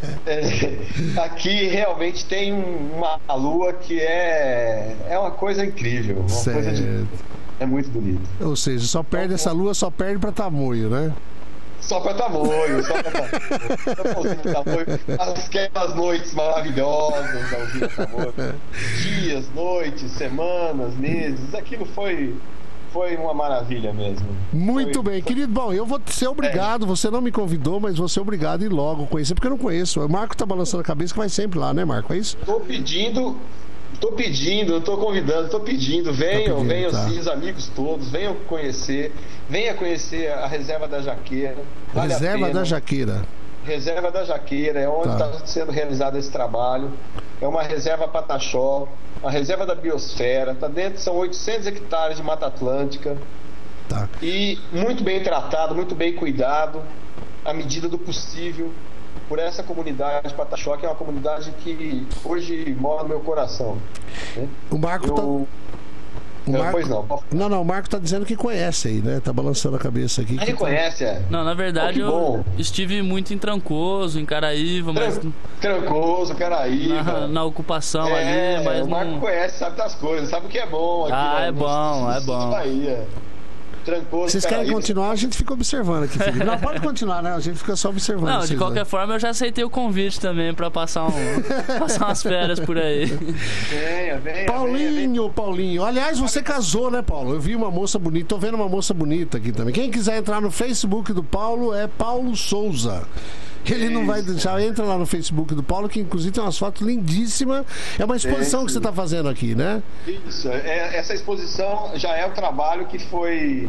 é, aqui realmente tem um- uma lua que é, é uma coisa incrível. Uma Certo. coisa de, é muito bonito. Ou seja, só perde essa lua, só perde pra tamoio, né? Só pra tamoio, só pra tamoio. Só pra usina tamoio. Aquelas noites maravilhosas da usina tamoio. Dias, noites, semanas, meses. Aquilo foi, foi uma maravilha mesmo. Muito Foi- bem, querido. Bom, eu vou ser obrigado, você não me convidou, mas vou ser obrigado a ir logo conhecer, porque eu não conheço. O Marco tá balançando a cabeça que vai sempre lá, né, Marco? É isso? Tô pedindo, tô pedindo, tô convidando, tô pedindo, venham, Tá pedindo, venham tá. sim, os amigos todos, venham conhecer, venha conhecer a Reserva da Jaqueira. Vale a Reserva pena. da Jaqueira. Reserva da Jaqueira é onde Tá. está sendo realizado esse trabalho. É uma reserva pataxó, uma reserva da biosfera, tá dentro, são oitocentos hectares de Mata Atlântica. Tá. E muito bem tratado, muito bem cuidado, à medida do possível, por essa comunidade pataxó, que é uma comunidade que hoje mora no meu coração, né? O Marco tá. Eu... O Não, Marco... pois não. Não, não, o Marco tá dizendo que conhece aí, né? Tá balançando a cabeça aqui. A que gente tá- conhece, é? Não, na verdade Oh, que bom. eu estive muito em Trancoso, em Caraíva, mas Tran- Trancoso, Caraíba. na, na ocupação É, ali, mas o Marco não. conhece, sabe das coisas, sabe o que é bom aqui. Ah, no- é no- bom, no é sul da bom. Bahia. Trancoso, Vocês querem Caraíba. continuar? A gente fica observando aqui, Felipe. Não, pode continuar, né? A gente fica só observando. Não, de vocês, qualquer né? forma eu já aceitei o convite também pra passar, um, passar umas férias por aí. Venha, venha, venha. Paulinho, Paulinho. Aliás, você casou, né, Paulo? Eu vi uma moça bonita, tô vendo uma moça bonita aqui também. Quem quiser entrar no Facebook do Paulo é Paulo Souza. Ele não vai deixar. Entra lá no Facebook do Paulo, que inclusive tem umas fotos lindíssimas. É uma exposição Tem, que você sim. tá fazendo aqui, né? Isso, é, essa exposição já é o trabalho que foi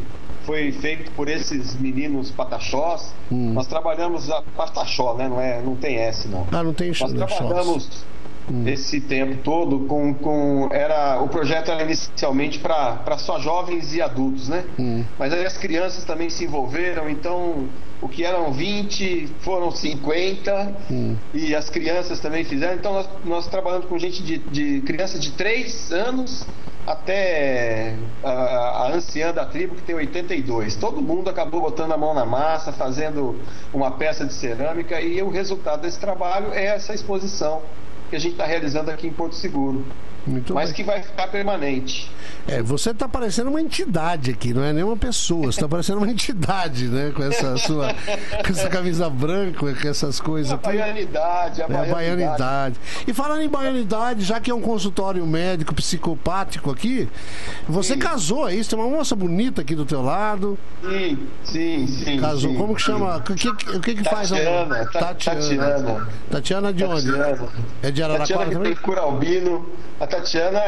foi feito por esses meninos pataxós. Hum. Nós trabalhamos a pataxó, né? Não, é, não tem S, não. Ah, não tem Nós trabalhamos hum. esse tempo todo com... com era, o projeto era inicialmente para só jovens e adultos, né? Hum. Mas aí as crianças também se envolveram, então... O que eram vinte foram cinquenta hum. e as crianças também fizeram. Então nós, nós trabalhamos com gente de, de criança de três anos até a, a anciã da tribo, que tem oitenta e dois. Todo mundo acabou botando a mão na massa, fazendo uma peça de cerâmica, e o resultado desse trabalho é essa exposição que a gente está realizando aqui em Porto Seguro. Muito mas bem. Que vai ficar permanente. É, você está parecendo uma entidade aqui, não é nem uma pessoa, você está parecendo uma entidade, né? Com essa sua com essa camisa branca, com essas coisas. A baianidade, a é, baianidade. baianidade. E falando em baianidade, já que é um consultório médico psicopático aqui, você sim. casou, é isso? Tem uma moça bonita aqui do teu lado. Sim, sim, sim. Casou. Sim, Como que sim. chama? O que, o que, que faz? Tatiana, Tatiana. Tatiana. Tatiana de onde? Tatiana. É de Araraquara Tatiana que também? tem Curalbino. A Tatiana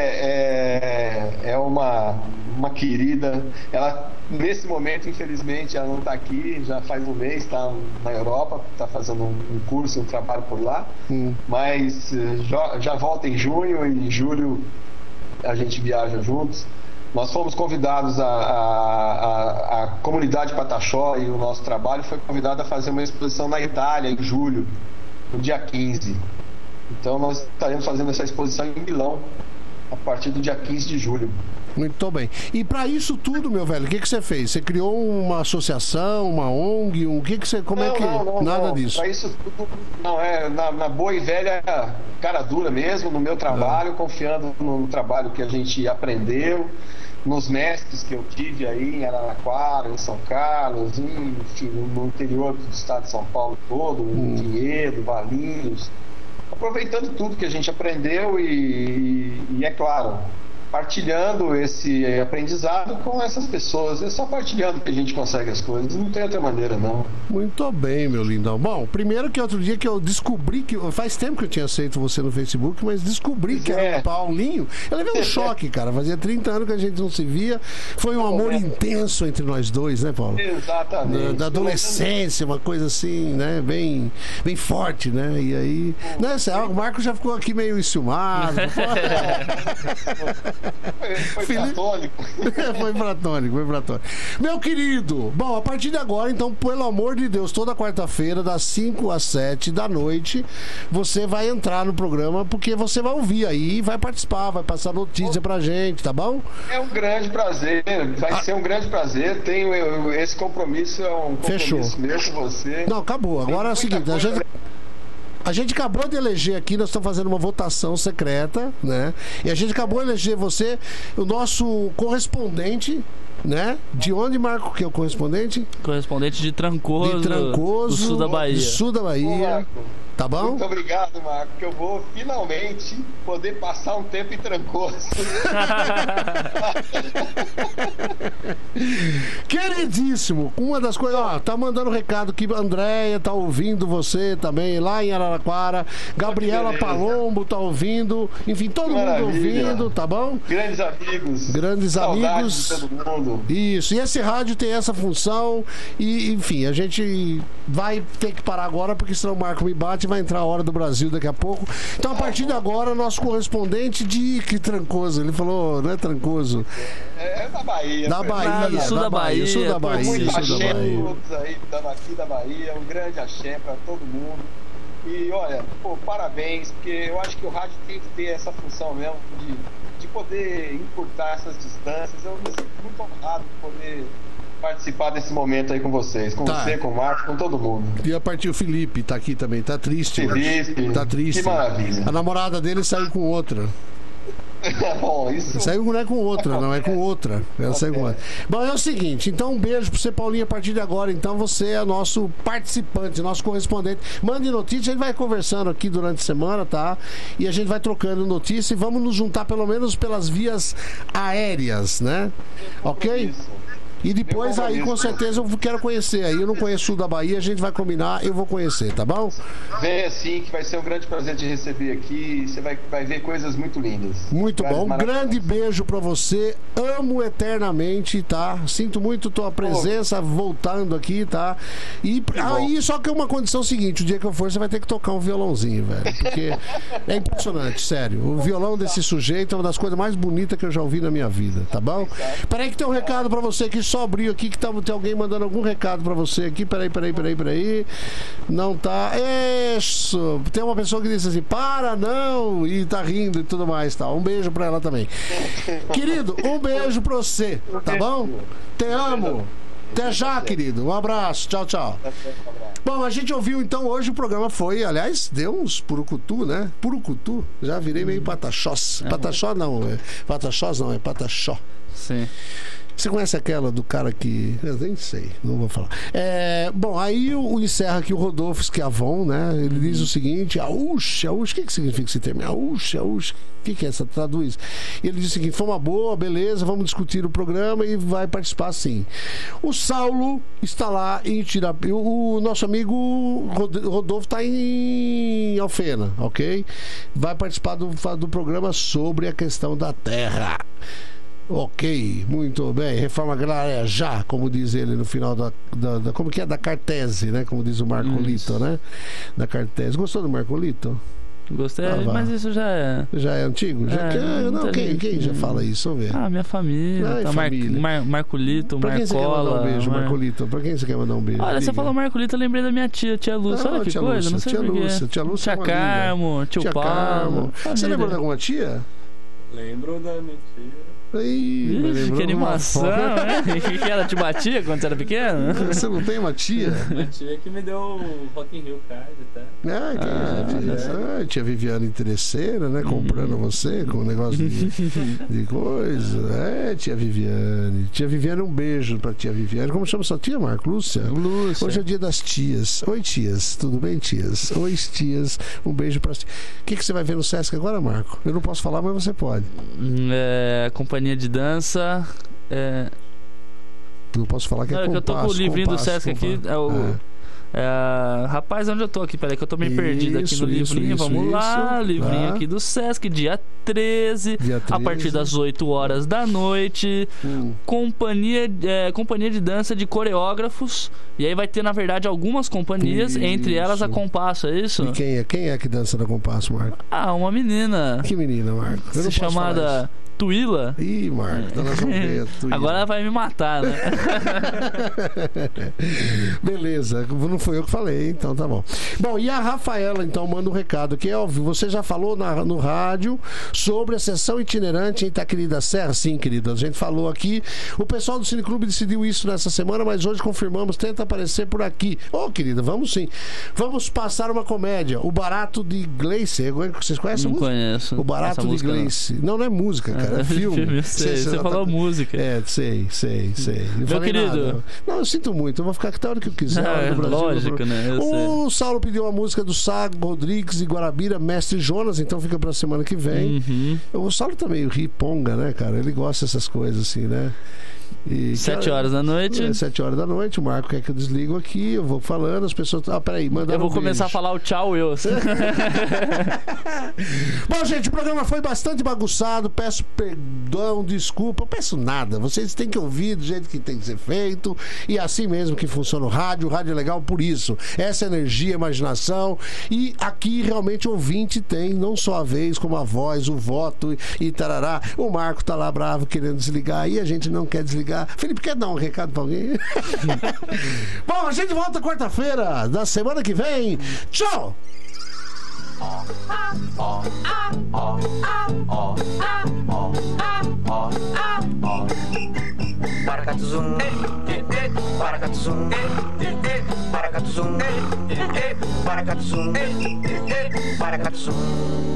é, é, é uma, uma querida. Ela, nesse momento, infelizmente, ela não está aqui, já faz um mês, está na Europa, está fazendo um, um curso, um trabalho por lá. Hum. Mas já, já volta em junho e em julho a gente viaja juntos. Nós fomos convidados, a, a, a, a comunidade Pataxó e o nosso trabalho foi convidado a fazer uma exposição na Itália em julho, no dia quinze. Então nós estaremos fazendo essa exposição em Milão a partir do dia quinze de julho. Muito bem. E para isso tudo, meu velho, o que, que você fez? Você criou uma associação, uma O N G, um, o que, que você... Como não, é que... Não, não, Nada não. disso. Para isso tudo, não, é na, na boa e velha cara dura mesmo, no meu trabalho, é. confiando no, no trabalho que a gente aprendeu, nos mestres que eu tive aí em Araraquara, em São Carlos, em, enfim, no interior do estado de São Paulo todo, hum. em Vinhedo, Valinhos, aproveitando tudo que a gente aprendeu e, e é claro, partilhando esse aprendizado com essas pessoas. É só partilhando que a gente consegue as coisas, não tem outra maneira não. Muito bem, meu lindão. Bom, primeiro que outro dia que eu descobri que... Faz tempo que eu tinha aceito você no Facebook, mas descobri pois que é. era o Paulinho. Eu levei um choque, cara. Fazia trinta anos que a gente não se via. Foi um amor intenso entre nós dois, né, Paulo? Exatamente. Da, da adolescência, uma coisa assim, né, bem, bem forte, né? E aí... Né, o Marco já ficou aqui meio enciumado. Foi, foi Felipe... platônico. Foi platônico, foi platônico. Meu querido, bom, a partir de agora, então, pelo amor de Deus, toda quarta-feira, das cinco às sete da noite, você vai entrar no programa, porque você vai ouvir aí, vai participar, vai passar notícia pra gente, tá bom? É um grande prazer, vai ah. ser um grande prazer. Tenho eu, esse compromisso, é um compromisso Fechou. meu com você. Não, acabou. Agora é o seguinte, a gente... A gente acabou de eleger aqui, nós estamos fazendo uma votação secreta, né? E a gente acabou de eleger você, o nosso correspondente, né? De onde, Marco, que é o correspondente? Correspondente de Trancoso, de Trancoso, do sul da Bahia. Do sul da Bahia. Tá bom? Muito obrigado, Marco, que eu vou finalmente poder passar um tempo em Trancoso. Queridíssimo, uma das coisas, ó, tá mandando recado que a Andréia tá ouvindo você também lá em Araraquara, Gabriela Palombo tá ouvindo, enfim, todo Maravilha. mundo ouvindo, tá bom? Grandes amigos. Grandes amigos. De todo mundo. Isso, e esse rádio tem essa função e, enfim, a gente vai ter que parar agora porque senão o Marco me bate, vai entrar a hora do Brasil daqui a pouco. Então, a partir de agora, nosso correspondente de que Trancoso, ele falou, não é Trancoso? É, é da Bahia. Da Bahia, ah, do sul da, da Bahia, Bahia, sul da Bahia, muito sul axé da Bahia. Todos aí, daqui da Bahia, um grande axé para todo mundo. E olha, pô, parabéns, porque eu acho que o rádio tem que ter essa função mesmo de, de poder encurtar essas distâncias. Eu me sinto muito honrado de poder participar desse momento aí com vocês, com tá. você, com o Marcos, com todo mundo. E a partir o Felipe tá aqui também, tá triste. Felipe, tá triste. Que maravilha. A namorada dele saiu com outra. Bom, isso... Saiu não é com outra, não é com outra. Ela saiu com outra. Bom, é o seguinte, então um beijo pra você, Paulinho, a partir de agora. Então você é nosso participante, nosso correspondente. Mande notícia, a gente vai conversando aqui durante a semana, tá? E a gente vai trocando notícia e vamos nos juntar pelo menos pelas vias aéreas, né? Ok? E depois aí, com certeza, eu quero conhecer. Aí eu não conheço o sul da Bahia, a gente vai combinar, eu vou conhecer, tá bom? Vem assim, que vai ser um grande prazer te receber aqui. Você vai, vai ver coisas muito lindas. Muito bom. Um grande beijo pra você. Amo eternamente, tá? Sinto muito tua presença voltando aqui, tá? E aí, só que é uma condição seguinte: o dia que eu for, você vai ter que tocar um violãozinho, velho. Porque é impressionante, sério. O violão desse sujeito é uma das coisas mais bonitas que eu já ouvi na minha vida, tá bom? Peraí que tem um recado pra você aqui, só abriu aqui, que tá, tem alguém mandando algum recado pra você aqui. Peraí, peraí, peraí, peraí. Não tá. Isso. Tem uma pessoa que disse assim: para, não! E tá rindo e tudo mais, tá? Um beijo pra ela também. Querido, um beijo pra você, tá bom? Te amo. Até já, querido. Um abraço. Tchau, tchau. Bom, a gente ouviu então hoje, o programa foi, aliás, deu uns purucutu, né? Purucutu. Já virei meio pataxós. Pataxó não, é pataxós não, é pataxó. Sim. Você conhece aquela do cara que... Eu nem sei, não vou falar. É, bom, aí o, o encerra aqui o Rodolfo Schiavon, né? Ele diz o seguinte: Aush, Aush, o que, que significa esse termo? Aush, Aush, o que, que é essa? Traduz. E ele diz o seguinte: foi uma boa, beleza, vamos discutir o programa e vai participar sim. O Saulo está lá em Tirapina. O, o nosso amigo Rodolfo está em Alfena, ok? Vai participar do, do programa sobre a questão da terra. Ok, muito bem. Reforma agrária já, como diz ele no final da, da, da como que é? Da Cartese, né? Como diz o Marco Lito, né? Da Cartese. Gostou do Marco Lito? Gostei, ah, mas isso já é... Já é antigo? Já é, que, não, quem, gente, quem já fala isso? Vamos ver. Ah, minha família. Ah, tá, família. Mar, Mar, Marco Lito, pra Marcola. Pra quem você quer mandar um beijo, Mar... Marco Lito? Pra quem você quer mandar um beijo? Olha, Liga. Você falou Marco Lito, eu lembrei da minha tia, tia Lúcia. Não, Olha que tia coisa, Lúcia, não sei tia porquê. Lúcia, tia Lúcia. Tia Carmo, tio tia Paulo. Carmo. Você lembra de alguma tia? Lembro da minha tia. Ih, Ixi, que animação, né? Que que ela te batia quando você era pequeno? Você não tem uma tia? Minha tia que me deu o Rock in Rio Card até. Ah, que ah, é. Tia Viviane interesseira, né? Comprando uhum. você com um negócio de, de coisa. É, tia Viviane. Tia Viviane, um beijo pra tia Viviane. Como chama sua tia, Marco? Lúcia? Lúcia. Hoje é o dia das tias. Oi, tias. Tudo bem, tias? Oi, tias. Um beijo pra tias. O que, que você vai ver no Sesc agora, Marco? Eu não posso falar, mas você pode. É, companhia de dança. É... Não posso falar que não, é compasso. É que eu tô com o livrinho compasso, do Sesc compasso. aqui. É o... É. É, rapaz, onde eu tô aqui? Peraí que eu tô meio isso, perdido aqui no isso, livrinho. isso, Vamos isso, lá, livrinho tá. aqui do Sesc, dia treze, dia treze, a partir das oito horas da noite. Hum. Companhia, é, companhia de dança de coreógrafos. E aí vai ter, na verdade, algumas companhias, isso. entre elas a Compasso, é isso? E quem é? Quem é que dança na Compasso, Marco? Ah, uma menina. Que menina, Marco? Eu não chamada Tuila. Ih, Marco, nós vamos ver a Tuila. Agora ela vai me matar, né? Beleza, não foi eu que falei, então tá bom. Bom, e a Rafaela, então, manda um recado que é óbvio, você já falou na, no rádio sobre a sessão itinerante em Itaquiri da Serra? Sim, querida, a gente falou aqui. O pessoal do Cineclube decidiu isso nessa semana, mas hoje confirmamos, tenta aparecer por aqui. Ô, oh, querida, vamos sim. Vamos passar uma comédia, O Barato de Gleice. Vocês conhecem não a música? Conheço. O Barato de Gleice. Não. não, não é música, cara. É filme. filme sei, você, você falou tá... música. É, sei, sei, sei. Não Meu querido. Nada. Não, eu sinto muito. Eu vou ficar até a hora que eu quiser. Ah, é Brasil, lógico, né? Eu o sei. Saulo pediu uma música do Sago Rodrigues e Guarabira, Mestre Jonas, então fica pra semana que vem. Uhum. O Saulo tá meio riponga, né, cara? Ele gosta dessas coisas assim, né? E, sete cara, horas da noite. É, sete horas da noite. O Marco quer que eu desligo aqui. Eu vou falando, as pessoas. Ah, peraí, manda. Eu vou um começar beijo. a falar o tchau, eu. Bom, gente, o programa foi bastante bagunçado. Peço perdão, desculpa. Eu peço nada. Vocês têm que ouvir do jeito que tem que ser feito. E assim mesmo que funciona o rádio. O rádio é legal por isso. Essa energia, imaginação. E aqui realmente o ouvinte tem não só a vez, como a voz, o voto e tarará. O Marco tá lá bravo querendo desligar. E a gente não quer desligar. Felipe, quer dar um recado pra alguém? Bom, a gente volta quarta-feira da semana que vem. Tchau! Paracatuzum, paracatuzum, paracatuzum, paracatuzum, paracatuzum.